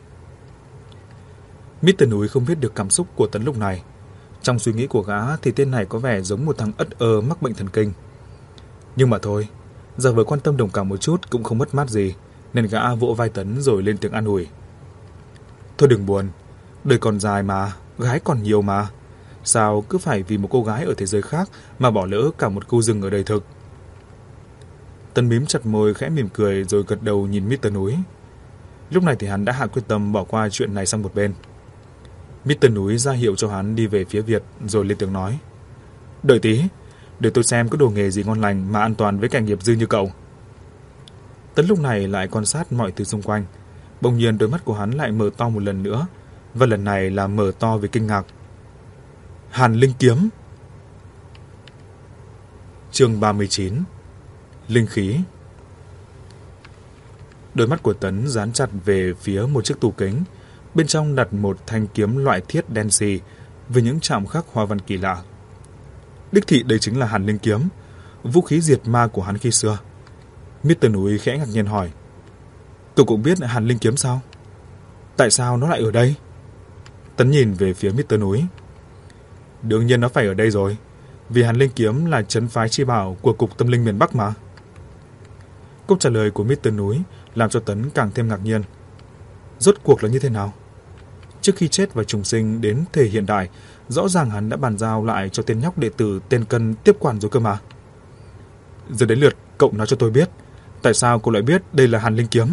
mít tơ Núi không biết được cảm xúc của Tấn lúc này. Trong suy nghĩ của gã thì tên này có vẻ giống một thằng ất ơ mắc bệnh thần kinh. Nhưng mà thôi, giờ với quan tâm đồng cảm một chút cũng không mất mát gì, nên gã vỗ vai Tấn rồi lên tiếng an ủi. Thôi đừng buồn, đời còn dài mà, gái còn nhiều mà. Sao cứ phải vì một cô gái ở thế giới khác mà bỏ lỡ cả một khu rừng ở đời thực? Tấn mím chặt môi khẽ mỉm cười rồi gật đầu nhìn mít tơ Núi. Lúc này thì hắn đã hạ quyết tâm bỏ qua chuyện này sang một bên. mít tơ Núi ra hiệu cho hắn đi về phía Việt rồi lên tiếng nói. Đợi tí, để tôi xem có đồ nghề gì ngon lành mà an toàn với cảnh nghiệp dư như cậu. Tấn lúc này lại quan sát mọi thứ xung quanh. Bỗng nhiên đôi mắt của hắn lại mở to một lần nữa, và lần này là mở to vì kinh ngạc. Hàn Linh Kiếm. Chương ba mươi chín. Linh khí. Đôi mắt của Tấn dán chặt về phía một chiếc tủ kính. Bên trong đặt một thanh kiếm loại thiết đen xì với những chạm khắc hoa văn kỳ lạ. Đích thị đây chính là Hàn Linh Kiếm, vũ khí diệt ma của hắn khi xưa. mít tơ Núi khẽ ngạc nhiên hỏi. Cậu cũng biết Hàn Linh Kiếm sao? Tại sao nó lại ở đây? Tấn nhìn về phía mít tơ Núi. Đương nhiên nó phải ở đây rồi, vì Hàn Linh Kiếm là trấn phái chi bảo của Cục Tâm Linh miền Bắc mà. Câu trả lời của mít tơ Núi làm cho Tấn càng thêm ngạc nhiên. Rốt cuộc là như thế nào? Trước khi chết và trùng sinh đến thời hiện đại, rõ ràng hắn đã bàn giao lại cho tên nhóc đệ tử tên Cân tiếp quản rồi cơ mà. Giờ đến lượt cậu nói cho tôi biết, tại sao cậu lại biết đây là Hàn Linh Kiếm?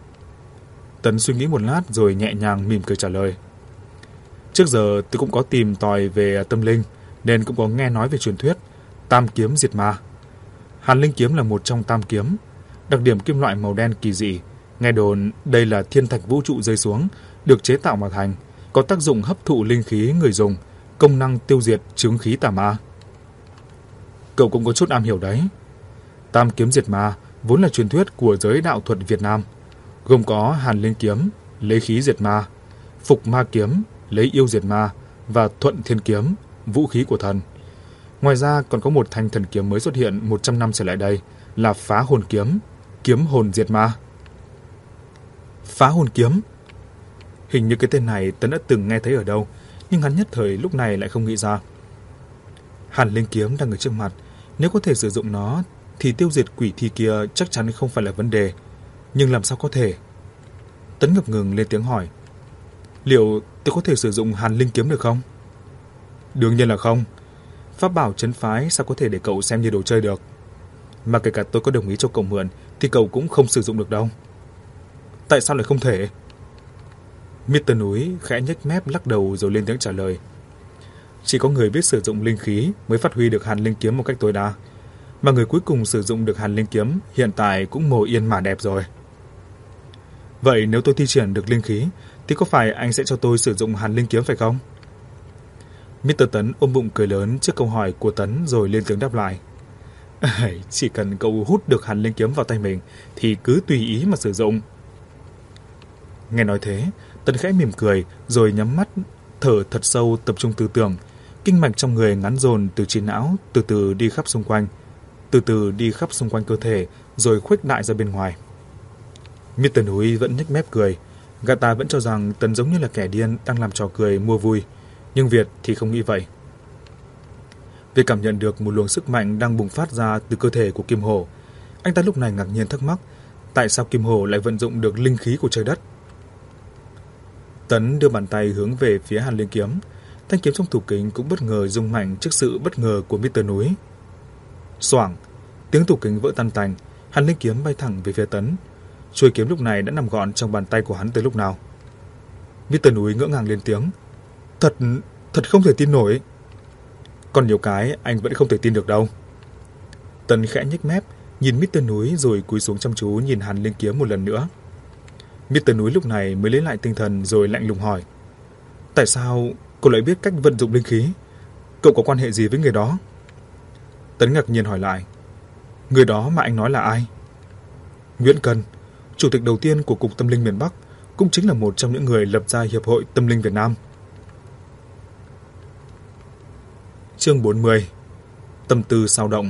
Tấn suy nghĩ một lát rồi nhẹ nhàng mỉm cười trả lời. Trước giờ tôi cũng có tìm tòi về tâm linh, nên cũng có nghe nói về truyền thuyết Tam Kiếm diệt ma. Hàn Linh Kiếm là một trong tam kiếm, đặc điểm kim loại màu đen kỳ dị. Nghe đồn đây là thiên thạch vũ trụ rơi xuống, được chế tạo mà thành, có tác dụng hấp thụ linh khí người dùng, công năng tiêu diệt chướng khí tà ma. Cậu cũng có chút am hiểu đấy. Tam kiếm diệt ma vốn là truyền thuyết của giới đạo thuật Việt Nam, gồm có Hàn Linh Kiếm, lấy khí diệt ma, Phục Ma Kiếm, lấy yêu diệt ma, và Thuận Thiên Kiếm, vũ khí của thần. Ngoài ra còn có một thanh thần kiếm mới xuất hiện một trăm năm trở lại đây là Phá Hồn Kiếm, kiếm hồn diệt ma. Phá Hồn Kiếm? Hình như cái tên này Tấn đã từng nghe thấy ở đâu, nhưng hắn nhất thời lúc này lại không nghĩ ra. Hàn Linh Kiếm đang ở trước mặt, nếu có thể sử dụng nó thì tiêu diệt quỷ thi kia chắc chắn không phải là vấn đề. Nhưng làm sao có thể? Tấn ngập ngừng lên tiếng hỏi. Liệu tôi có thể sử dụng Hàn Linh Kiếm được không? Đương nhiên là không. Pháp bảo trấn phái sao có thể để cậu xem như đồ chơi được. Mà kể cả tôi có đồng ý cho cậu mượn thì cậu cũng không sử dụng được đâu. Tại sao lại không thể? mít tơ Núi khẽ nhếch mép lắc đầu rồi lên tiếng trả lời. Chỉ có người biết sử dụng linh khí mới phát huy được Hàn Linh Kiếm một cách tối đa. mà người cuối cùng sử dụng được hàn linh kiếm hiện tại cũng mồ yên mà đẹp rồi. Vậy nếu tôi thi triển được linh khí thì có phải anh sẽ cho tôi sử dụng hàn linh kiếm phải không? mít tơ Tấn ôm bụng cười lớn trước câu hỏi của Tấn rồi lên tiếng đáp lại. Chỉ cần cậu hút được hàn linh kiếm vào tay mình thì cứ tùy ý mà sử dụng. Nghe nói thế, Tấn khẽ mỉm cười rồi nhắm mắt, thở thật sâu, tập trung tư tưởng. Kinh mạch trong người ngắn dồn từ trí não từ từ đi khắp xung quanh, từ từ đi khắp xung quanh cơ thể rồi khuếch đại ra bên ngoài. mít tơ Núi vẫn nhếch mép cười, gã ta vẫn cho rằng Tấn giống như là kẻ điên đang làm trò cười mua vui, nhưng Việt thì không nghĩ vậy. Việt cảm nhận được một luồng sức mạnh đang bùng phát ra từ cơ thể của Kim Hổ. Anh ta lúc này ngạc nhiên thắc mắc, tại sao Kim Hổ lại vận dụng được linh khí của trời đất? Tấn đưa bàn tay hướng về phía hàn linh kiếm, thanh kiếm trong tủ kính cũng bất ngờ rung mạnh trước sự bất ngờ của mít tơ Núi. Xoảng, tiếng tủ kính vỡ tan tành, hàn linh kiếm bay thẳng về phía Tấn. Chuôi kiếm lúc này đã nằm gọn trong bàn tay của hắn từ lúc nào. mít tơ Núi ngỡ ngàng lên tiếng, Thật, thật không thể tin nổi. Còn nhiều cái anh vẫn không thể tin được đâu. Tấn khẽ nhếch mép, nhìn mít tơ Núi rồi cúi xuống chăm chú nhìn hàn linh kiếm một lần nữa. mít tơ Núi lúc này mới lấy lại tinh thần rồi lạnh lùng hỏi, tại sao cậu lại biết cách vận dụng linh khí? Cậu có quan hệ gì với người đó? Tấn ngạc nhiên hỏi lại, người đó mà anh nói là ai? Nguyễn Cần, chủ tịch đầu tiên của Cục Tâm linh miền Bắc, cũng chính là một trong những người lập ra Hiệp hội Tâm linh Việt Nam. Chương bốn mươi. Tâm tư sao động.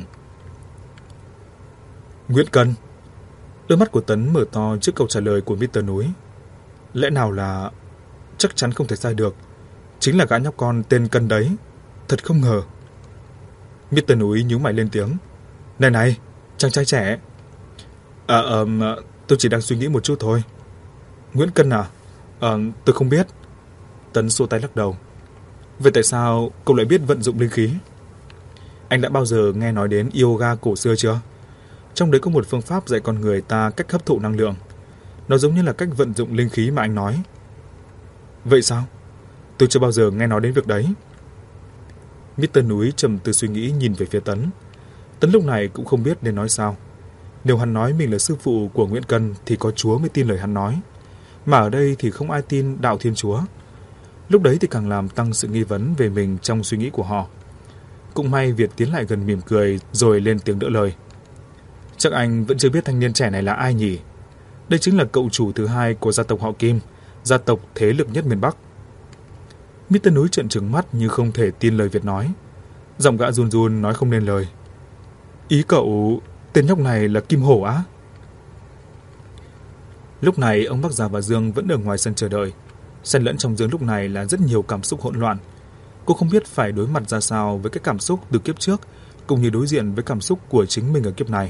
Nguyễn Cần. Đôi mắt của Tấn mở to trước câu trả lời của mít tơ Núi. Lẽ nào là... Chắc chắn không thể sai được. Chính là gã nhóc con tên Cần đấy. Thật không ngờ. mít tơ Núi nhíu mày lên tiếng. Này này, chàng trai trẻ. À, à, tôi chỉ đang suy nghĩ một chút thôi. Nguyễn Cần à? À, tôi không biết. Tấn xua tay lắc đầu. Vậy tại sao cậu lại biết vận dụng linh khí? Anh đã bao giờ nghe nói đến yoga cổ xưa chưa? Trong đấy có một phương pháp dạy con người ta cách hấp thụ năng lượng. Nó giống như là cách vận dụng linh khí mà anh nói. Vậy sao? Tôi chưa bao giờ nghe nói đến việc đấy. mít tơ Núi trầm tư suy nghĩ nhìn về phía Tấn. Tấn lúc này cũng không biết nên nói sao. Nếu hắn nói mình là sư phụ của Nguyễn Cần thì có Chúa mới tin lời hắn nói. Mà ở đây thì không ai tin đạo Thiên Chúa. Lúc đấy thì càng làm tăng sự nghi vấn về mình trong suy nghĩ của họ. Cũng may Việt tiến lại gần mỉm cười rồi lên tiếng đỡ lời. Chắc anh vẫn chưa biết thanh niên trẻ này là ai nhỉ? Đây chính là cậu chủ thứ hai của gia tộc họ Kim, gia tộc thế lực nhất miền Bắc. mít tơ Núi trợn trừng mắt như không thể tin lời Việt nói. Giọng gã run run nói không nên lời. Ý cậu, tên nhóc này là Kim Hổ á? Lúc này ông Bắc Già và Dương vẫn ở ngoài sân chờ đợi. Xen lẫn trong Dương lúc này là rất nhiều cảm xúc hỗn loạn. Cô không biết phải đối mặt ra sao với cái cảm xúc từ kiếp trước, cũng như đối diện với cảm xúc của chính mình ở kiếp này.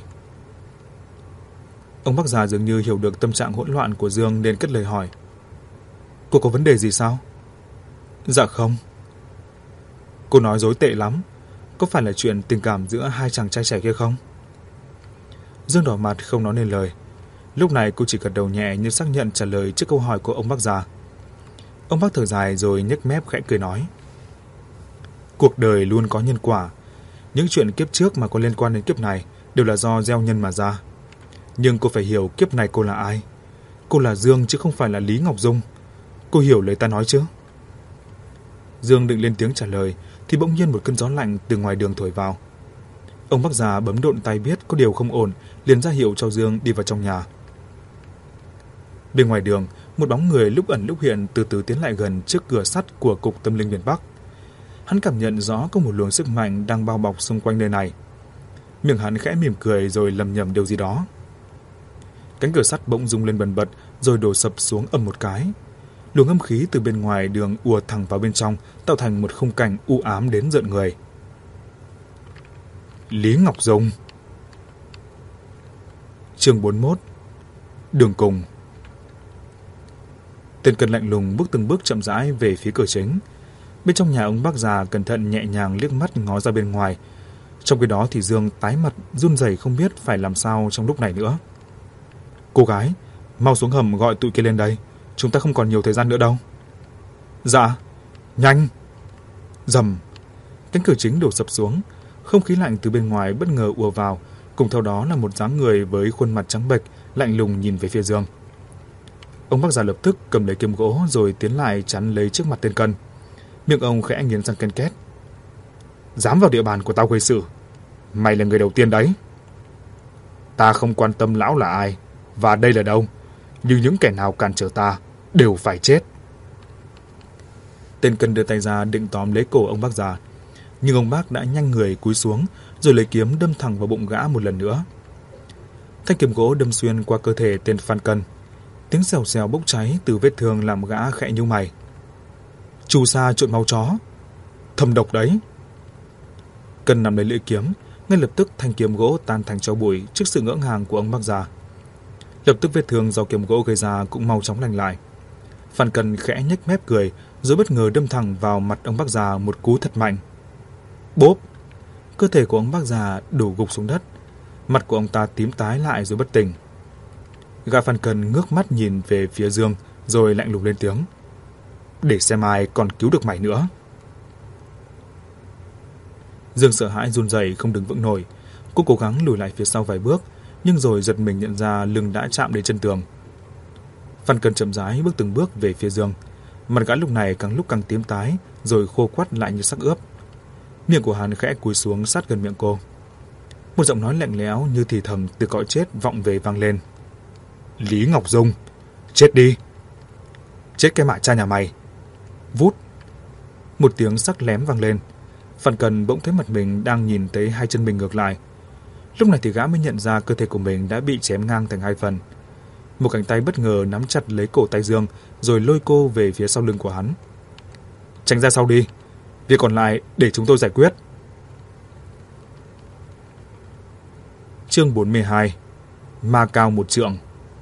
Ông Bắc Già dường như hiểu được tâm trạng hỗn loạn của Dương nên cất lời hỏi. Cô có vấn đề gì sao? Dạ không. Cô nói dối tệ lắm. Có phải là chuyện tình cảm giữa hai chàng trai trẻ kia không? Dương đỏ mặt không nói nên lời. Lúc này cô chỉ gật đầu nhẹ như xác nhận trả lời trước câu hỏi của ông Bắc Già. Ông Bắc thở dài rồi nhếch mép khẽ cười nói. Cuộc đời luôn có nhân quả. Những chuyện kiếp trước mà có liên quan đến kiếp này đều là do gieo nhân mà ra. Nhưng cô phải hiểu kiếp này cô là ai. Cô là Dương chứ không phải là Lý Ngọc Dung. Cô hiểu lời ta nói chứ? Dương định lên tiếng trả lời thì bỗng nhiên một cơn gió lạnh từ ngoài đường thổi vào. Ông Bắc Già bấm độn tay biết có điều không ổn, liền ra hiệu cho Dương đi vào trong nhà. Bên ngoài đường, một bóng người lúc ẩn lúc hiện từ từ tiến lại gần trước cửa sắt của Cục Tâm linh miền Bắc. Hắn cảm nhận rõ có một luồng sức mạnh đang bao bọc xung quanh nơi này. Miệng hắn khẽ mỉm cười rồi lầm nhầm điều gì đó. Cánh cửa sắt bỗng rung lên bần bật rồi đổ sập xuống ầm một cái. Luồng âm khí từ bên ngoài đường ùa thẳng vào bên trong, tạo thành một khung cảnh u ám đến rợn người. Lý Ngọc Dung. Chương bốn mươi mốt. Đường cùng. Tên Cần lạnh lùng bước từng bước chậm rãi về phía cửa chính. Bên trong nhà, ông Bắc Già cẩn thận nhẹ nhàng liếc mắt ngó ra bên ngoài. Trong khi đó thì Dương tái mặt run rẩy không biết phải làm sao trong lúc này nữa. Cô gái, mau xuống hầm gọi tụi kia lên đây. Chúng ta không còn nhiều thời gian nữa đâu. Dạ, nhanh. Rầm, cánh cửa chính đổ sập xuống. Không khí lạnh từ bên ngoài bất ngờ ùa vào, cùng theo đó là một dáng người với khuôn mặt trắng bệch, lạnh lùng nhìn về phía Dương. Ông bác già lập tức cầm lấy kiếm gỗ rồi tiến lại chắn lấy trước mặt tên Cân. Miệng ông khẽ nghiến răng ken két. Dám vào địa bàn của tao gây sự, mày là người đầu tiên đấy. Ta không quan tâm lão là ai và đây là đâu, nhưng những kẻ nào cản trở ta đều phải chết. Tên Cân đưa tay ra định tóm lấy cổ ông bác già, nhưng ông bác đã nhanh người cúi xuống rồi lấy kiếm đâm thẳng vào bụng gã một lần nữa. Thanh kiếm gỗ đâm xuyên qua cơ thể tên Phan Cân. Tiếng xèo xèo bốc cháy từ vết thương làm gã khẽ nhíu mày. Chu sa trộn máu chó, thâm độc đấy. Cân nắm lấy lưỡi kiếm, ngay lập tức thanh kiếm gỗ tan thành tro bụi trước sự ngỡ ngàng của ông bác già. Lập tức vết thương do kiếm gỗ gây ra cũng mau chóng lành lại. Phan Cân khẽ nhếch mép cười, rồi bất ngờ đâm thẳng vào mặt ông bác già một cú thật mạnh. Bốp! Cơ thể của ông bác già đổ gục xuống đất. Mặt của ông ta tím tái lại rồi bất tỉnh. Gã Phan Cân ngước mắt nhìn về phía Dương, rồi lạnh lùng lên tiếng. Để xem ai còn cứu được mày nữa. Dương sợ hãi run rẩy không đứng vững nổi. Cô cố gắng lùi lại phía sau vài bước, nhưng rồi giật mình nhận ra lưng đã chạm đến chân tường. Phan Cân chậm rãi bước từng bước về phía Dương. Mặt gã lúc này càng lúc càng tím tái, rồi khô quắt lại như xác ướp. Miệng của hắn khẽ cúi xuống sát gần miệng cô. Một giọng nói lạnh lẽo như thì thầm từ cõi chết vọng về vang lên. Lý Ngọc Dung, chết đi. Chết cái mạ cha nhà mày. Vút. Một tiếng sắc lém vang lên. Phan Cân bỗng thấy mặt mình đang nhìn thấy hai chân mình ngược lại. Lúc này thì gã mới nhận ra cơ thể của mình đã bị chém ngang thành hai phần. Một cánh tay bất ngờ nắm chặt lấy cổ tay Dương, rồi lôi cô về phía sau lưng của hắn. Tránh ra sau đi, việc còn lại để chúng tôi giải quyết. Chương bốn mươi hai. Ma cao một trượng.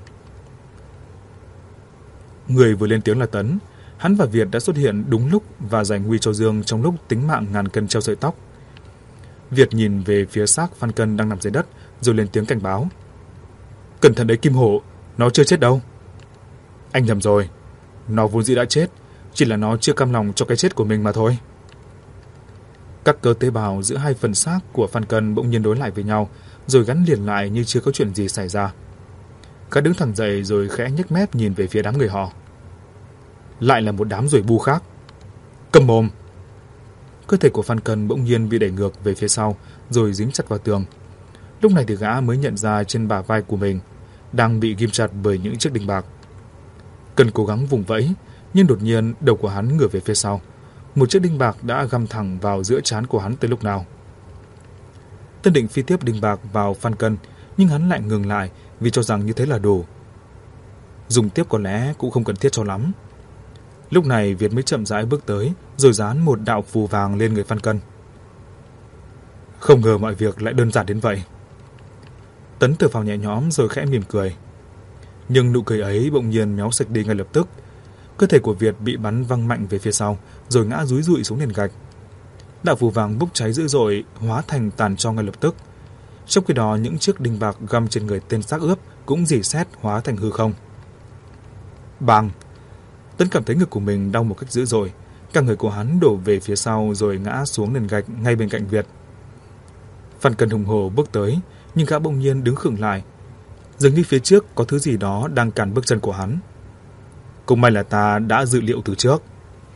Người vừa lên tiếng là Tấn. Hắn và Việt đã xuất hiện đúng lúc và giải nguy cho Dương trong lúc tính mạng ngàn cân treo sợi tóc. Việt nhìn về phía xác Phan Cân đang nằm dưới đất, rồi lên tiếng cảnh báo. Cẩn thận đấy Kim Hổ, nó chưa chết đâu. Anh nhầm rồi, nó vốn dĩ đã chết, chỉ là nó chưa cam lòng cho cái chết của mình mà thôi. Các cơ tế bào giữa hai phần xác của Phan Cân bỗng nhiên đối lại với nhau, rồi gắn liền lại như chưa có chuyện gì xảy ra. Gã đứng thẳng dậy rồi khẽ nhếch mép nhìn về phía đám người họ. Lại là một đám ruồi bu khác. Câm mồm. Cơ thể của Phan Cân bỗng nhiên bị đẩy ngược về phía sau, rồi dính chặt vào tường. Lúc này thì gã mới nhận ra trên bả vai của mình đang bị ghim chặt bởi những chiếc đinh bạc. Cân cố gắng vùng vẫy, nhưng đột nhiên đầu của hắn ngửa về phía sau. Một chiếc đinh bạc đã găm thẳng vào giữa trán của hắn từ lúc nào. Tân định phi tiếp đinh bạc vào Phan Cân, nhưng hắn lại ngừng lại vì cho rằng như thế là đủ. Dùng tiếp có lẽ cũng không cần thiết cho lắm. Lúc này Việt mới chậm rãi bước tới, rồi dán một đạo phù vàng lên người Phan Cân. Không ngờ mọi việc lại đơn giản đến vậy. Tấn thở phào nhẹ nhõm rồi khẽ mỉm cười. Nhưng nụ cười ấy bỗng nhiên méo sạch đi ngay lập tức. Cơ thể của Việt bị bắn văng mạnh về phía sau, rồi ngã dúi dụi xuống nền gạch. Đạo phù vàng bốc cháy dữ dội, hóa thành tàn tro ngay lập tức. Trong khi đó những chiếc đinh bạc găm trên người tên xác ướp cũng rỉ sét hóa thành hư không. Bang! Tấn cảm thấy ngực của mình đau một cách dữ dội. Cả người của hắn đổ về phía sau rồi ngã xuống nền gạch ngay bên cạnh Việt. Phan Cân hùng hổ bước tới, nhưng gã bỗng nhiên đứng khựng lại. Dường như phía trước có thứ gì đó đang cản bước chân của hắn. Cũng may là ta đã dự liệu từ trước.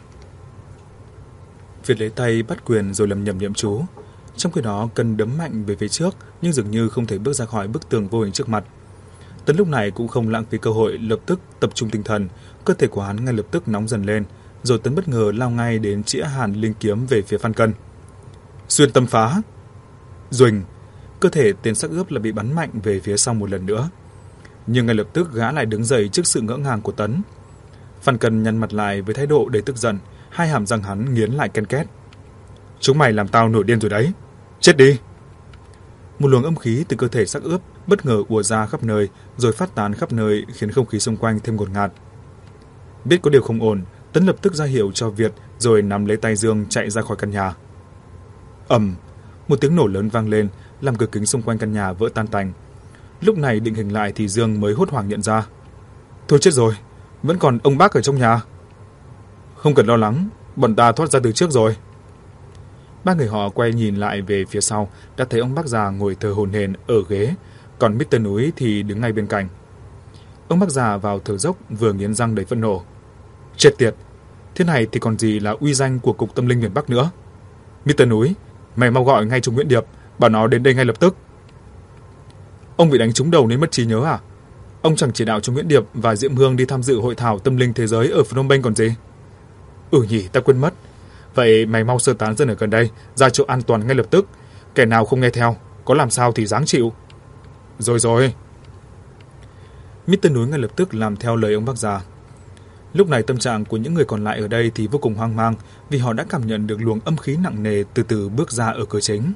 Việt lấy tay bắt quyền rồi lầm nhầm niệm chú. Trong khi đó Cân đấm mạnh về phía trước, nhưng dường như không thể bước ra khỏi bức tường vô hình trước mặt. Tấn lúc này cũng không lãng phí cơ hội, lập tức tập trung tinh thần. Cơ thể của hắn ngay lập tức nóng dần lên, rồi Tấn bất ngờ lao ngay đến chĩa hàn linh kiếm về phía Phan Cân. Xuyên tâm phá. Duỳnh. Cơ thể tên xác ướp là bị bắn mạnh về phía sau một lần nữa. Nhưng ngay lập tức gã lại đứng dậy trước sự ngỡ ngàng của Tấn. Phan Cân nhăn mặt lại với thái độ đầy tức giận, hai hàm răng hắn nghiến lại ken két. Chúng mày làm tao nổi điên rồi đấy. Chết đi. Một luồng âm khí từ cơ thể xác ướp bất ngờ ùa ra khắp nơi, rồi phát tán khắp nơi, khiến không khí xung quanh thêm ngột ngạt. Biết có điều không ổn, Tấn lập tức ra hiệu cho Việt, rồi nắm lấy tay Dương chạy ra khỏi căn nhà. Ầm, một tiếng nổ lớn vang lên, làm cửa kính xung quanh căn nhà vỡ tan tành. Lúc này định hình lại thì Dương mới hốt hoảng nhận ra. Thôi chết rồi, vẫn còn ông bác ở trong nhà. Không cần lo lắng, bọn ta thoát ra từ trước rồi. Ba người họ quay nhìn lại về phía sau, đã thấy ông bác già ngồi thở hổn hển ở ghế, còn mít tơ Núi thì đứng ngay bên cạnh. Ông bác già vào thở dốc, vừa nghiến răng đầy phẫn nộ. Chết tiệt, thế này thì còn gì là uy danh của Cục Tâm linh miền Bắc nữa. mít tơ Núi, mày mau gọi ngay cho Nguyễn Điệp, bảo nó đến đây ngay lập tức. Ông bị đánh trúng đầu nên mất trí nhớ à? Ông chẳng chỉ đạo cho Nguyễn Điệp và Diệm Hương đi tham dự hội thảo tâm linh thế giới ở Phnom Penh còn gì? Ừ nhỉ, ta quên mất. Vậy mày mau sơ tán dân ở gần đây ra chỗ an toàn ngay lập tức. Kẻ nào không nghe theo, có làm sao thì ráng chịu. Rồi rồi. mít tơ Núi ngay lập tức làm theo lời ông bác già. Lúc này tâm trạng của những người còn lại ở đây thì vô cùng hoang mang, vì họ đã cảm nhận được luồng âm khí nặng nề từ từ bước ra ở cửa chính.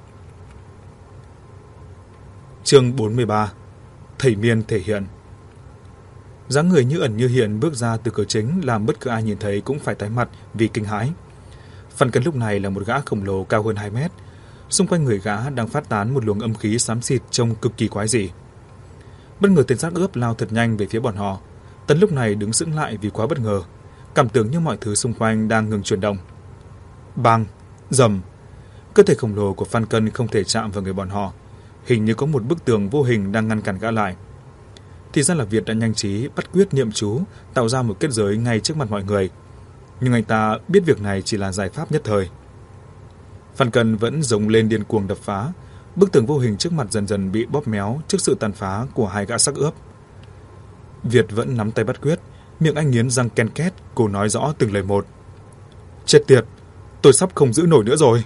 Chương bốn mươi ba. Thầy Miên thể hiện. Dáng người như ẩn như hiện bước ra từ cửa chính làm bất cứ ai nhìn thấy cũng phải tái mặt vì kinh hãi. Phan Cân lúc này là một gã khổng lồ cao hơn hai mét. Xung quanh người gã đang phát tán một luồng âm khí xám xịt trông cực kỳ quái dị. Bất ngờ tên xác ướp lao thật nhanh về phía bọn họ. Tấn lúc này đứng sững lại vì quá bất ngờ, cảm tưởng như mọi thứ xung quanh đang ngừng chuyển động. Bang, rầm, cơ thể khổng lồ của Phan Cân không thể chạm vào người bọn họ, hình như có một bức tường vô hình đang ngăn cản gã lại. Thì ra là Việt đã nhanh trí bắt quyết niệm chú, tạo ra một kết giới ngay trước mặt mọi người. Nhưng anh ta biết việc này chỉ là giải pháp nhất thời. Phan Cân vẫn giống lên điên cuồng đập phá, bức tường vô hình trước mặt dần dần bị bóp méo trước sự tàn phá của hai gã xác ướp. Việt vẫn nắm tay bắt quyết, miệng anh nghiến răng ken két, cô nói rõ từng lời một. Chết tiệt, tôi sắp không giữ nổi nữa rồi.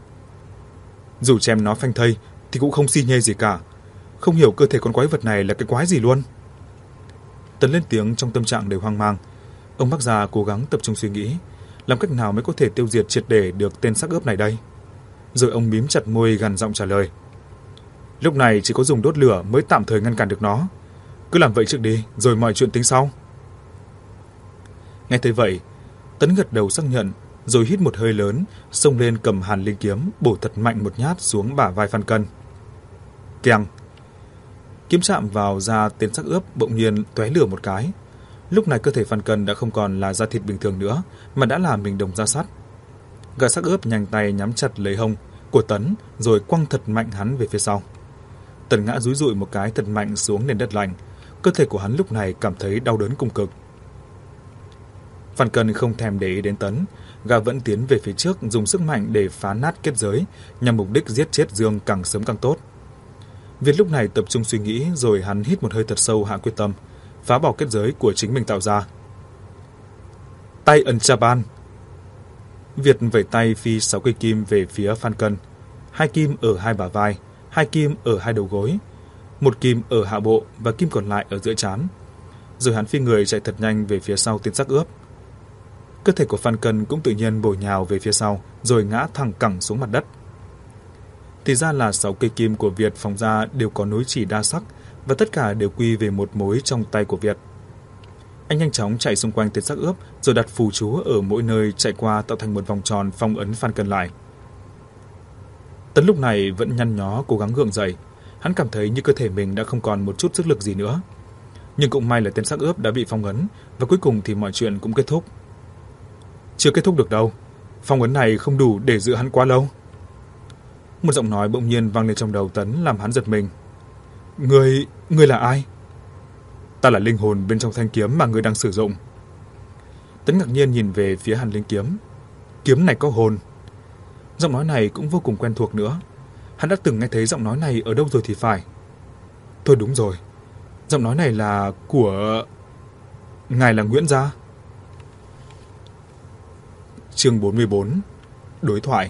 Dù chém nó phanh thây thì cũng không xi nhê gì cả. Không hiểu cơ thể con quái vật này là cái quái gì luôn. Tấn lên tiếng trong tâm trạng đầy hoang mang. Ông bác già cố gắng tập trung suy nghĩ, làm cách nào mới có thể tiêu diệt triệt để được tên xác ướp này đây. Rồi ông mím chặt môi gằn giọng trả lời. Lúc này chỉ có dùng đốt lửa mới tạm thời ngăn cản được nó. Cứ làm vậy trước đi, rồi mọi chuyện tính sau. Nghe thấy vậy, Tấn gật đầu xác nhận, rồi hít một hơi lớn, xông lên cầm hàn linh kiếm, bổ thật mạnh một nhát xuống bả vai Phan Cân. Keng! Kiếm chạm vào da tên xác ướp bỗng nhiên tóe lửa một cái. Lúc này cơ thể Phan Cân đã không còn là da thịt bình thường nữa, mà đã là mình đồng da sắt. Gã xác ướp nhanh tay nhắm chặt lấy hông của Tấn, rồi quăng thật mạnh hắn về phía sau. Tấn ngã dúi dụi một cái thật mạnh xuống nền đất lạnh. Cơ thể của hắn lúc này cảm thấy đau đớn cùng cực. Phan Cân không thèm để ý đến Tấn, gã vẫn tiến về phía trước dùng sức mạnh để phá nát kết giới, nhằm mục đích giết chết Dương càng sớm càng tốt. Việt lúc này tập trung suy nghĩ, rồi hắn hít một hơi thật sâu hạ quyết tâm, phá bỏ kết giới của chính mình tạo ra. Tay ấn Chaban. Việt vẩy tay phi sáu cây kim về phía Phan Cân, hai kim ở hai bả vai, hai kim ở hai đầu gối, một kim ở hạ bộ và kim còn lại ở giữa trán. Rồi hắn phi người chạy thật nhanh về phía sau tên xác ướp. Cơ thể của Phan Cân cũng tự nhiên bổ nhào về phía sau, rồi ngã thẳng cẳng xuống mặt đất. Thì ra là sáu cây kim của Việt phóng ra đều có nối chỉ đa sắc, và tất cả đều quy về một mối trong tay của Việt. Anh nhanh chóng chạy xung quanh tên xác ướp, rồi đặt phù chú ở mỗi nơi chạy qua tạo thành một vòng tròn phong ấn Phan Cân lại. Tấn lúc này vẫn nhăn nhó cố gắng gượng dậy. Hắn cảm thấy như cơ thể mình đã không còn một chút sức lực gì nữa. Nhưng cũng may là tên xác ướp đã bị phong ấn, và cuối cùng thì mọi chuyện cũng kết thúc. Chưa kết thúc được đâu, phong ấn này không đủ để giữ hắn quá lâu. Một giọng nói bỗng nhiên vang lên trong đầu Tấn làm hắn giật mình. Ngươi, ngươi là ai? Ta là linh hồn bên trong thanh kiếm mà ngươi đang sử dụng. Tấn ngạc nhiên nhìn về phía hàn linh kiếm. Kiếm này có hồn. Giọng nói này cũng vô cùng quen thuộc nữa. Hắn đã từng nghe thấy giọng nói này ở đâu rồi thì phải. Thôi đúng rồi, giọng nói này là của... Ngài là Nguyễn Gia. Chương bốn mươi bốn. Đối thoại.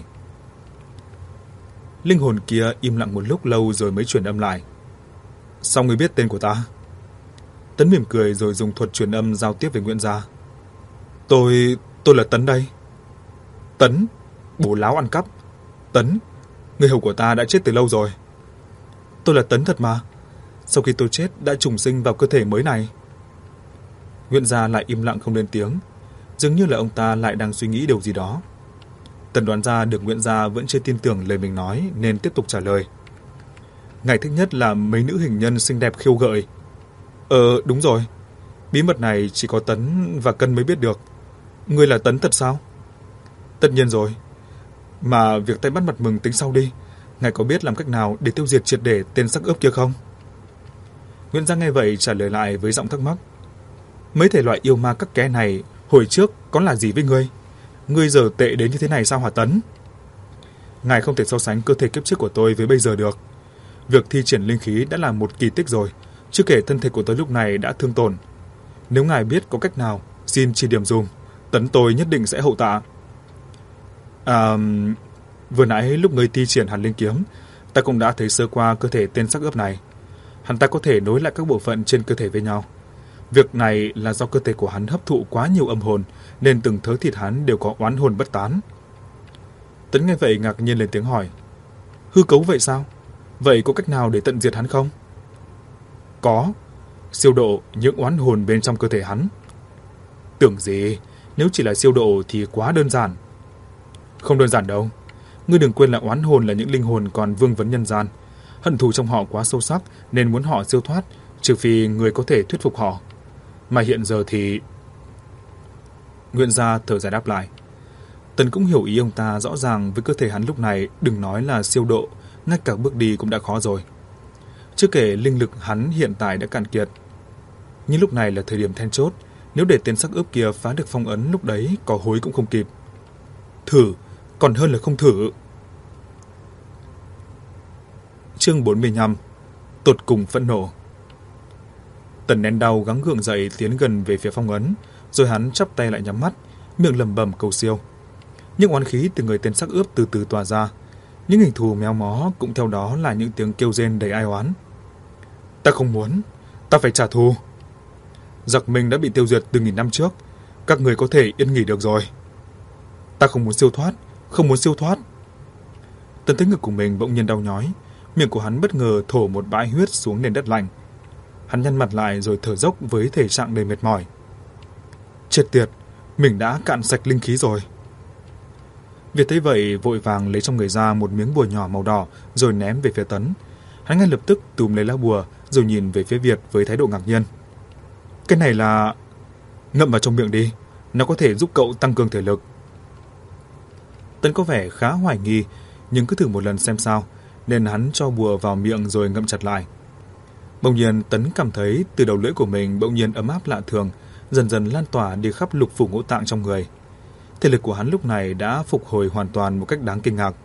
Linh hồn kia im lặng một lúc lâu rồi mới truyền âm lại. Sao ngươi biết tên của ta? Tấn mỉm cười rồi dùng thuật truyền âm giao tiếp với Nguyễn Gia. Tôi... tôi là Tấn đây. Tấn? Bố láo ăn cắp. Tấn, người hầu của ta đã chết từ lâu rồi. Tôi là Tấn thật mà. Sau khi tôi chết đã trùng sinh vào cơ thể mới này. Nguyễn Gia lại im lặng không lên tiếng, dường như là ông ta lại đang suy nghĩ điều gì đó. Tấn đoán ra được Nguyễn Gia vẫn chưa tin tưởng lời mình nói nên tiếp tục trả lời. Ngài thích nhất là mấy nữ hình nhân xinh đẹp khiêu gợi. Ờ đúng rồi, bí mật này chỉ có Tấn và Cân mới biết được. Ngươi là Tấn thật sao? Tất nhiên rồi. Mà việc tay bắt mặt mừng tính sau đi. Ngài có biết làm cách nào để tiêu diệt triệt để tên xác ướp kia không? Nguyễn Giang nghe vậy trả lời lại với giọng thắc mắc. Mấy thể loại yêu ma các ké này hồi trước có là gì với ngươi? Ngươi giờ tệ đến như thế này sao hả Tấn? Ngài không thể so sánh cơ thể kiếp trước của tôi với bây giờ được. Việc thi triển linh khí đã là một kỳ tích rồi, chưa kể thân thể của tôi lúc này đã thương tổn. Nếu ngài biết có cách nào, xin chỉ điểm dùm, Tấn tôi nhất định sẽ hậu tạ. À, vừa nãy lúc ngươi thi triển hàn linh kiếm, ta cũng đã thấy sơ qua cơ thể tên xác ướp này. Hắn ta có thể nối lại các bộ phận trên cơ thể với nhau. Việc này là do cơ thể của hắn hấp thụ quá nhiều âm hồn, nên từng thớ thịt hắn đều có oán hồn bất tán. Tấn nghe vậy ngạc nhiên lên tiếng hỏi. Hư cấu vậy sao? Vậy có cách nào để tận diệt hắn không? Có. Siêu độ những oán hồn bên trong cơ thể hắn. Tưởng gì, nếu chỉ là siêu độ thì quá đơn giản. Không đơn giản đâu. Ngươi đừng quên là oán hồn là những linh hồn còn vương vấn nhân gian. Hận thù trong họ quá sâu sắc nên muốn họ siêu thoát, trừ phi người có thể thuyết phục họ. Mà hiện giờ thì... Nguyễn Gia thở dài đáp lại. Tần cũng hiểu ý ông ta rõ ràng với cơ thể hắn lúc này đừng nói là siêu độ, ngay cả bước đi cũng đã khó rồi. Chưa kể linh lực hắn hiện tại đã cạn kiệt. Nhưng lúc này là thời điểm then chốt, nếu để tên xác ướp kia phá được phong ấn lúc đấy có hối cũng không kịp. Thử, còn hơn là không thử. Chương bốn mươi lăm. Tột cùng phẫn nộ. Tần nén đau gắng gượng dậy tiến gần về phía phong ấn, rồi hắn chắp tay lại nhắm mắt, miệng lẩm bẩm cầu siêu. Những oán khí từ người tên xác ướp từ từ tỏa ra, những hình thù méo mó cũng theo đó là những tiếng kêu rên đầy ai oán. Ta không muốn, ta phải trả thù. Giặc mình đã bị tiêu diệt từ nghìn năm trước, các người có thể yên nghỉ được rồi. Ta không muốn siêu thoát, không muốn siêu thoát. Tần thấy ngực của mình bỗng nhiên đau nhói, miệng của hắn bất ngờ thổ một bãi huyết xuống nền đất lạnh. Hắn nhăn mặt lại rồi thở dốc với thể trạng đầy mệt mỏi. Chết tiệt, mình đã cạn sạch linh khí rồi. Việt thấy vậy vội vàng lấy trong người ra một miếng bùa nhỏ màu đỏ rồi ném về phía Tấn. Hắn ngay lập tức túm lấy lá bùa rồi nhìn về phía Việt với thái độ ngạc nhiên. Cái này là... Ngậm vào trong miệng đi, nó có thể giúp cậu tăng cường thể lực. Tấn có vẻ khá hoài nghi, nhưng cứ thử một lần xem sao, nên hắn cho bùa vào miệng rồi ngậm chặt lại. Bỗng nhiên Tấn cảm thấy từ đầu lưỡi của mình bỗng nhiên ấm áp lạ thường, dần dần lan tỏa đi khắp lục phủ ngũ tạng trong người. Thể lực của hắn lúc này đã phục hồi hoàn toàn một cách đáng kinh ngạc.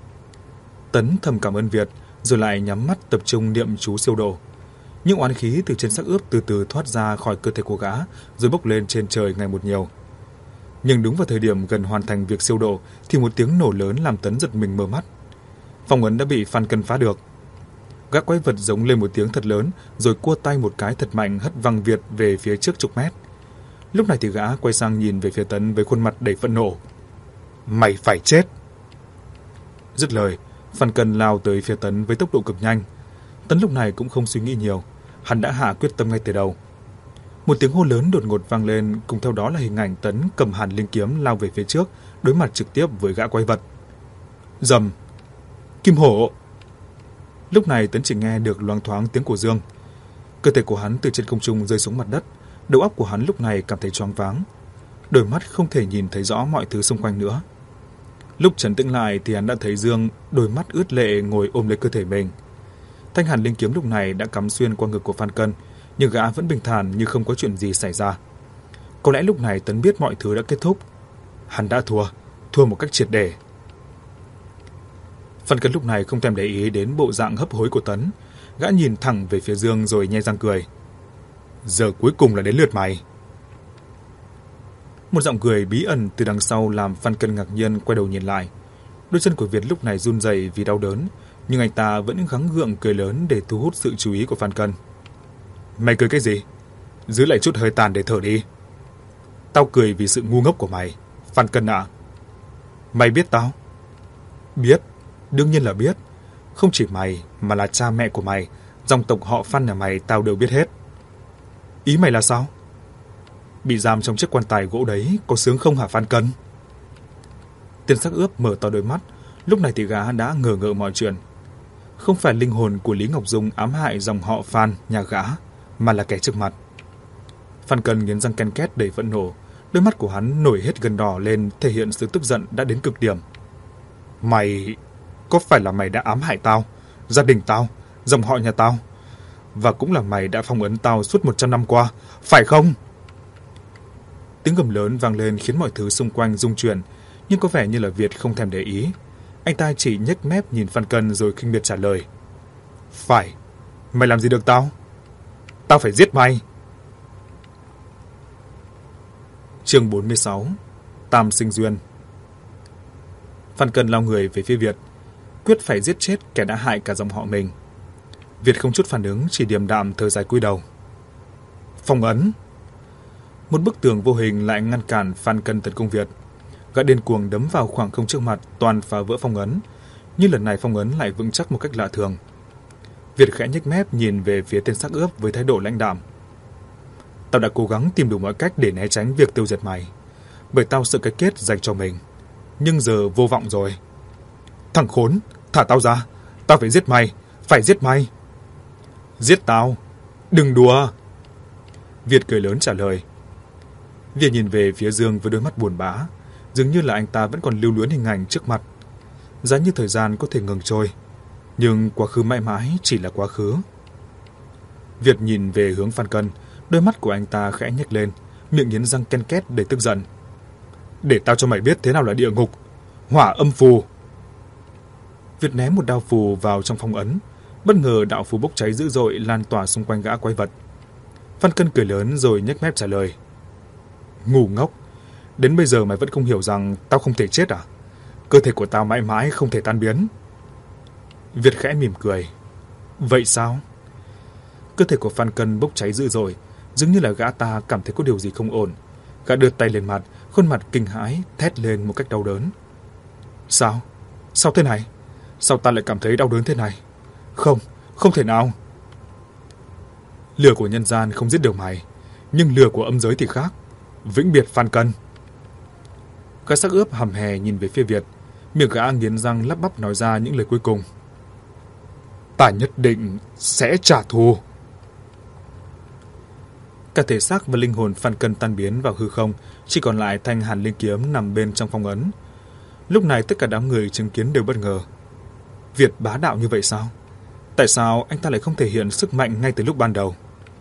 Tấn thầm cảm ơn Việt, rồi lại nhắm mắt tập trung niệm chú siêu độ. Những oán khí từ trên xác ướp từ từ thoát ra khỏi cơ thể của gã, rồi bốc lên trên trời ngày một nhiều. Nhưng đúng vào thời điểm gần hoàn thành việc siêu độ, thì một tiếng nổ lớn làm Tấn giật mình mở mắt. Phong ấn đã bị Phan Cân phá được. Gã quái vật giống lên một tiếng thật lớn, rồi cua tay một cái thật mạnh hất văng Việt về phía trước chục mét. Lúc này thì gã quay sang nhìn về phía Tấn với khuôn mặt đầy phẫn nộ. Mày phải chết! Dứt lời, Phan Cân lao tới phía Tấn với tốc độ cực nhanh. Tấn lúc này cũng không suy nghĩ nhiều, hắn đã hạ quyết tâm ngay từ đầu. Một tiếng hô lớn đột ngột vang lên, cùng theo đó là hình ảnh Tấn cầm hàn linh kiếm lao về phía trước, đối mặt trực tiếp với gã quái vật. Rầm! Kim hổ! Lúc này Tấn chỉ nghe được loáng thoáng tiếng của Dương. Cơ thể của hắn từ trên không trung rơi xuống mặt đất, đầu óc của hắn lúc này cảm thấy choáng váng, đôi mắt không thể nhìn thấy rõ mọi thứ xung quanh nữa. Lúc trấn tĩnh lại thì hắn đã thấy Dương đôi mắt ướt lệ ngồi ôm lấy cơ thể mình. Thanh hàn linh kiếm lúc này đã cắm xuyên qua ngực của Phan Cân, nhưng gã vẫn bình thản như không có chuyện gì xảy ra. Có lẽ lúc này Tấn biết mọi thứ đã kết thúc. Hắn đã thua, thua một cách triệt để. Phan Cân lúc này không thèm để ý đến bộ dạng hấp hối của Tấn, gã nhìn thẳng về phía Dương rồi nhe răng cười. Giờ cuối cùng là đến lượt mày. Một giọng cười bí ẩn từ đằng sau làm Phan Cân ngạc nhiên quay đầu nhìn lại. Đôi chân của Việt lúc này run rẩy vì đau đớn, nhưng anh ta vẫn gắng gượng cười lớn để thu hút sự chú ý của Phan Cân. Mày cười cái gì? Giữ lại chút hơi tàn để thở đi. Tao cười vì sự ngu ngốc của mày, Phan Cân ạ. À. Mày biết tao? Biết, đương nhiên là biết. Không chỉ mày mà là cha mẹ của mày, dòng tộc họ Phan nhà mày tao đều biết hết. Ý mày là sao? Bị giam trong chiếc quan tài gỗ đấy có sướng không hả Phan Cân? Tên xác ướp mở to đôi mắt, lúc này thì gã đã ngờ ngợ mọi chuyện. Không phải linh hồn của Lý Ngọc Dung ám hại dòng họ Phan nhà gã, mà là kẻ trước mặt. Phan Cân nghiến răng ken két đầy phẫn nộ, đôi mắt của hắn nổi hết gân đỏ lên thể hiện sự tức giận đã đến cực điểm. Mày... Có phải là mày đã ám hại tao, gia đình tao, dòng họ nhà tao? Và cũng là mày đã phong ấn tao suốt một trăm năm qua, phải không? Tiếng gầm lớn vang lên khiến mọi thứ xung quanh rung chuyển, nhưng có vẻ như là Việt không thèm để ý. Anh ta chỉ nhếch mép nhìn Phan Cân rồi khinh miệt trả lời. Phải, mày làm gì được tao? Tao phải giết mày. Chương bốn mươi sáu. Tam sinh duyên. Phan Cân lao người về phía Việt, quyết phải giết chết kẻ đã hại cả dòng họ mình. Việt không chút phản ứng, chỉ điềm đạm thở dài cúi đầu. Phong ấn. Một bức tường vô hình lại ngăn cản Phan Cân tấn công Việt. Gã điên cuồng đấm vào khoảng không trước mặt, toàn phá vỡ phong ấn. Nhưng lần này phong ấn lại vững chắc một cách lạ thường. Việt khẽ nhếch mép nhìn về phía tên xác ướp với thái độ lãnh đạm. Tao đã cố gắng tìm đủ mọi cách để né tránh việc tiêu diệt mày, bởi tao sợ cái kết dành cho mình. Nhưng giờ vô vọng rồi. Thằng khốn, thả tao ra. Tao phải giết mày, phải giết mày. Giết tao? Đừng đùa. Việt cười lớn trả lời. Việt nhìn về phía Dương với đôi mắt buồn bã, dường như là anh ta vẫn còn lưu luyến hình ảnh trước mặt. Giá như thời gian có thể ngừng trôi, nhưng quá khứ mãi mãi chỉ là quá khứ. Việt nhìn về hướng Phan Cân, đôi mắt của anh ta khẽ nhếch lên, miệng nghiến răng ken két đầy tức giận. Để tao cho mày biết thế nào là địa ngục, hỏa âm phù. Việt ném một đao phù vào trong phong ấn, bất ngờ đạo phù bốc cháy dữ dội lan tỏa xung quanh gã quái vật. Phan Cân cười lớn rồi nhếch mép trả lời. Ngu ngốc, đến bây giờ mày vẫn không hiểu rằng tao không thể chết à? Cơ thể của tao mãi mãi không thể tan biến. Việt khẽ mỉm cười. Vậy sao? Cơ thể của Phan Cân bốc cháy dữ dội, dường như là gã ta cảm thấy có điều gì không ổn. Gã đưa tay lên mặt, khuôn mặt kinh hãi, thét lên một cách đau đớn. Sao? Sao thế này? Sao ta lại cảm thấy đau đớn thế này? Không, không thể nào. Lửa của nhân gian không giết được mày, nhưng lửa của âm giới thì khác. Vĩnh biệt Phan Cân. Gã xác ướp hầm hè nhìn về phía Việt, miệng gã nghiến răng lắp bắp nói ra những lời cuối cùng. Ta nhất định sẽ trả thù. Cả thể xác và linh hồn Phan Cân tan biến vào hư không, chỉ còn lại thanh hàn linh kiếm nằm bên trong phong ấn. Lúc này tất cả đám người chứng kiến đều bất ngờ. Việt bá đạo như vậy sao? Tại sao anh ta lại không thể hiện sức mạnh ngay từ lúc ban đầu?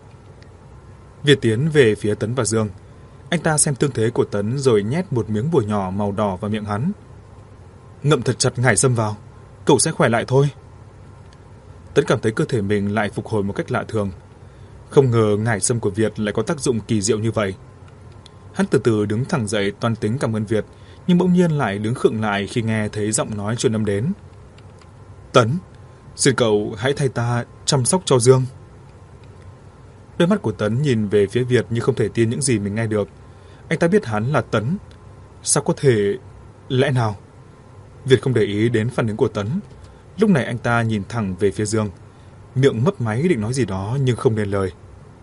Việt tiến về phía Tấn và Dương. Anh ta xem tư thế của Tấn rồi nhét một miếng bùa nhỏ màu đỏ vào miệng hắn. Ngậm thật chặt ngải sâm vào, cậu sẽ khỏe lại thôi. Tấn cảm thấy cơ thể mình lại phục hồi một cách lạ thường. Không ngờ ngải sâm của Việt lại có tác dụng kỳ diệu như vậy. Hắn từ từ đứng thẳng dậy toan tính cảm ơn Việt, nhưng bỗng nhiên lại đứng khựng lại khi nghe thấy giọng nói truyền âm đến. Tấn, xin cậu hãy thay ta chăm sóc cho Dương. Đôi mắt của Tấn nhìn về phía Việt như không thể tin những gì mình nghe được. Anh ta biết hắn là Tấn. Sao có thể... Lẽ nào? Việt không để ý đến phản ứng của Tấn. Lúc này anh ta nhìn thẳng về phía Dương, miệng mấp máy định nói gì đó nhưng không nên lời.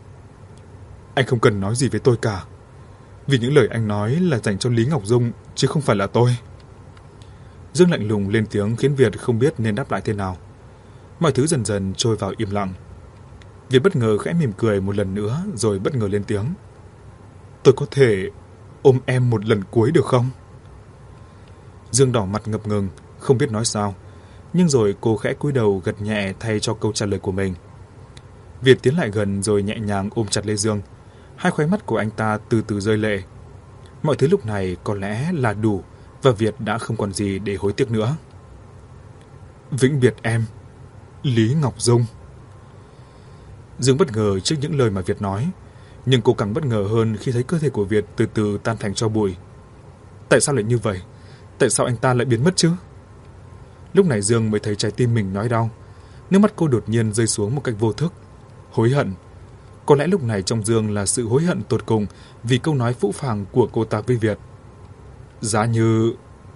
Anh không cần nói gì với tôi cả, vì những lời anh nói là dành cho Lý Ngọc Dung chứ không phải là tôi. Dương lạnh lùng lên tiếng khiến Việt không biết nên đáp lại thế nào. Mọi thứ dần dần trôi vào im lặng. Việt bất ngờ khẽ mỉm cười một lần nữa rồi bất ngờ lên tiếng. Tôi có thể ôm em một lần cuối được không? Dương đỏ mặt ngập ngừng, không biết nói sao. Nhưng rồi cô khẽ cúi đầu gật nhẹ thay cho câu trả lời của mình. Việt tiến lại gần rồi nhẹ nhàng ôm chặt lấy Dương. Hai khóe mắt của anh ta từ từ rơi lệ. Mọi thứ lúc này có lẽ là đủ và Việt đã không còn gì để hối tiếc nữa. Vĩnh biệt em, Lý Ngọc Dung. Dương bất ngờ trước những lời mà Việt nói, nhưng cô càng bất ngờ hơn khi thấy cơ thể của Việt từ từ tan thành tro bụi. Tại sao lại như vậy? Tại sao anh ta lại biến mất chứ? Lúc này Dương mới thấy trái tim mình nhói đau. Nước mắt cô đột nhiên rơi xuống một cách vô thức. Hối hận. Có lẽ lúc này trong Dương là sự hối hận tột cùng vì câu nói phũ phàng của cô ta với Việt. Giá như...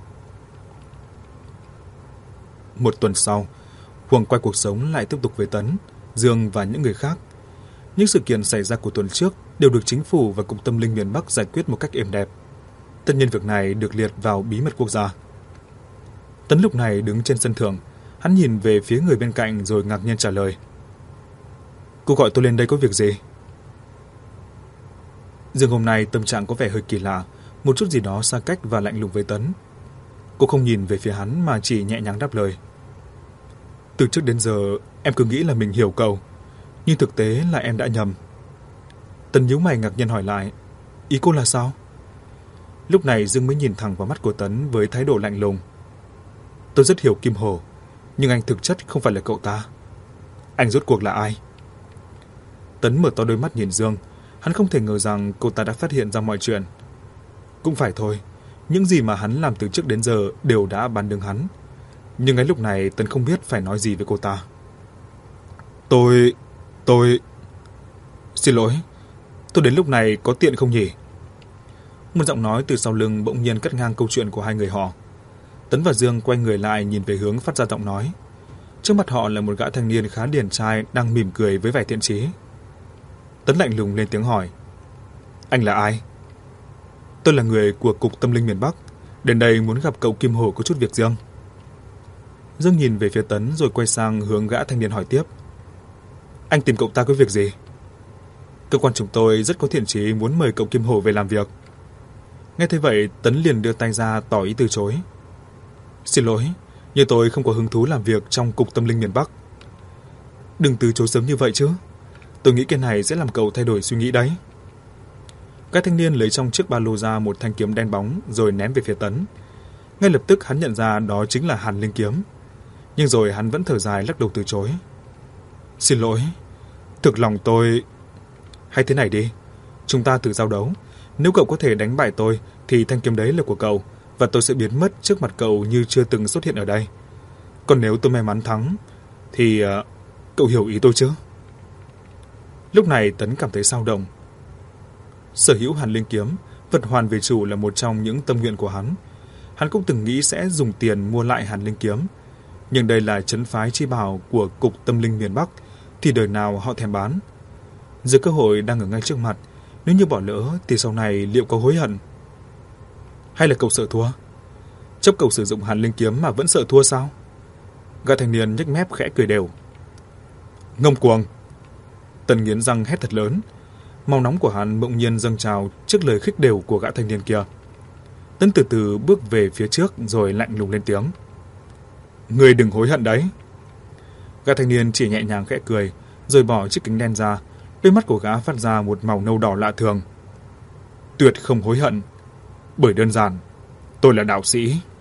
Một tuần sau, guồng quay cuộc sống lại tiếp tục với Tấn, Dương và những người khác. Những sự kiện xảy ra của tuần trước đều được chính phủ và Cục Tâm linh miền Bắc giải quyết một cách êm đẹp. Tất nhiên việc này được liệt vào bí mật quốc gia. Tấn lúc này đứng trên sân thượng, hắn nhìn về phía người bên cạnh rồi ngạc nhiên trả lời. Cô gọi tôi lên đây có việc gì? Dương hôm nay tâm trạng có vẻ hơi kỳ lạ, một chút gì đó xa cách và lạnh lùng với Tấn. Cô không nhìn về phía hắn mà chỉ nhẹ nhàng đáp lời. Từ trước đến giờ em cứ nghĩ là mình hiểu cậu, nhưng thực tế là em đã nhầm. Tấn nhíu mày ngạc nhiên hỏi lại, ý cô là sao? Lúc này Dương mới nhìn thẳng vào mắt của Tấn với thái độ lạnh lùng. Tôi rất hiểu Kim Hổ, nhưng anh thực chất không phải là cậu ta. Anh rốt cuộc là ai? Tấn mở to đôi mắt nhìn Dương. Hắn không thể ngờ rằng cô ta đã phát hiện ra mọi chuyện. Cũng phải thôi, những gì mà hắn làm từ trước đến giờ đều đã bán đứng hắn. Nhưng ngay lúc này Tấn không biết phải nói gì với cô ta. Tôi... tôi... Xin lỗi, tôi đến lúc này có tiện không nhỉ? Một giọng nói từ sau lưng bỗng nhiên cắt ngang câu chuyện của hai người họ. Tấn và Dương quay người lại nhìn về hướng phát ra giọng nói. Trước mặt họ là một gã thanh niên khá điển trai đang mỉm cười với vẻ thiện chí. Tấn lạnh lùng lên tiếng hỏi, anh là ai? Tôi là người của Cục Tâm linh miền Bắc, đến đây muốn gặp cậu Kim Hổ có chút việc riêng. Dương nhìn về phía Tấn rồi quay sang hướng gã thanh niên hỏi tiếp, anh tìm cậu ta có việc gì? Cơ quan chúng tôi rất có thiện chí muốn mời cậu Kim Hổ về làm việc. Nghe thấy vậy, Tấn liền đưa tay ra tỏ ý từ chối. Xin lỗi, nhưng tôi không có hứng thú làm việc trong Cục Tâm linh miền Bắc. Đừng từ chối sớm như vậy chứ. Tôi nghĩ cái này sẽ làm cậu thay đổi suy nghĩ đấy. Các thanh niên lấy trong chiếc ba lô ra một thanh kiếm đen bóng rồi ném về phía Tấn. Ngay lập tức hắn nhận ra đó chính là Hàn Linh kiếm. Nhưng rồi hắn vẫn thở dài lắc đầu từ chối. Xin lỗi, thực lòng tôi... Hay thế này đi, chúng ta thử giao đấu. Nếu cậu có thể đánh bại tôi thì thanh kiếm đấy là của cậu, và tôi sẽ biến mất trước mặt cậu như chưa từng xuất hiện ở đây. Còn nếu tôi may mắn thắng thì uh, cậu hiểu ý tôi chứ? Lúc này Tấn cảm thấy xao động. Sở hữu Hàn Linh kiếm, vật hoàn về chủ là một trong những tâm nguyện của hắn. Hắn cũng từng nghĩ sẽ dùng tiền mua lại Hàn Linh kiếm, nhưng đây là trấn phái chi bảo của Cục Tâm linh miền Bắc, thì đời nào họ thèm bán. Giờ cơ hội đang ở ngay trước mặt, nếu như bỏ lỡ thì sau này liệu có hối hận? Hay là cậu sợ thua? Chấp cậu sử dụng Hàn Linh kiếm mà vẫn sợ thua sao? Gã thanh niên nhếch mép khẽ cười đều. Ngông cuồng! Tần nghiến răng hét thật lớn. Máu nóng của hắn bỗng nhiên dâng trào trước lời khích đều của gã thanh niên kia. Tấn từ từ bước về phía trước rồi lạnh lùng lên tiếng. Ngươi đừng hối hận đấy. Gã thanh niên chỉ nhẹ nhàng khẽ cười, rồi bỏ chiếc kính đen ra. Đôi mắt của gã phát ra một màu nâu đỏ lạ thường. Tuyệt không hối hận, bởi đơn giản tôi là đạo sĩ.